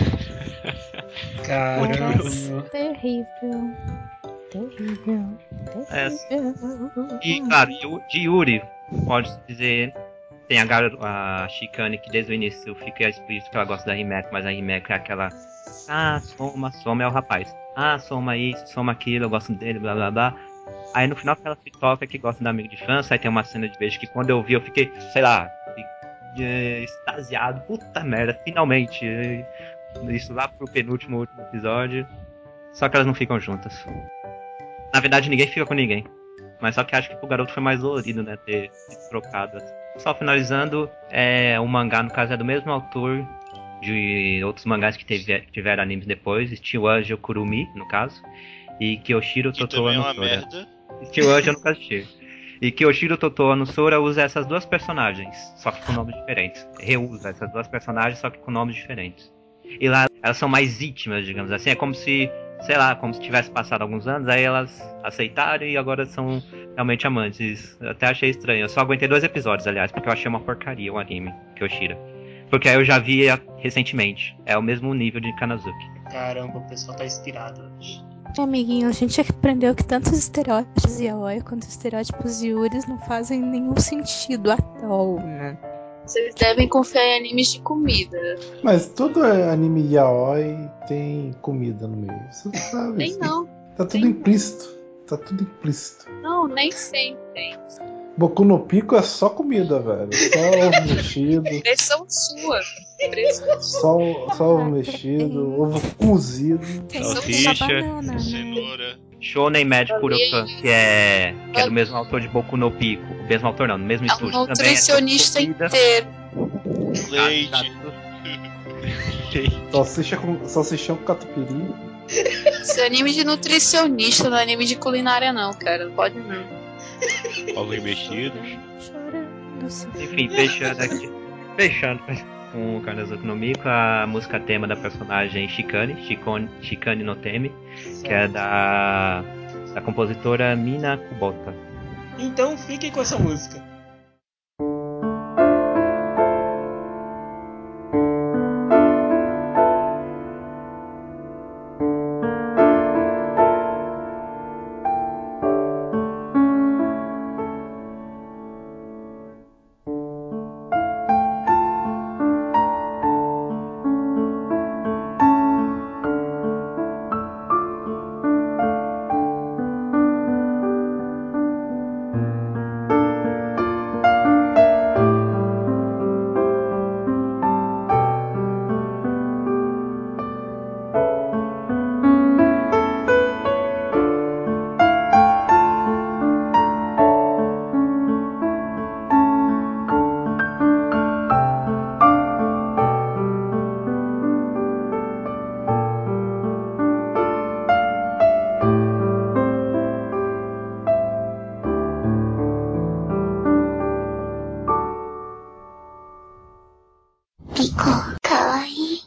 [SPEAKER 6] Parece
[SPEAKER 1] Caramba.
[SPEAKER 6] terrível. Terrível.
[SPEAKER 4] É.
[SPEAKER 6] Terrível.
[SPEAKER 4] E, claro, Yu- de Yuri, pode-se dizer, tem a, gar- a Shikane que desde o início fica explícito que ela gosta da Himeko, mas a Himeko é aquela. Ah, Soma, Soma é o rapaz. Ah, Soma isso, Soma aquilo, eu gosto dele, blá blá blá. Aí no final que ela se toca que gosta da amiga de infância, aí tem uma cena de beijo que quando eu vi eu fiquei, sei lá, fi- eh, extasiado. Puta merda, finalmente. eh, Isso lá pro penúltimo último episódio. Só que elas não ficam juntas. Na verdade ninguém fica com ninguém. Mas só que acho que pro garoto foi mais dolorido, né? Ter se trocado. Só finalizando, é, o mangá, no caso, é do mesmo autor de outros mangás que teve, tiveram animes depois, Steel Angel Kurumi, no caso, e Kyoshiro
[SPEAKER 3] Que
[SPEAKER 4] Totoo
[SPEAKER 3] também é
[SPEAKER 4] no
[SPEAKER 3] uma
[SPEAKER 4] Sora.
[SPEAKER 3] merda.
[SPEAKER 4] Steel Angel eu nunca assisti. E Kyoshiro Totoo no Sora usa essas duas personagens, só que com nomes diferentes. Reusa essas duas personagens, só que com nomes diferentes. E lá elas são mais íntimas, digamos assim. É como se, sei lá, como se tivesse passado alguns anos, aí elas aceitaram e agora são realmente amantes. Eu até achei estranho. Eu só aguentei dois episódios, aliás, porque eu achei uma porcaria o anime, Kyoshiro. Porque aí eu já vi recentemente. É o mesmo nível de Kanazuki.
[SPEAKER 1] Caramba, o pessoal tá inspirado hoje.
[SPEAKER 6] Amiguinho, a gente aprendeu que tanto os estereótipos yaoi quanto os estereótipos yuris não fazem nenhum sentido à all, né?
[SPEAKER 8] Vocês devem confiar em animes de comida.
[SPEAKER 5] Mas todo anime yaoi tem comida no meio. Você sabe.
[SPEAKER 8] Nem
[SPEAKER 5] isso.
[SPEAKER 8] não.
[SPEAKER 5] Tá tudo
[SPEAKER 8] Nem
[SPEAKER 5] implícito. Tá tudo implícito.
[SPEAKER 8] Não, nem sempre.
[SPEAKER 5] Boku no Pico é só comida, velho. Só ovo mexido.
[SPEAKER 8] Pressão sua. Pressão sua.
[SPEAKER 5] Só, só ovo mexido. Ovo cozido.
[SPEAKER 6] Tem
[SPEAKER 2] Salsicha,
[SPEAKER 6] muita banana, né?
[SPEAKER 3] Cenoura.
[SPEAKER 4] Shonen Magic
[SPEAKER 8] Ali-
[SPEAKER 4] Kurokan, que é, que é do mesmo autor de Boku no Pico. O mesmo autor não, no mesmo
[SPEAKER 8] É um
[SPEAKER 4] estúdio. Também
[SPEAKER 8] nutricionista
[SPEAKER 4] é comida.
[SPEAKER 8] inteiro.
[SPEAKER 3] Leite.
[SPEAKER 5] Salsicha com, salsichão com catupiry.
[SPEAKER 8] Isso é anime de nutricionista, não é anime de culinária não, cara. Não pode não.
[SPEAKER 2] ovos mexidos.
[SPEAKER 6] Chorando, sofrendo.
[SPEAKER 4] Enfim, fechando aqui. Fechando com o Kanazuki no Miko, a música tema da personagem Shikane, Shikone, Shikane no Temi, que é da, da compositora Mina Kubota.
[SPEAKER 1] Então fiquem com essa música.
[SPEAKER 7] リコ、かわいい。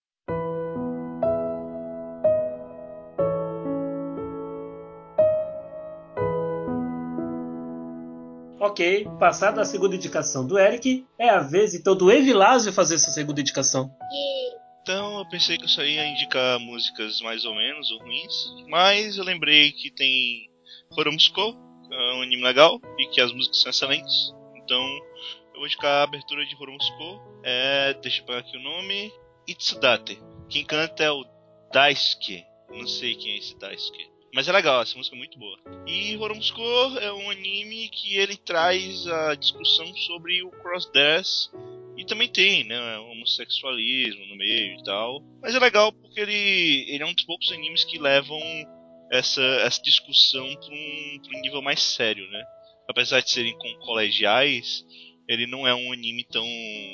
[SPEAKER 1] Ok, passada a segunda indicação do Eric, é a vez então do Evilásio fazer essa segunda indicação.
[SPEAKER 3] Então eu pensei que eu só ia indicar músicas mais ou menos, ou ruins, mas eu lembrei que tem Horomsuko, é um anime legal, e que as músicas são excelentes. Então eu vou indicar a abertura de Horomsuko, é, deixa eu pegar aqui o nome, Itsudate. Quem canta é o Daisuke, não sei quem é esse Daisuke. Mas é legal, essa música é muito boa. E Horomsuko é um anime que ele traz a discussão sobre o crossdress. E também tem, né, homossexualismo no meio e tal. Mas é legal porque ele, ele é um dos poucos animes que levam essa, essa discussão para um, pra um nível mais sério, né? Apesar de serem com colegiais, ele não é um anime tão...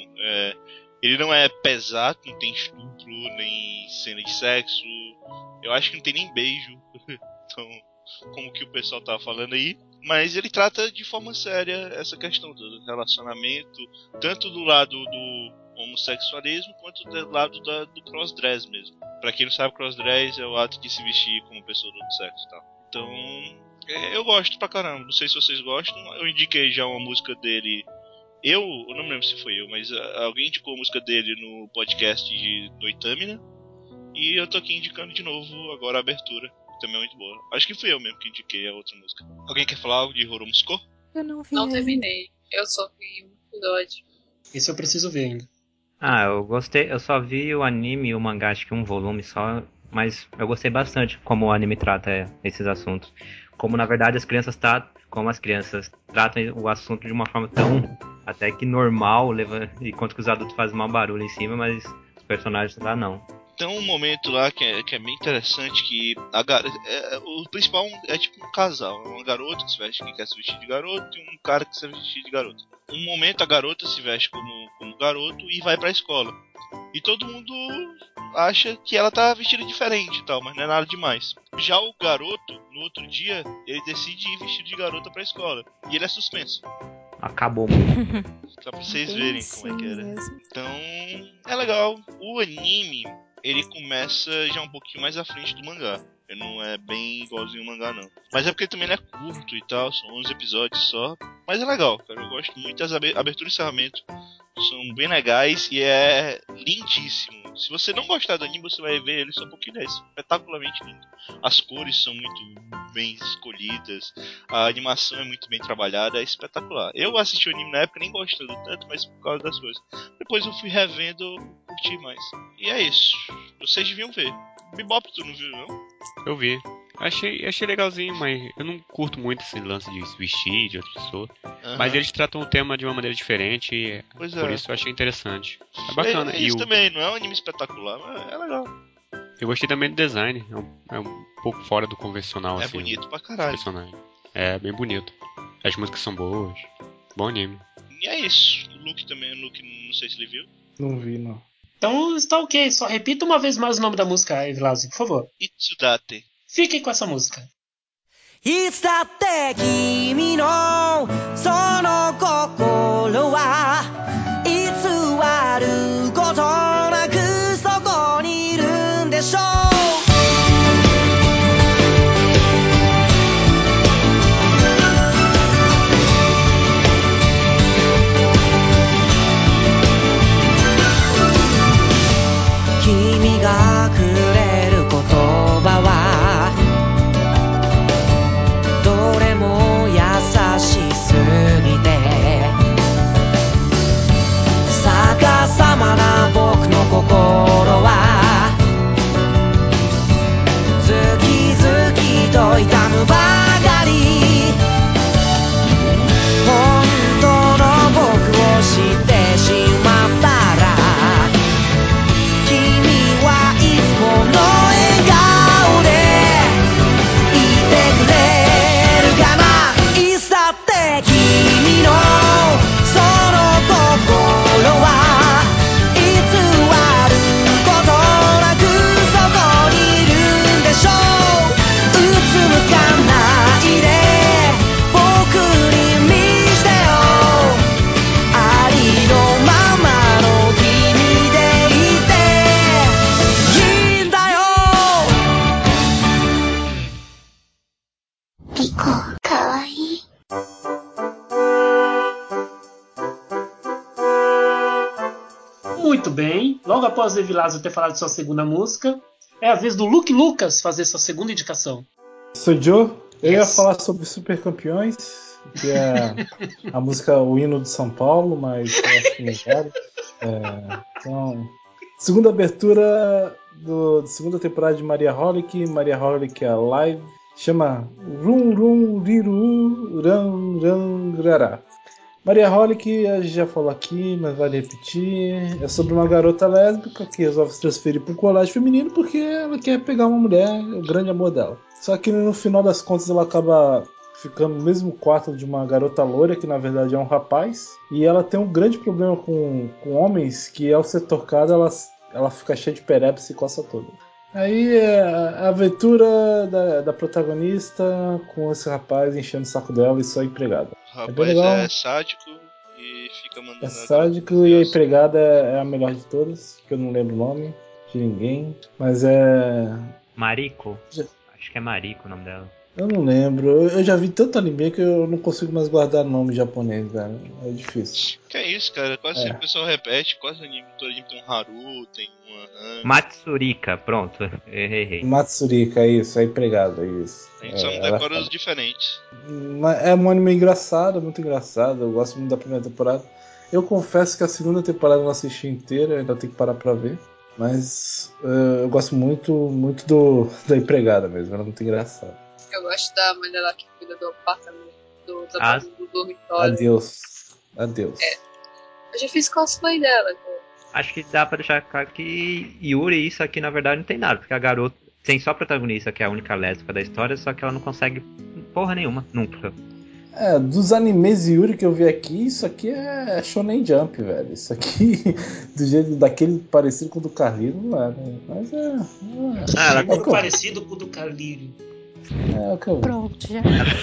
[SPEAKER 3] É, ele não é pesado, não tem estupro, nem cena de sexo. Eu acho que não tem nem beijo. Então, como que o pessoal tava falando aí. Mas ele trata de forma séria essa questão do relacionamento, tanto do lado do homossexualismo quanto do lado da, do crossdress mesmo. Pra quem não sabe, crossdress é o ato de se vestir como pessoa do outro sexo e tal. Então, é, eu gosto pra caramba. Não sei se vocês gostam. Eu indiquei já uma música dele. Eu, eu não me lembro se foi eu, mas uh, alguém indicou a música dele no podcast de, do Itamina. E eu tô aqui indicando de novo agora a abertura. Também é muito boa. Acho que fui eu mesmo que indiquei a outra música. Alguém quer falar algo de Horomsuko?
[SPEAKER 6] Eu não vi.
[SPEAKER 8] Não
[SPEAKER 6] ainda.
[SPEAKER 8] terminei. Eu só vi um episódio.
[SPEAKER 1] Esse eu preciso ver ainda.
[SPEAKER 4] Ah, eu gostei. Eu só vi o anime e o mangá, acho que um volume só. Mas eu gostei bastante como o anime trata esses assuntos. Como na verdade as crianças tratam. Como as crianças tratam o assunto de uma forma tão até que normal, leva, enquanto que os adultos fazem mau barulho em cima, mas os personagens lá não.
[SPEAKER 3] Tem um momento lá que é, que é bem interessante, que a gar... é, o principal é tipo um casal, é uma garota que se veste, que quer se vestir de garoto, e um cara que se veste de garota. Um momento a garota se veste como, como garoto e vai pra escola. E todo mundo acha que ela tá vestida diferente e tal, mas não é nada demais. Já o garoto, no outro dia, ele decide ir vestido de garota pra escola. E ele é suspenso.
[SPEAKER 4] Acabou.
[SPEAKER 3] Só pra vocês
[SPEAKER 6] Bem
[SPEAKER 3] verem
[SPEAKER 6] assim
[SPEAKER 3] como é que era.
[SPEAKER 6] mesmo.
[SPEAKER 3] Então, é legal. O anime, ele começa já um pouquinho mais à frente do mangá. Ele não é bem igualzinho ao mangá, não. Mas é porque também ele é curto e tal, são onze episódios só. Mas é legal, cara. Eu gosto muito das aberturas e encerramento. São bem legais e é lindíssimo. Se você não gostar do anime, você vai ver ele só um pouquinho, é espetacularmente lindo. As cores são muito bem escolhidas, a animação é muito bem trabalhada, é espetacular. Eu assisti o anime na época nem gostando tanto, mas por causa das coisas. Depois eu fui revendo, eu curti mais. E é isso. Vocês deviam ver. Bebop, tu não viu, não?
[SPEAKER 2] Eu vi. Achei, achei legalzinho, mas eu não curto muito esse lance de se vestir de outra pessoa.
[SPEAKER 3] Uhum.
[SPEAKER 2] Mas eles tratam o tema de uma maneira diferente e
[SPEAKER 3] Pois
[SPEAKER 2] por
[SPEAKER 3] é.
[SPEAKER 2] isso eu achei interessante. É bacana.
[SPEAKER 3] É, é
[SPEAKER 2] E
[SPEAKER 3] isso
[SPEAKER 2] o,
[SPEAKER 3] também, não é um anime espetacular, mas é legal.
[SPEAKER 2] eu gostei também do design. É um, é um pouco fora do convencional,
[SPEAKER 3] É
[SPEAKER 2] assim.
[SPEAKER 3] bonito pra
[SPEAKER 2] o
[SPEAKER 3] caralho.
[SPEAKER 2] personagem. É bem bonito. As músicas são boas. Bom anime.
[SPEAKER 3] E é isso. O Luke também, o Luke, não sei se ele viu.
[SPEAKER 5] Não vi, não.
[SPEAKER 1] Então está ok. Só repita uma vez mais o nome da música, Evilásio, por favor.
[SPEAKER 3] Itsudate.
[SPEAKER 1] Fiquem com essa música.
[SPEAKER 9] いつだって君のその心はいつあることなくそこにいるんでしょう君がくれる言葉はどれも優しすぎて
[SPEAKER 1] Muito bem. Logo após o Evilásio ter falado de sua segunda música, é a vez do Luke Lucas fazer sua segunda indicação.
[SPEAKER 5] Sou Joe. Eu ia
[SPEAKER 1] Yes.
[SPEAKER 5] falar sobre Super Campeões, que é a música O Hino de São Paulo, mas eu acho que não quero. É, então, segunda abertura do, da segunda temporada de Maria Holic. Maria Holic é live. Chama Rum Rum Riru Ram Ram Grará. Maria Holic, a gente já falou aqui, mas vale repetir. É sobre uma garota lésbica que resolve se transferir para um colégio feminino porque ela quer pegar uma mulher, o grande amor dela. Só que no final das contas ela acaba ficando no mesmo quarto de uma garota loira, que na verdade é um rapaz. E ela tem um grande problema com, com homens, que ao ser tocada ela, ela fica cheia de perepse e coça toda. Aí é a aventura da, da protagonista com esse rapaz enchendo o saco dela e sua empregada.
[SPEAKER 3] O
[SPEAKER 5] É bem
[SPEAKER 3] rapaz
[SPEAKER 5] legal.
[SPEAKER 3] é sádico e fica mandando.
[SPEAKER 5] É
[SPEAKER 3] a
[SPEAKER 5] sádico
[SPEAKER 3] garota
[SPEAKER 5] e a
[SPEAKER 3] criança.
[SPEAKER 5] empregada é a melhor de todas, que eu não lembro o nome de ninguém. Mas é.
[SPEAKER 4] Mariko.
[SPEAKER 5] Já-
[SPEAKER 4] Acho que é Mariko o nome dela.
[SPEAKER 5] Eu não lembro. Eu, eu já vi tanto anime que eu não consigo mais guardar nome japonês, velho. É difícil.
[SPEAKER 3] Que é isso, cara? Quase
[SPEAKER 5] É.
[SPEAKER 3] sempre o pessoal repete, quase anime. Todo anime tem um Haru, tem uma Han.
[SPEAKER 4] Matsurika, pronto. Errei, errei.
[SPEAKER 5] Matsurika, isso, a empregada, isso.
[SPEAKER 3] A gente só não
[SPEAKER 5] É, ela
[SPEAKER 3] decora
[SPEAKER 5] fala.
[SPEAKER 3] os diferentes.
[SPEAKER 5] Mas é um anime engraçado, muito engraçado. Eu gosto muito da primeira temporada. Eu confesso que a segunda temporada eu não assisti inteira, ainda tenho que parar pra ver. Mas uh, eu gosto muito, muito do, da empregada mesmo, ela é muito engraçada.
[SPEAKER 8] Eu gosto da mulher lá que cuida do apartamento, do, do,
[SPEAKER 4] Ah.
[SPEAKER 8] do dormitório.
[SPEAKER 5] Adeus. Adeus.
[SPEAKER 8] É. Eu já fiz cosplay dela. Então.
[SPEAKER 4] Acho que dá pra deixar claro que Yuri, isso aqui na verdade não tem nada, porque a garota tem só a protagonista, que é a única lésbica da história, só que ela não consegue porra nenhuma, nunca.
[SPEAKER 5] É, dos animes Yuri que eu vi aqui, isso aqui é Shonen Jump, velho. Isso aqui, do jeito daquele parecido com o do Carlino, não é, né? Mas é. É,
[SPEAKER 4] Ah, ela
[SPEAKER 5] é, o
[SPEAKER 1] Muito
[SPEAKER 5] que eu,
[SPEAKER 1] parecido com o do Carlírio.
[SPEAKER 5] é o que eu vi.
[SPEAKER 6] Pronto, já.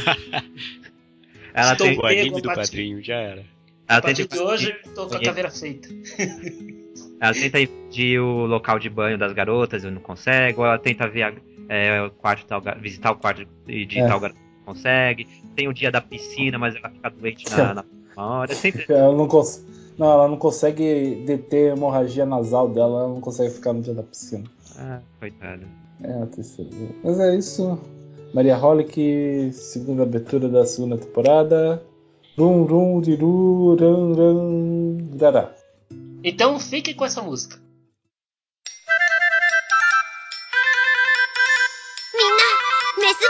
[SPEAKER 4] Ela
[SPEAKER 1] Estou
[SPEAKER 4] tem,
[SPEAKER 2] O
[SPEAKER 1] pego,
[SPEAKER 2] anime do
[SPEAKER 1] bati.
[SPEAKER 2] quadrinho já era.
[SPEAKER 1] A
[SPEAKER 4] ela
[SPEAKER 1] partir
[SPEAKER 4] tenta,
[SPEAKER 1] de hoje, tô com a caveira feita.
[SPEAKER 4] ela tenta invadir o local de banho das garotas e não consegue, ou ela tenta ver a- é, o quarto de tal, ga- visitar o quarto de, de
[SPEAKER 5] É.
[SPEAKER 4] tal garota e não consegue. Tem o dia da piscina, mas ela fica doente na, na última hora. É sempre
[SPEAKER 5] Ela não, cons... não, ela não consegue deter a hemorragia nasal dela, ela não consegue ficar no dia da piscina.
[SPEAKER 4] ah, coitada.
[SPEAKER 5] É a terceira. Mas é isso. Maria Holic, segunda abertura da segunda temporada. Rum, rum, diru, ran, ran, grará.
[SPEAKER 1] Então fique com essa música.
[SPEAKER 10] メス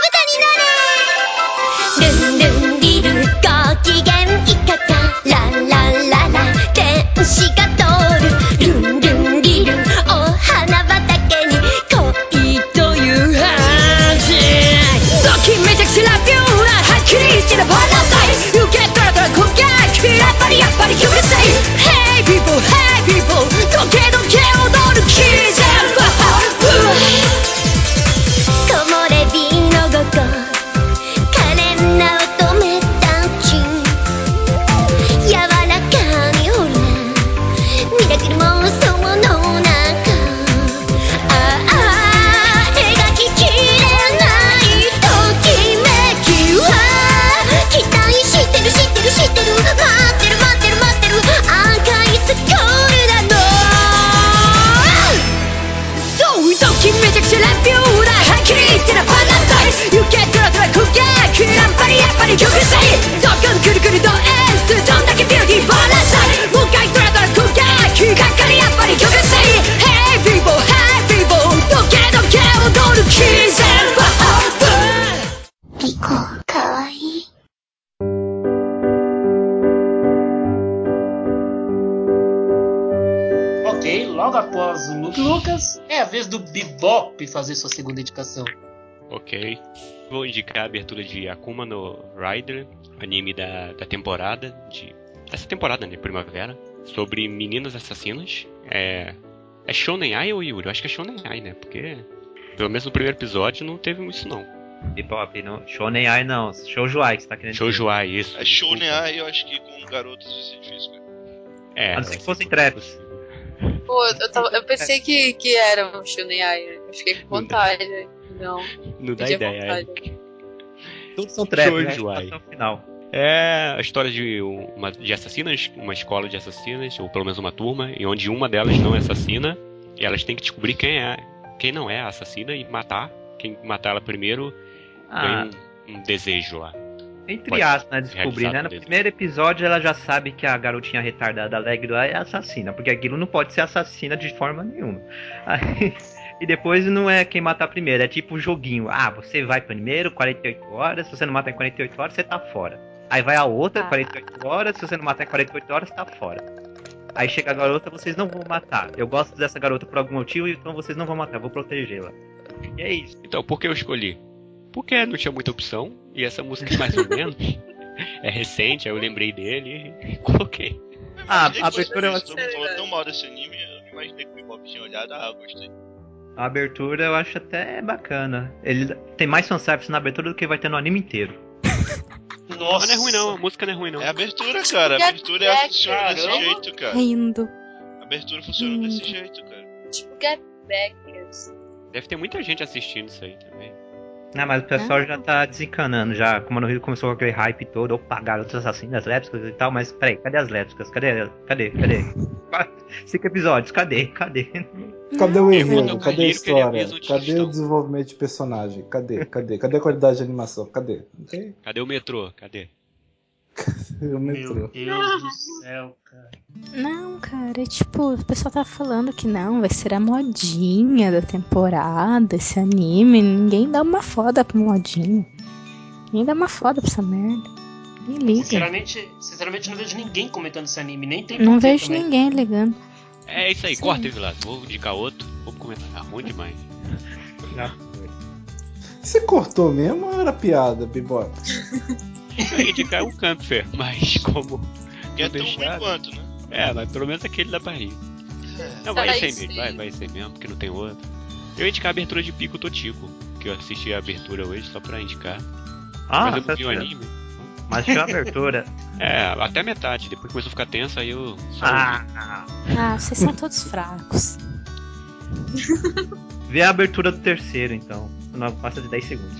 [SPEAKER 10] 豚になれルンルンリルご機嫌いかがララララ天使が通るルンルンリルお花畑に恋という話ドキめちゃくちゃラビューラはっきりしてるパラダイス受け取らたら焦げやっぱりやっぱりうるさい Hey people hey people どけどけ踊るキーゼルバ木漏れ日の午後可憐な乙女たち柔らかにほらミラクル妄想の中ああ描ききれないときめきは期待してる知ってる知ってる待ってる待ってる待ってる赤いスコールなのそういう時めちゃくちゃラビューだはっきり言ってなパラダイス行けトラトラ焦げやっぱりやっぱりうるさいどこのくるくるド S どんだけビューティーバラサイもう一回トラトラ焦げかかりやっぱりうるさい Hey people hey people どけどけ踊るキーゼルバーリコかわいい
[SPEAKER 1] Ok, logo após o Luke Lucas, é a vez do Bebop fazer sua segunda indicação.
[SPEAKER 2] Ok. Vou indicar a abertura de Akuma no Rider, anime da, da temporada, de, dessa temporada, né, primavera, sobre meninas assassinas. É, é Shonen Ai ou Yuri? Eu acho que é Shonen Ai, né, porque pelo menos no primeiro episódio não teve isso não.
[SPEAKER 4] Bebop, não. Shonen Ai não. Shoujo Ai que você tá querendo dizer.
[SPEAKER 2] Shoujo Ai, isso.
[SPEAKER 3] É Shonen Ai, eu acho que com garotas vai ser difícil, cara.
[SPEAKER 2] É,
[SPEAKER 4] A não ser
[SPEAKER 2] vai
[SPEAKER 4] que
[SPEAKER 2] ser
[SPEAKER 4] fossem trapos.
[SPEAKER 8] Pô, eu, tava, eu pensei que, que era um Shonen Ai. Eu fiquei com vontade. Não.
[SPEAKER 2] Não dá
[SPEAKER 8] Perdi a
[SPEAKER 2] ideia.
[SPEAKER 8] vontade.
[SPEAKER 4] Todos são trapos, né?
[SPEAKER 2] Shoujo Ai.
[SPEAKER 4] Até o final.
[SPEAKER 2] É a história de, uma, de assassinas, uma escola de assassinas, ou pelo menos uma turma, e onde uma delas não é assassina, e elas têm que descobrir quem é, quem não é a assassina e matar. Quem matar ela primeiro
[SPEAKER 4] Ah.
[SPEAKER 2] ganha um, um desejo lá.
[SPEAKER 4] Entre
[SPEAKER 2] Pode
[SPEAKER 4] aspas, né, descobrir,
[SPEAKER 2] realizar
[SPEAKER 4] né? No
[SPEAKER 2] o desejo.
[SPEAKER 4] primeiro episódio ela já sabe que a garotinha retardada alegre lá é assassina, porque aquilo não pode ser assassina de forma nenhuma. Aí, e depois não é quem matar primeiro, é tipo um joguinho. Ah, você vai primeiro, quarenta e oito horas, se você não matar em quarenta e oito horas, você tá fora. Aí vai a outra, quarenta e oito horas, se você não matar em quarenta e oito horas, tá fora. Aí chega a garota, vocês não vão matar. Eu gosto dessa garota por algum motivo, então vocês não vão matar, eu vou protegê-la. E é isso.
[SPEAKER 2] Então, por que eu escolhi? Porque não tinha muita opção, e essa música mais ou menos é recente, aí eu lembrei dele e coloquei.
[SPEAKER 4] Ah,
[SPEAKER 3] Imaginei
[SPEAKER 4] a
[SPEAKER 3] que
[SPEAKER 4] abertura eu
[SPEAKER 3] você
[SPEAKER 4] acho...
[SPEAKER 3] todo mundo falou tão mal desse anime, eu não imaginei que o Bebop tinha olhado, ah, eu gostei.
[SPEAKER 4] A abertura eu acho até bacana. Ele tem mais fanservice na abertura do que vai ter no anime inteiro.
[SPEAKER 1] Nossa.
[SPEAKER 2] Mas não é ruim não, a música não é ruim não.
[SPEAKER 3] É a abertura, cara, a abertura é, funciona desse
[SPEAKER 1] Caramba.
[SPEAKER 3] jeito, cara.
[SPEAKER 6] Rindo.
[SPEAKER 3] A abertura funciona desse jeito, cara.
[SPEAKER 8] Tipo Get Backers.
[SPEAKER 2] Deve ter muita gente assistindo isso aí também.
[SPEAKER 4] Não, mas o pessoal já tá desencanando já. Como no Rio começou com aquele hype todo, opa, garotos assassinas, lésbicas e tal, mas peraí, cadê as lésbicas? Cadê? Cadê? Cadê? Cinco episódios, cadê? Cadê?
[SPEAKER 5] Cadê o
[SPEAKER 2] Não,
[SPEAKER 5] enredo?
[SPEAKER 2] eu
[SPEAKER 5] Cadê a
[SPEAKER 2] quero que ele
[SPEAKER 5] história?
[SPEAKER 2] avise onde
[SPEAKER 5] Cadê
[SPEAKER 2] estão.
[SPEAKER 5] o desenvolvimento de personagem? Cadê? Cadê? Cadê a qualidade de animação? Cadê? Não tem?
[SPEAKER 2] Cadê o metrô? Cadê?
[SPEAKER 5] O
[SPEAKER 1] Meu
[SPEAKER 5] metrô.
[SPEAKER 1] Deus do céu, cara.
[SPEAKER 6] Não, cara, é tipo, o pessoal tá falando que não, vai ser a modinha da temporada, esse anime. Ninguém dá uma foda pra modinha. Ninguém dá uma foda pra essa merda. Nem liga.
[SPEAKER 1] Sinceramente, sinceramente, não vejo ninguém comentando esse anime, nem tem
[SPEAKER 6] Não
[SPEAKER 1] porquê
[SPEAKER 6] vejo
[SPEAKER 1] também.
[SPEAKER 6] ninguém ligando.
[SPEAKER 2] É isso aí,
[SPEAKER 6] Sim.
[SPEAKER 2] corta aí, Vilas. Vou indicar outro. Vamos comentar. Ah, ruim demais.
[SPEAKER 5] Você cortou mesmo ou era piada, Bebop?
[SPEAKER 2] Eu ia indicar o Campfer, mas como.
[SPEAKER 3] Que é
[SPEAKER 2] não
[SPEAKER 3] tão ruim
[SPEAKER 2] deixaram-
[SPEAKER 3] quanto, né?
[SPEAKER 2] É, mas pelo menos aquele dá pra rir. Não, vai
[SPEAKER 8] Sai
[SPEAKER 2] ser
[SPEAKER 8] sim.
[SPEAKER 2] mesmo, vai, vai ser mesmo, porque não tem outro. Eu ia indicar a abertura de Pico Totico, que eu assisti a abertura hoje só pra indicar.
[SPEAKER 4] Ah,
[SPEAKER 2] mas eu não vi o
[SPEAKER 4] certo.
[SPEAKER 2] anime.
[SPEAKER 4] Mas tinha abertura.
[SPEAKER 2] É, até a metade, depois começou a ficar tenso, aí eu só
[SPEAKER 4] Ah,
[SPEAKER 6] Ah, vocês são todos fracos.
[SPEAKER 4] vê a abertura do terceiro então. Não passa de dez segundos.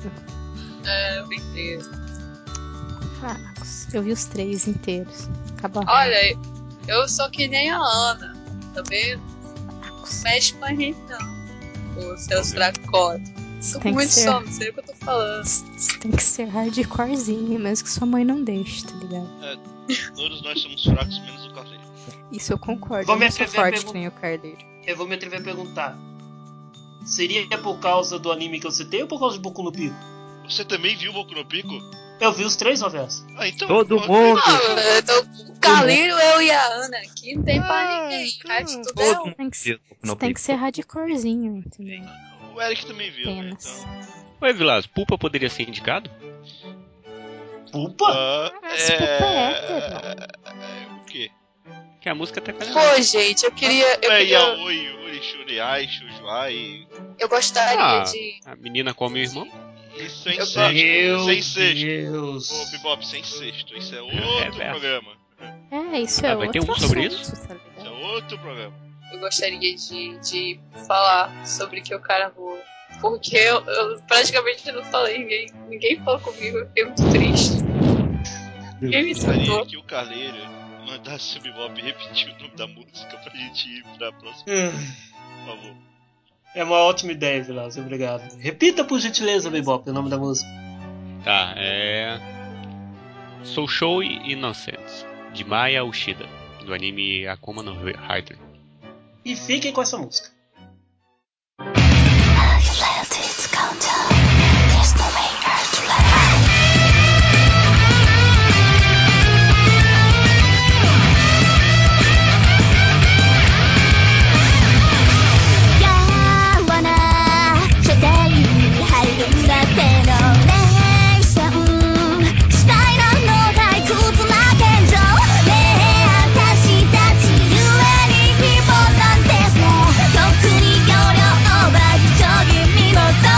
[SPEAKER 8] É, eu entendo.
[SPEAKER 6] Fracos. Eu vi os três inteiros. Acabou.
[SPEAKER 8] Olha, eu sou que nem a Ana, tá vendo?
[SPEAKER 6] Fracos.
[SPEAKER 8] Mexe com a gente não. Os seus fracotes. Tô com
[SPEAKER 6] Tem que
[SPEAKER 8] muito
[SPEAKER 6] ser.
[SPEAKER 8] sono, não sei o que eu tô falando.
[SPEAKER 6] Você tem que ser hardcorezinho, mesmo que sua mãe não deixe, tá ligado?
[SPEAKER 3] Todos nós somos fracos, menos o Carleiro.
[SPEAKER 6] Isso eu concordo.
[SPEAKER 1] Vou
[SPEAKER 6] eu
[SPEAKER 1] me
[SPEAKER 6] não sou
[SPEAKER 1] atrever a
[SPEAKER 6] forte
[SPEAKER 1] pergun-
[SPEAKER 6] que nem o Carleiro.
[SPEAKER 1] Eu vou me atrever a perguntar. Seria por causa do anime que eu citei ou por causa de Boku no Pico?
[SPEAKER 3] Você também viu Boku no Pico?
[SPEAKER 1] Eu vi os três, Roverso.
[SPEAKER 3] Ah, então.
[SPEAKER 4] Todo
[SPEAKER 3] pô,
[SPEAKER 4] mundo.
[SPEAKER 8] Ah, eu tô- o Carlinho, eu e a Ana aqui não tem pra
[SPEAKER 3] Ah,
[SPEAKER 8] ninguém. O resto tudo
[SPEAKER 4] Todo
[SPEAKER 8] é um.
[SPEAKER 4] mundo
[SPEAKER 6] Tem que,
[SPEAKER 4] viu
[SPEAKER 6] você
[SPEAKER 4] no
[SPEAKER 6] tem
[SPEAKER 4] Pico.
[SPEAKER 6] que ser hardcorezinho, entendeu?
[SPEAKER 3] O Eric também viu, né?
[SPEAKER 6] Apenas.
[SPEAKER 3] Então.
[SPEAKER 2] Oi, Vilas, Pulpa poderia ser indicado?
[SPEAKER 1] Pulpa?
[SPEAKER 3] Ah,
[SPEAKER 6] Esse Pulpa é hétero.
[SPEAKER 3] é. O quê?
[SPEAKER 2] Que a música tá com
[SPEAKER 8] Pô, gente, eu queria. Eu,
[SPEAKER 3] É
[SPEAKER 8] queria,
[SPEAKER 3] Yaoi, Yuri, Shuriai, Shujuai.
[SPEAKER 8] eu gostaria
[SPEAKER 2] Ah,
[SPEAKER 8] de.
[SPEAKER 2] a menina come o irmão?
[SPEAKER 3] Isso sem
[SPEAKER 8] Eu
[SPEAKER 3] sexto.
[SPEAKER 1] Meu
[SPEAKER 3] Sem sexto.
[SPEAKER 1] Deus.
[SPEAKER 3] Ô, Bebop, sem sexto. Isso é
[SPEAKER 2] É
[SPEAKER 3] outro
[SPEAKER 2] verso.
[SPEAKER 3] programa.
[SPEAKER 6] É, isso é
[SPEAKER 2] Ah, vai ter
[SPEAKER 6] outro
[SPEAKER 2] um sobre
[SPEAKER 6] assunto,
[SPEAKER 2] isso?
[SPEAKER 6] tá
[SPEAKER 3] Isso é
[SPEAKER 6] ligado?
[SPEAKER 3] outro programa.
[SPEAKER 8] Eu gostaria de, de falar sobre que o cara voa. Porque eu, eu praticamente não falei, ninguém, ninguém falou comigo, eu fiquei muito triste. Ninguém me
[SPEAKER 3] Eu gostaria
[SPEAKER 8] escutou.
[SPEAKER 3] que o Carleiro mandasse o Bebop repetir o nome da música pra gente ir pra próxima,
[SPEAKER 1] Hum,
[SPEAKER 3] por favor.
[SPEAKER 1] É uma ótima ideia, Vilas. Obrigado. Repita por gentileza, Bebop, o nome da música.
[SPEAKER 2] Tá, é. Soul Show Innocence, de Maya Ushida, do anime Akuma no Hyder.
[SPEAKER 1] E fiquem com essa música.
[SPEAKER 10] Thank you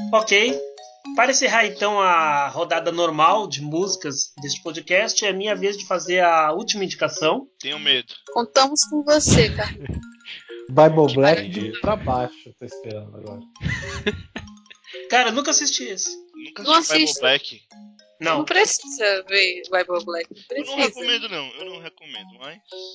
[SPEAKER 1] Ok. Para encerrar então a rodada normal de músicas deste podcast, é minha vez de fazer a última indicação.
[SPEAKER 3] Tenho medo.
[SPEAKER 8] Contamos com você, cara.
[SPEAKER 5] Bible Black de pra baixo, tô esperando agora.
[SPEAKER 1] Cara, eu nunca assisti esse.
[SPEAKER 3] Nunca
[SPEAKER 8] Não
[SPEAKER 3] assisti Bible
[SPEAKER 8] assiste.
[SPEAKER 3] Black.
[SPEAKER 1] Não.
[SPEAKER 8] Não precisa ver Bible Black. Não
[SPEAKER 3] Eu não
[SPEAKER 8] precisa.
[SPEAKER 3] recomendo, não. Eu não recomendo, mas.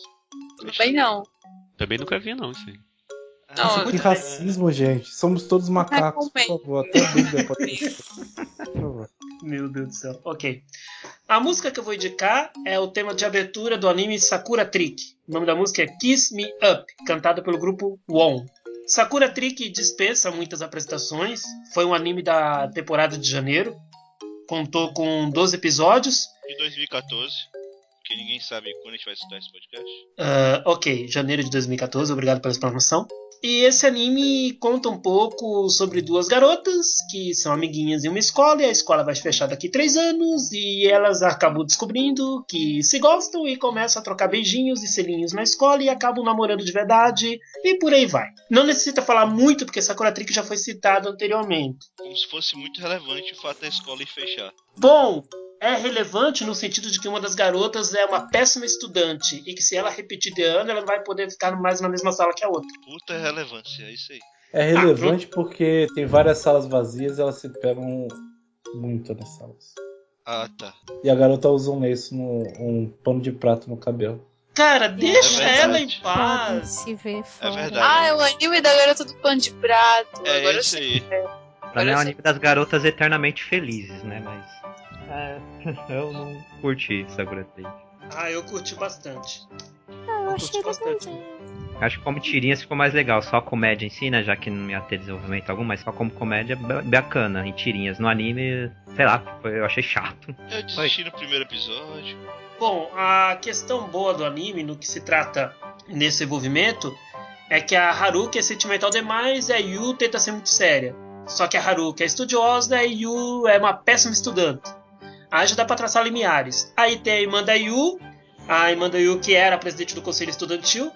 [SPEAKER 8] Também não.
[SPEAKER 2] Também nunca vi, não, isso aí.
[SPEAKER 8] Não,
[SPEAKER 5] Isso que racismo, gente. Somos todos macacos, por
[SPEAKER 8] recomendo.
[SPEAKER 5] favor. Até a Bíblia pode ter. Por favor.
[SPEAKER 1] Meu Deus do céu. Ok. A música que eu vou indicar é o tema de abertura do anime Sakura Trick. O nome da música é Kiss Me Up, cantada pelo grupo Won. Sakura Trick dispensa muitas apresentações. Foi um anime da temporada de janeiro. Contou com doze episódios.
[SPEAKER 3] De dois mil e catorze. Que ninguém sabe quando a gente vai escutar esse podcast.
[SPEAKER 1] Uh, ok, janeiro de dois mil e catorze, obrigado pela explanação. E esse anime conta um pouco sobre duas garotas que são amiguinhas em uma escola, e a escola vai fechar daqui três anos, e elas acabam descobrindo que se gostam e começam a trocar beijinhos e selinhos na escola e acabam namorando de verdade, e por aí vai. Não necessita falar muito, porque Sakura Trick já foi citado anteriormente.
[SPEAKER 3] Como se fosse muito relevante o fato da escola ir fechar.
[SPEAKER 1] Bom, é relevante no sentido de que uma das garotas é uma péssima estudante e que se ela repetir de ano, ela não vai poder ficar mais na mesma sala que a outra.
[SPEAKER 3] Puta relevância, é isso aí.
[SPEAKER 5] É relevante porque tem várias salas vazias e elas se pegam muito nas salas.
[SPEAKER 3] Ah, tá.
[SPEAKER 5] E a garota usa um lenço, no, um pano de prato no cabelo.
[SPEAKER 1] Cara, deixa
[SPEAKER 3] É
[SPEAKER 1] ela em
[SPEAKER 3] verdade.
[SPEAKER 6] Podem
[SPEAKER 1] paz.
[SPEAKER 6] se ver fora.
[SPEAKER 3] verdade.
[SPEAKER 8] Ah, é o anime da garota do pano de prato.
[SPEAKER 3] É
[SPEAKER 8] Agora eu
[SPEAKER 3] esse
[SPEAKER 8] sei.
[SPEAKER 3] aí.
[SPEAKER 4] Pra mim é o anime das garotas eternamente felizes, né? Mas. É, eu não curti Sakura Trick.
[SPEAKER 1] Ah, eu curti bastante.
[SPEAKER 6] Ah, eu
[SPEAKER 1] Eu
[SPEAKER 6] achei
[SPEAKER 1] curti bastante.
[SPEAKER 6] legalzinho.
[SPEAKER 4] Acho que como tirinhas ficou mais legal, só a comédia em si, né? Já que não ia ter desenvolvimento algum, mas só como comédia ba- bacana em tirinhas. No anime, sei lá, foi- eu achei chato.
[SPEAKER 3] Eu desisti no primeiro episódio.
[SPEAKER 1] Bom, a questão boa do anime, no que se trata nesse envolvimento, é que a Haruki é sentimental demais e a Yu tenta ser muito séria. Só que a Haruki é estudiosa e a Yu é uma péssima estudante. Aí já dá pra traçar limiares. Aí tem a irmã da Yu, a irmã da Yu que era a presidente do conselho estudantil,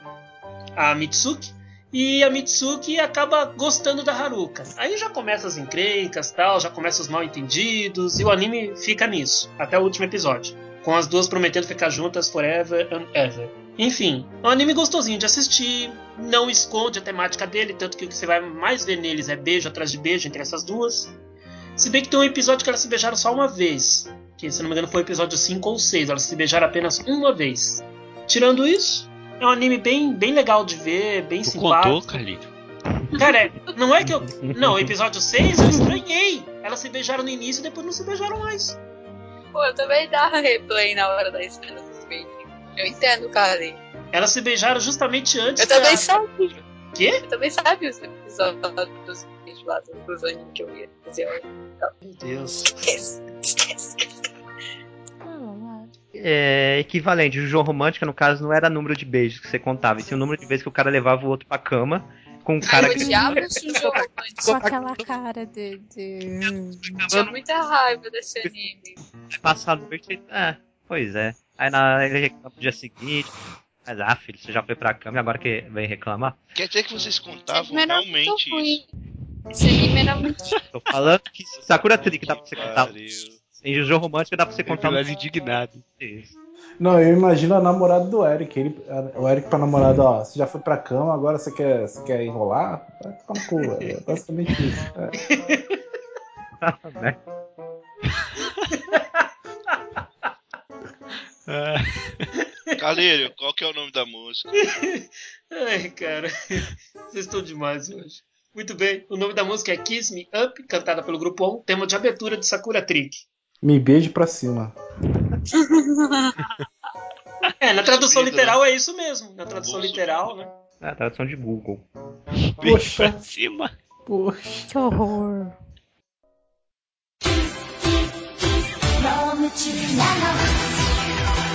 [SPEAKER 1] a Mitsuki, e a Mitsuki acaba gostando da Haruka. Aí já começa as encrencas, tal, já começa os mal entendidos, e o anime fica nisso, até o último episódio, com as duas prometendo ficar juntas forever and ever. Enfim, é um anime gostosinho de assistir, não esconde a temática dele, tanto que o que você vai mais ver neles é beijo atrás de beijo entre essas duas. Se bem que tem um episódio que elas se beijaram só uma vez, que se não me engano foi o episódio cinco ou seis, elas se beijaram apenas uma vez. Tirando isso, é um anime bem, bem legal de ver, bem
[SPEAKER 2] Tu
[SPEAKER 1] simpático.
[SPEAKER 2] contou, Carlito?
[SPEAKER 1] Cara, é- não é que eu... Não, o episódio seis eu estranhei. Elas se beijaram no início e depois não se beijaram mais.
[SPEAKER 8] Pô, eu também dá replay na hora da cena dos beijos. Eu entendo, cara. Eu
[SPEAKER 1] Elas se beijaram justamente antes
[SPEAKER 8] também
[SPEAKER 1] da...
[SPEAKER 8] sabia.
[SPEAKER 1] Quê?
[SPEAKER 8] Eu também sabia os episódios dos beijos lá dos animes que eu ia fazer.
[SPEAKER 1] Meu Deus.
[SPEAKER 8] Esquece, esquece.
[SPEAKER 4] É equivalente. O João Romântica, no caso, não era número de beijos que você contava, e sim o número de vezes que o cara levava o outro pra cama com um cara
[SPEAKER 8] Eu
[SPEAKER 4] que.
[SPEAKER 8] odiava o Shoujo Romântico.
[SPEAKER 6] Com aquela cara de. de...
[SPEAKER 8] Tinha muita raiva desse anime.
[SPEAKER 4] Passa a noite. É, pois é. Aí na, ele reclama no dia seguinte. Mas, ah, filho, você já foi pra cama e agora que vem reclamar?
[SPEAKER 3] Quer dizer que vocês
[SPEAKER 8] Esse
[SPEAKER 3] contavam
[SPEAKER 8] anime era
[SPEAKER 3] realmente
[SPEAKER 8] muito
[SPEAKER 3] isso?
[SPEAKER 8] ruim. Esse anime era muito.
[SPEAKER 4] Tô falando que Sakura Trick dá pra você contar.
[SPEAKER 3] Pariu.
[SPEAKER 4] Em Jojo Romântica dá pra você contar.
[SPEAKER 2] Episódio indignado.
[SPEAKER 4] Isso.
[SPEAKER 5] Não, eu imagino a namorada do Eric. Ele, a- o Eric pra namorada, ó, você já foi pra cama, agora você quer, você quer enrolar? Vai ficar no cu. É basicamente isso. É.
[SPEAKER 4] Né?
[SPEAKER 3] Calírio, qual que é o nome da música?
[SPEAKER 1] Ai, cara. Vocês estão demais hoje. Muito bem. O nome da música é Kiss Me Up, cantada pelo Grupo On, tema de abertura de Sakura Trick.
[SPEAKER 5] Me beije pra cima.
[SPEAKER 1] É, na tradução
[SPEAKER 3] Subido,
[SPEAKER 1] literal é isso mesmo. Na tradução
[SPEAKER 3] Bolso.
[SPEAKER 1] literal, né?
[SPEAKER 4] É a tradução de Google.
[SPEAKER 5] Poxa,
[SPEAKER 2] Pra cima.
[SPEAKER 5] poxa.
[SPEAKER 6] Que horror.
[SPEAKER 10] の夢中なの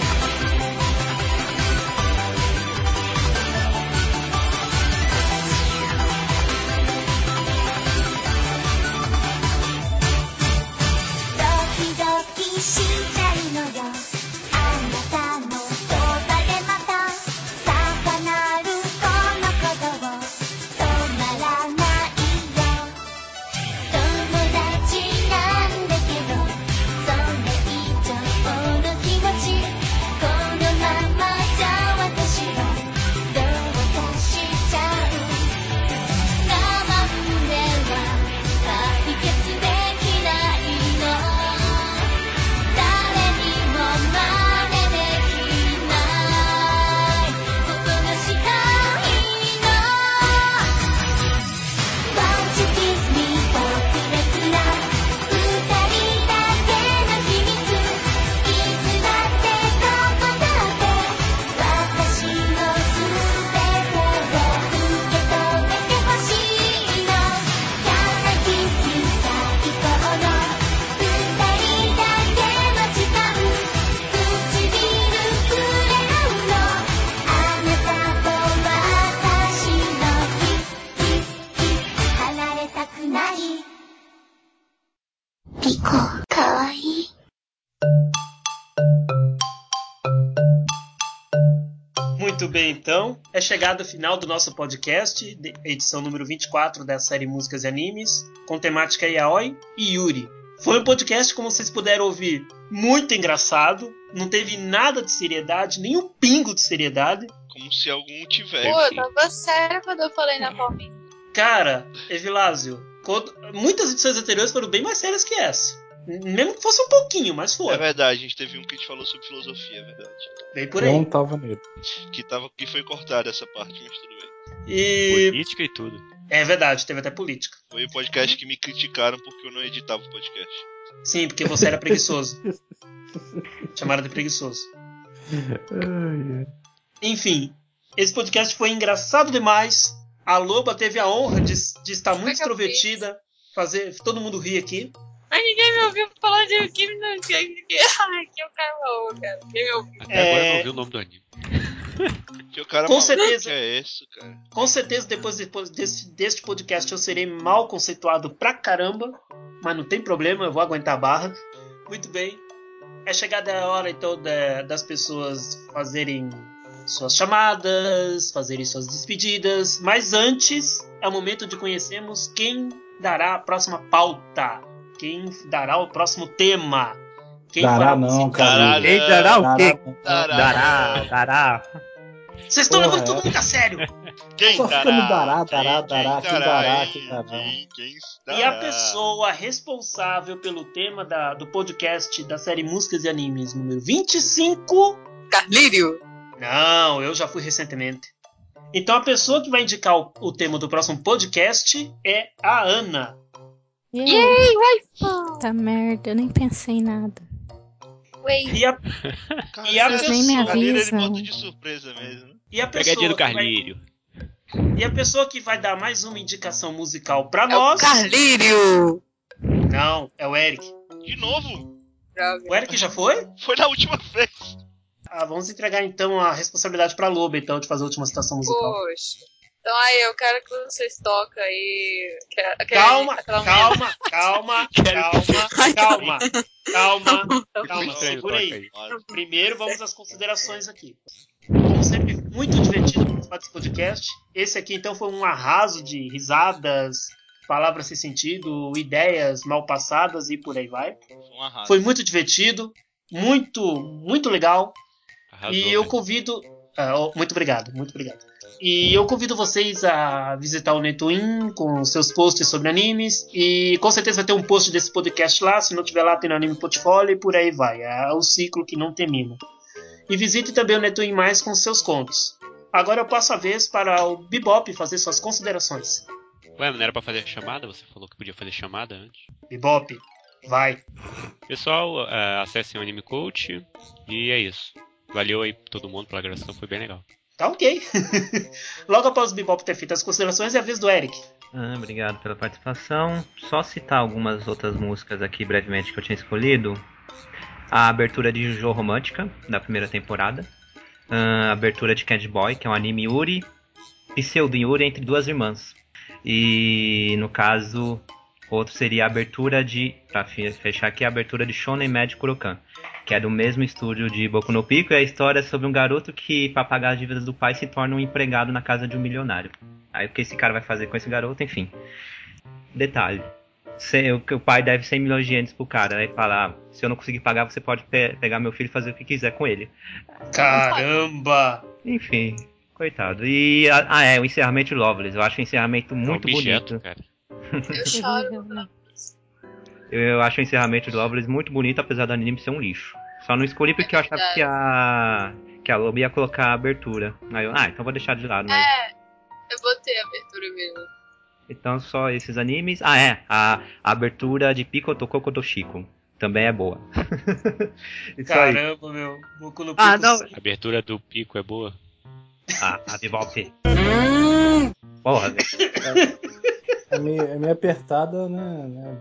[SPEAKER 10] ドキドキしちゃうのよあなたの言葉でまた高鳴るこの鼓動止まらないよ友達
[SPEAKER 1] Muito bem, então. É chegado o final do nosso podcast, de- edição número vinte e quatro da série Músicas e Animes, com temática Yaoi e Yuri. Foi um podcast, como vocês puderam ouvir, muito engraçado. Não teve nada de seriedade, nem um pingo de seriedade.
[SPEAKER 3] Como se algum tivesse.
[SPEAKER 8] Pô, eu tava sério quando eu falei na palminha.
[SPEAKER 1] Cara, Evilásio, quando- muitas edições anteriores foram bem mais sérias que essa. Mesmo que fosse um pouquinho, mas
[SPEAKER 3] É
[SPEAKER 1] foi.
[SPEAKER 3] verdade, a gente teve um que a gente falou sobre filosofia, é verdade.
[SPEAKER 1] Bem por
[SPEAKER 5] Eu não
[SPEAKER 1] aí.
[SPEAKER 5] tava nele.
[SPEAKER 3] Que, tava, que foi cortada essa parte, mas tudo bem.
[SPEAKER 1] E.
[SPEAKER 2] Política e tudo.
[SPEAKER 1] É verdade, teve até política.
[SPEAKER 3] Foi o podcast que me criticaram porque eu não editava o podcast.
[SPEAKER 1] Sim, porque você era preguiçoso. Chamaram de preguiçoso.
[SPEAKER 5] Ai, ai.
[SPEAKER 1] Enfim, esse podcast foi engraçado demais. A Loba teve a honra de, de estar muito
[SPEAKER 8] que eu
[SPEAKER 1] extrovertida, fazer todo mundo rir aqui.
[SPEAKER 8] Ai, ninguém me ouviu falar de Kimi no que Ai, que o cara maluco, cara. Ninguém me ouviu.
[SPEAKER 2] Até agora eu
[SPEAKER 1] É.
[SPEAKER 2] não ouvi o nome do anime.
[SPEAKER 3] Que o cara
[SPEAKER 1] Com
[SPEAKER 3] maluco
[SPEAKER 1] certeza.
[SPEAKER 3] que é esse, cara?
[SPEAKER 1] Com certeza, depois, depois desse, deste podcast, eu serei mal conceituado pra caramba. Mas não tem problema, eu vou aguentar a barra. Muito bem. É chegada a hora, então, da- das pessoas fazerem suas chamadas, fazerem suas despedidas. Mas antes, é o momento de conhecermos quem dará a próxima pauta. Quem dará o próximo tema. Quem
[SPEAKER 5] Dará
[SPEAKER 1] fará o
[SPEAKER 5] não,
[SPEAKER 1] próximo-
[SPEAKER 5] cara.
[SPEAKER 3] Caralho.
[SPEAKER 4] Ele dará o quê?
[SPEAKER 3] Dará.
[SPEAKER 4] Dará, dará.
[SPEAKER 1] Vocês estão
[SPEAKER 5] Porra,
[SPEAKER 1] levando tudo
[SPEAKER 5] é.
[SPEAKER 1] muito a sério.
[SPEAKER 3] Quem
[SPEAKER 5] Só fica no dará,
[SPEAKER 3] Quem-
[SPEAKER 5] dará, dará, quem dará, quem dará.
[SPEAKER 3] Quem, quem
[SPEAKER 1] E a
[SPEAKER 3] dará?
[SPEAKER 1] pessoa responsável pelo tema da- do podcast da série Músicas e Animes número vinte e cinco.
[SPEAKER 8] Carlírio.
[SPEAKER 1] Não, eu já fui recentemente. Então a pessoa que vai indicar o, o tema do próximo podcast é a Ana.
[SPEAKER 6] Yay,
[SPEAKER 8] Yay, waifu.
[SPEAKER 6] Tá merda, eu nem pensei em nada.
[SPEAKER 8] Wait.
[SPEAKER 1] E a,
[SPEAKER 3] Cara,
[SPEAKER 1] E a
[SPEAKER 3] ele é
[SPEAKER 1] pessoa- nem me
[SPEAKER 3] ali ele
[SPEAKER 6] avisam.
[SPEAKER 3] bota de surpresa mesmo.
[SPEAKER 1] e a pessoa
[SPEAKER 2] Pegadinha do
[SPEAKER 1] que vai,
[SPEAKER 2] Carlírio.
[SPEAKER 1] e a pessoa que vai dar mais uma indicação musical pra
[SPEAKER 8] É o
[SPEAKER 1] nós.
[SPEAKER 8] Carlírio.
[SPEAKER 1] Não, é o Eric.
[SPEAKER 3] De novo?
[SPEAKER 8] Droga.
[SPEAKER 1] O Eric já foi?
[SPEAKER 3] Foi na última vez.
[SPEAKER 1] Ah, vamos entregar então a responsabilidade pra Loba, então, de fazer a última citação musical.
[SPEAKER 8] Poxa. Então aí, eu quero que vocês toquem aí. que- aquele-
[SPEAKER 1] Calma,
[SPEAKER 8] aquela menina-
[SPEAKER 1] calma, calma, calma, calma, calma, calma,
[SPEAKER 2] Estranho,
[SPEAKER 1] segura
[SPEAKER 2] toca
[SPEAKER 1] aí. Primeiro vamos às considerações aqui. Como sempre, muito divertido participar desse podcast. Esse aqui então foi um arraso de risadas, palavras sem sentido, ideias mal passadas e por aí vai.
[SPEAKER 3] Foi um arraso.
[SPEAKER 1] Foi muito divertido, muito, muito legal.
[SPEAKER 2] Arrasou,
[SPEAKER 1] E eu
[SPEAKER 2] velho.
[SPEAKER 1] convido. Ah, oh, muito obrigado, muito obrigado. E eu convido vocês a visitar o Netwin com seus posts sobre animes. E com certeza vai ter um post desse podcast lá. Se não tiver lá, tem no Anime Portfólio e por aí vai. É o ciclo que não termina. E visite também o Netwin Mais com seus contos. Agora eu passo a vez para o Bebop fazer suas considerações.
[SPEAKER 2] Ué, mas não era pra fazer chamada? Você falou que podia fazer chamada antes.
[SPEAKER 1] Bebop, vai.
[SPEAKER 2] Pessoal, é, acessem o Anime Coach. E é isso. Valeu aí todo mundo pela gravação, foi bem legal.
[SPEAKER 1] Tá ok. Logo após o Bebop ter feito as considerações, é a vez do Eric.
[SPEAKER 4] Ah, obrigado pela participação. Só citar algumas outras músicas aqui brevemente que eu tinha escolhido. A abertura de Jojo Romântica, da primeira temporada. A abertura de Candy Boy, que é um anime Yuri, pseudo Yuri entre duas irmãs. E no caso, outro seria a abertura de, pra fechar aqui, a abertura de Shonen Mad Kurokan, que é do mesmo estúdio de Boku no Pico, e a história é sobre um garoto que, para pagar as dívidas do pai, se torna um empregado na casa de um milionário. Aí o que esse cara vai fazer com esse garoto, enfim. Detalhe. Se, o, o pai deve cem milhões de ienes pro cara, aí fala, ah, se eu não conseguir pagar, você pode pe- pegar meu filho e fazer o que quiser com ele.
[SPEAKER 1] Caramba!
[SPEAKER 4] Enfim, coitado. E, ah, ah, é, o encerramento de Loveless. Eu acho o encerramento muito
[SPEAKER 2] é um objeto,
[SPEAKER 4] bonito.
[SPEAKER 2] cara.
[SPEAKER 8] Eu choro. quando-
[SPEAKER 4] Eu, eu acho o encerramento de Loveless muito bonito, apesar do anime ser um lixo. Só não escolhi porque eu achava que a que a Lobo ia colocar a abertura. Aí eu, ah, então vou deixar de lado. Mas...
[SPEAKER 8] É, eu botei a abertura mesmo.
[SPEAKER 4] Então só esses animes. Ah, é, a, a abertura de Pico Tokoko do Chico. Também é boa. Isso aí.
[SPEAKER 1] Caramba, meu. Boku no
[SPEAKER 4] Ah,
[SPEAKER 1] Pico
[SPEAKER 4] não.
[SPEAKER 2] A abertura do Pico é boa.
[SPEAKER 4] Ah, a Bebop. Porra, velho.
[SPEAKER 5] É meio, é meio apertada, né? né?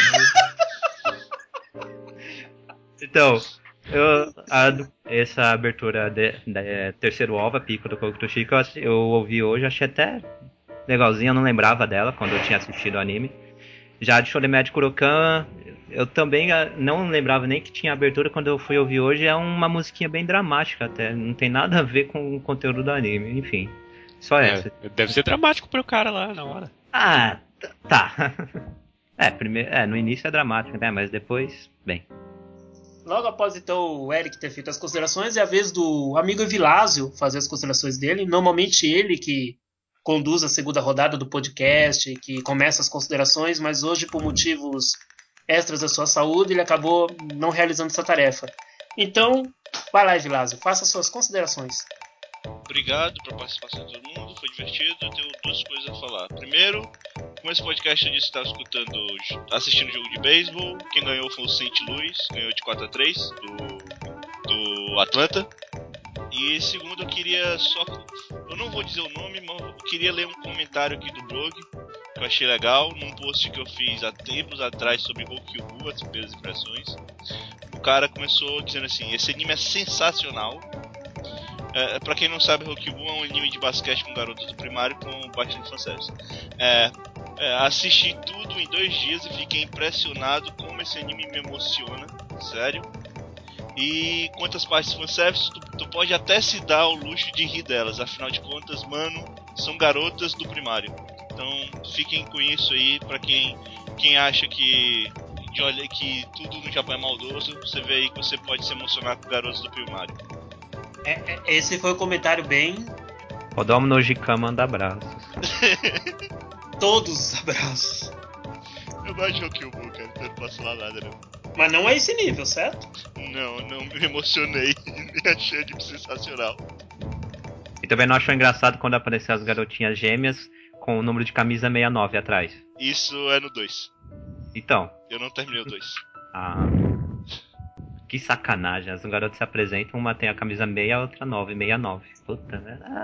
[SPEAKER 4] Então, eu, a- essa abertura de, de terceiro O V A, Pico do Kokuto Chico, eu, eu ouvi hoje, achei até legalzinha, eu não lembrava dela quando eu tinha assistido o anime. Já de Shonen de Kurokan, eu também ah, não lembrava nem que tinha abertura. Quando eu fui ouvir hoje, é uma musiquinha bem dramática até. Não tem nada a ver com o conteúdo do anime, enfim. Só essa.
[SPEAKER 2] É, deve ser dramático pro cara lá na hora.
[SPEAKER 4] Ah, t- tá. É, primeiro, é, no início é dramático, né? Mas depois, bem.
[SPEAKER 1] Logo após, então, o Eric ter feito as considerações, é a vez do amigo Evilásio fazer as considerações dele. Normalmente ele que conduz a segunda rodada do podcast, que começa as considerações, mas hoje, por motivos extras da sua saúde, ele acabou não realizando essa tarefa. Então, vai lá, Evilásio, faça suas considerações.
[SPEAKER 3] Obrigado pela participação de todo mundo, foi divertido. Eu tenho duas coisas a falar. Primeiro, com esse podcast eu disse que estava escutando, assistindo o jogo de beisebol. Quem ganhou foi o Saint Louis, ganhou de quatro a três do, do Atlanta. E segundo, eu queria só, eu não vou dizer o nome, mas eu queria ler um comentário aqui do blog que eu achei legal, num post que eu fiz há tempos atrás sobre Hokkyubu, as primeiras impressões. O cara começou dizendo assim: esse anime é sensacional. É, pra quem não sabe, Hokkyubu é um anime de basquete com garotas do primário com bastante fanservice. É, é, assisti tudo em dois dias e fiquei impressionado como esse anime me emociona, sério. E quantas partes fanservice, tu, tu pode até se dar o luxo de rir delas, afinal de contas, mano, são garotas do primário. Então fiquem com isso aí, pra quem, quem acha que, de olha, que tudo no Japão é maldoso, você vê aí que você pode se emocionar com garotas do primário.
[SPEAKER 1] É, é, esse foi o comentário bem...
[SPEAKER 4] Kodomo no Jika manda abraços.
[SPEAKER 1] Todos os abraços.
[SPEAKER 3] Eu gosto de Hokkyubu, cara, então eu não posso falar nada, não.
[SPEAKER 1] Mas não é esse nível, certo?
[SPEAKER 3] Não, não me emocionei. Me achei de sensacional.
[SPEAKER 4] E também não achou engraçado quando apareceu as garotinhas gêmeas com o número de camisa sessenta e nove atrás?
[SPEAKER 3] Isso é no dois.
[SPEAKER 4] Então.
[SPEAKER 3] Eu não terminei o dois.
[SPEAKER 4] Ah... Que sacanagem, as garotas se apresentam, uma tem a camisa meia, a outra nove, sessenta e nove. Puta, né? Ah.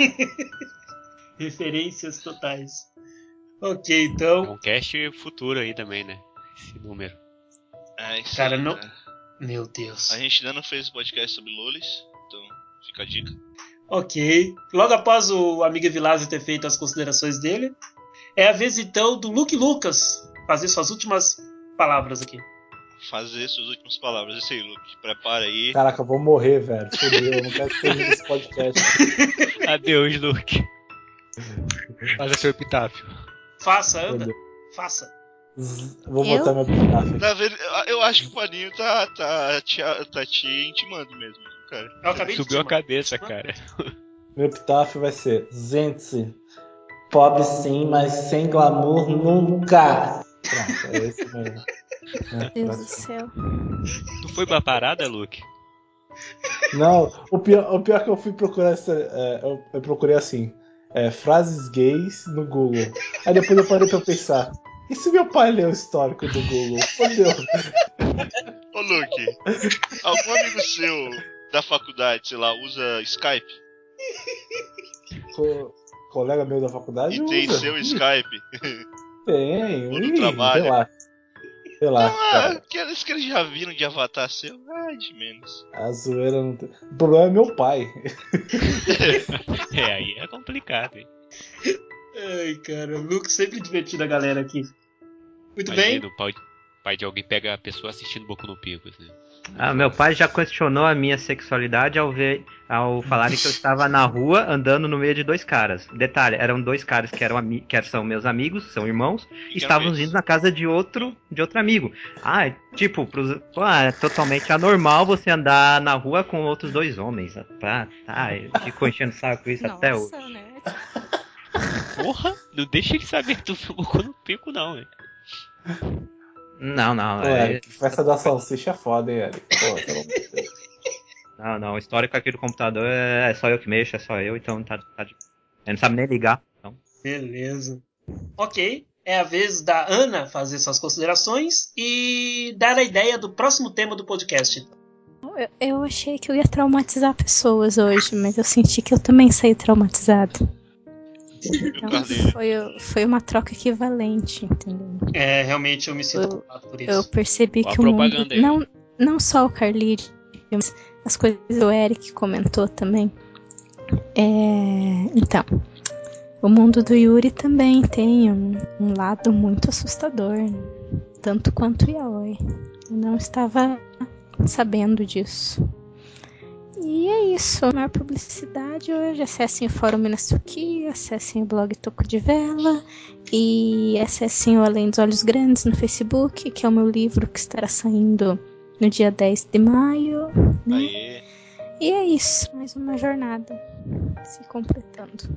[SPEAKER 1] Referências totais. Ok, então...
[SPEAKER 2] É um cast futuro aí também, né? Esse número.
[SPEAKER 3] É isso
[SPEAKER 1] Cara,
[SPEAKER 3] aí,
[SPEAKER 1] não...
[SPEAKER 3] cara.
[SPEAKER 1] Meu Deus.
[SPEAKER 3] A gente ainda não fez podcast sobre lolis, então fica a dica.
[SPEAKER 1] Ok. Logo após o amigo Evilásio ter feito as considerações dele, é a vez então do Luke Lucas fazer suas últimas palavras aqui.
[SPEAKER 3] Fazer suas últimas palavras. Isso aí, Luke. Prepara aí.
[SPEAKER 5] Caraca, eu vou morrer, velho. Fudeu, eu não quero que termine esse podcast.
[SPEAKER 2] Adeus, Luke. Faça seu epitáfio.
[SPEAKER 1] Faça, anda.
[SPEAKER 5] Fudeu.
[SPEAKER 1] Faça.
[SPEAKER 5] Zzz, Vou
[SPEAKER 6] Eu?
[SPEAKER 5] botar meu epitáfio.
[SPEAKER 3] Na verdade, eu acho que o Paninho tá, tá, te, tá te intimando mesmo, cara.
[SPEAKER 1] Eu acabei
[SPEAKER 2] Subiu
[SPEAKER 1] de
[SPEAKER 2] a cabeça, cara.
[SPEAKER 5] Meu epitáfio vai ser: gente, pobre sim, mas sem glamour nunca. Pronto, é esse mesmo.
[SPEAKER 6] Meu Deus do céu.
[SPEAKER 2] Tu foi pra parada, Luke?
[SPEAKER 5] Não, o pior, o pior que eu fui procurar essa, é, eu, eu procurei assim, é, frases gays no Google. Aí depois eu parei pra pensar, e se meu pai ler o histórico do Google? Fodeu.
[SPEAKER 3] Ô, Luke, algum amigo seu da faculdade, sei lá, usa Skype?
[SPEAKER 5] Co- colega meu da faculdade
[SPEAKER 3] E tem
[SPEAKER 5] usa.
[SPEAKER 3] seu Skype?
[SPEAKER 5] Tem,
[SPEAKER 3] Ou no
[SPEAKER 5] ih,
[SPEAKER 3] trabalho?
[SPEAKER 5] relaxa. Relaxa,
[SPEAKER 3] Ah,
[SPEAKER 5] cara.
[SPEAKER 3] aqueles que eles já viram de avatar seu, ai, de menos.
[SPEAKER 5] A zoeira não tem. O problema é meu pai.
[SPEAKER 2] É, aí é complicado, hein?
[SPEAKER 1] Ai, cara, o Luke sempre divertindo a galera aqui. Muito
[SPEAKER 2] Imagina,
[SPEAKER 1] bem.
[SPEAKER 2] o pai, pai de alguém pega a pessoa assistindo Boku no Pico, né?
[SPEAKER 4] Ah, meu pai já questionou a minha sexualidade ao ver, ao falarem que eu estava na rua andando no meio de dois caras. Detalhe, eram dois caras que eram ami- que são meus amigos, são irmãos, e estavam
[SPEAKER 3] gays.
[SPEAKER 4] indo na casa de outro, de outro amigo. Ah, é tipo, pros, pô, é totalmente anormal você andar na rua com outros dois homens. Tá, tá, eu fico enchendo o saco com isso até hoje.
[SPEAKER 6] Nossa, né?
[SPEAKER 2] Porra, não deixa ele saber que tu viu Boku no Pico, não, hein?
[SPEAKER 4] Não, não,
[SPEAKER 5] Pô,
[SPEAKER 4] é,
[SPEAKER 5] Eric, festa da salsicha é foda, hein, Eric? Pô, pelo amor de Deus.
[SPEAKER 4] não, não, o histórico aqui do computador é só eu que mexo, é só eu, então tá, tá de... Ele não sabe nem ligar, então.
[SPEAKER 1] Beleza. Ok. É a vez da Ana fazer suas considerações e dar a ideia do próximo tema do podcast.
[SPEAKER 6] Eu, eu achei que eu ia traumatizar pessoas hoje, mas eu senti que eu também saí traumatizada. Então, foi, foi uma troca equivalente, entendeu?
[SPEAKER 1] É, realmente eu me sinto
[SPEAKER 6] Eu-
[SPEAKER 1] culpado por
[SPEAKER 6] Eu
[SPEAKER 1] isso.
[SPEAKER 6] percebi
[SPEAKER 2] Ó a
[SPEAKER 6] que o mundo,
[SPEAKER 2] propaganda aí.
[SPEAKER 6] não, não só o Carlyle, mas as coisas que o Eric comentou também. É, então, o mundo do Yuri também tem um, um lado muito assustador, né? Tanto quanto o Yaoi. Eu não estava sabendo disso. E é isso, maior publicidade hoje. Acessem o Fórum Minasuki, acessem o blog Toco de Vela e acessem o Além dos Olhos Grandes no Facebook, que é o meu livro que estará saindo no dia dez de maio, né?
[SPEAKER 3] Aê.
[SPEAKER 6] E é isso, mais uma jornada se completando.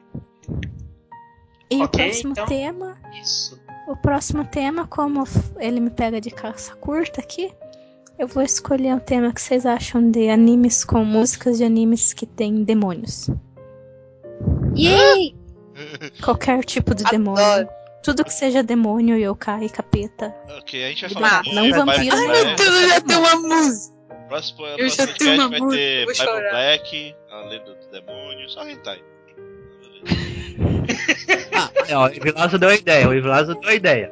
[SPEAKER 6] E
[SPEAKER 1] Ok,
[SPEAKER 6] o próximo
[SPEAKER 1] então-
[SPEAKER 6] tema,
[SPEAKER 1] Isso.
[SPEAKER 6] o próximo tema, como ele me pega de calça curta aqui, eu vou escolher um tema que vocês acham de animes com músicas de animes que tem demônios.
[SPEAKER 8] Yay!
[SPEAKER 6] Qualquer tipo de demônio.
[SPEAKER 8] Adoro.
[SPEAKER 6] Tudo que seja demônio, yokai, capeta.
[SPEAKER 3] Ok, a gente vai
[SPEAKER 6] Ah,
[SPEAKER 3] falar de
[SPEAKER 6] não
[SPEAKER 3] Bible
[SPEAKER 6] vampiro,
[SPEAKER 3] Black.
[SPEAKER 6] não.
[SPEAKER 8] Eu já tenho uma música.
[SPEAKER 3] Próximo,
[SPEAKER 8] Eu
[SPEAKER 3] próximo
[SPEAKER 8] já tenho uma
[SPEAKER 3] podcast vai
[SPEAKER 8] música,
[SPEAKER 3] ter
[SPEAKER 8] eu vou
[SPEAKER 3] Bible
[SPEAKER 8] chorar.
[SPEAKER 3] Black, a lenda do demônio, só hentai.
[SPEAKER 4] Ah, ó, o Evilazo deu a ideia, o Evilazo deu a ideia.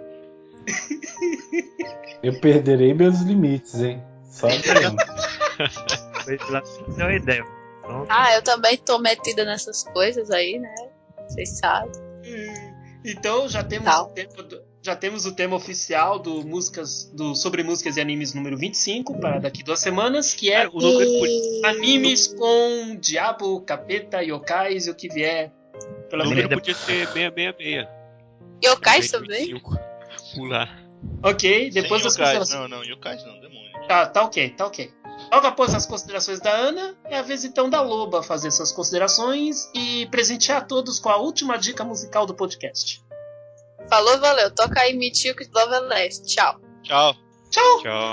[SPEAKER 5] Eu perderei meus limites, hein? Só dizendo.
[SPEAKER 4] O Evilazo deu a ideia. Pronto.
[SPEAKER 8] Ah, eu também tô metida nessas coisas aí, né? Vocês sabem.
[SPEAKER 1] Então já temos,
[SPEAKER 8] Tal.
[SPEAKER 1] o tema do- já temos o tema oficial do músicas, do Sobre Músicas e Animes número vinte e cinco para daqui duas semanas, que é
[SPEAKER 2] Cara, o número podia,
[SPEAKER 1] animes com diabo, capeta, yokais e o que vier
[SPEAKER 2] o
[SPEAKER 1] pela
[SPEAKER 2] número
[SPEAKER 1] frente.
[SPEAKER 2] podia ser seiscentos e sessenta e seis.
[SPEAKER 8] Yokais
[SPEAKER 2] Em vez de
[SPEAKER 8] também?
[SPEAKER 2] vinte e cinco. Pular.
[SPEAKER 1] Ok, depois
[SPEAKER 3] Sem
[SPEAKER 1] das
[SPEAKER 3] yokais,
[SPEAKER 1] considerações.
[SPEAKER 3] não, não, yokais não, demônio.
[SPEAKER 1] Tá, tá ok, tá ok. Logo após as considerações da Ana, é a vez então da Loba fazer suas considerações e presentear todos com a última dica musical do podcast.
[SPEAKER 8] Falou, valeu. Toca aí Michiu que Love and Last. Tchau.
[SPEAKER 3] Tchau.
[SPEAKER 1] Tchau!
[SPEAKER 2] Tchau.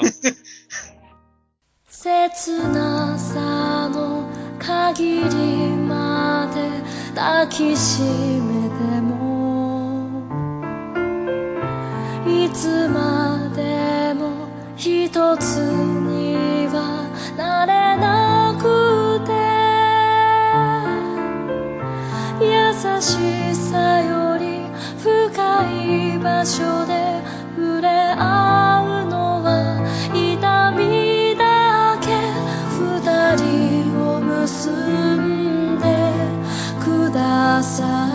[SPEAKER 7] 切なさの限りまで抱きしめてもいつまでも一つにはなれなくて優しさより深い場所で触れ合うのは痛みだけ二人を結んでください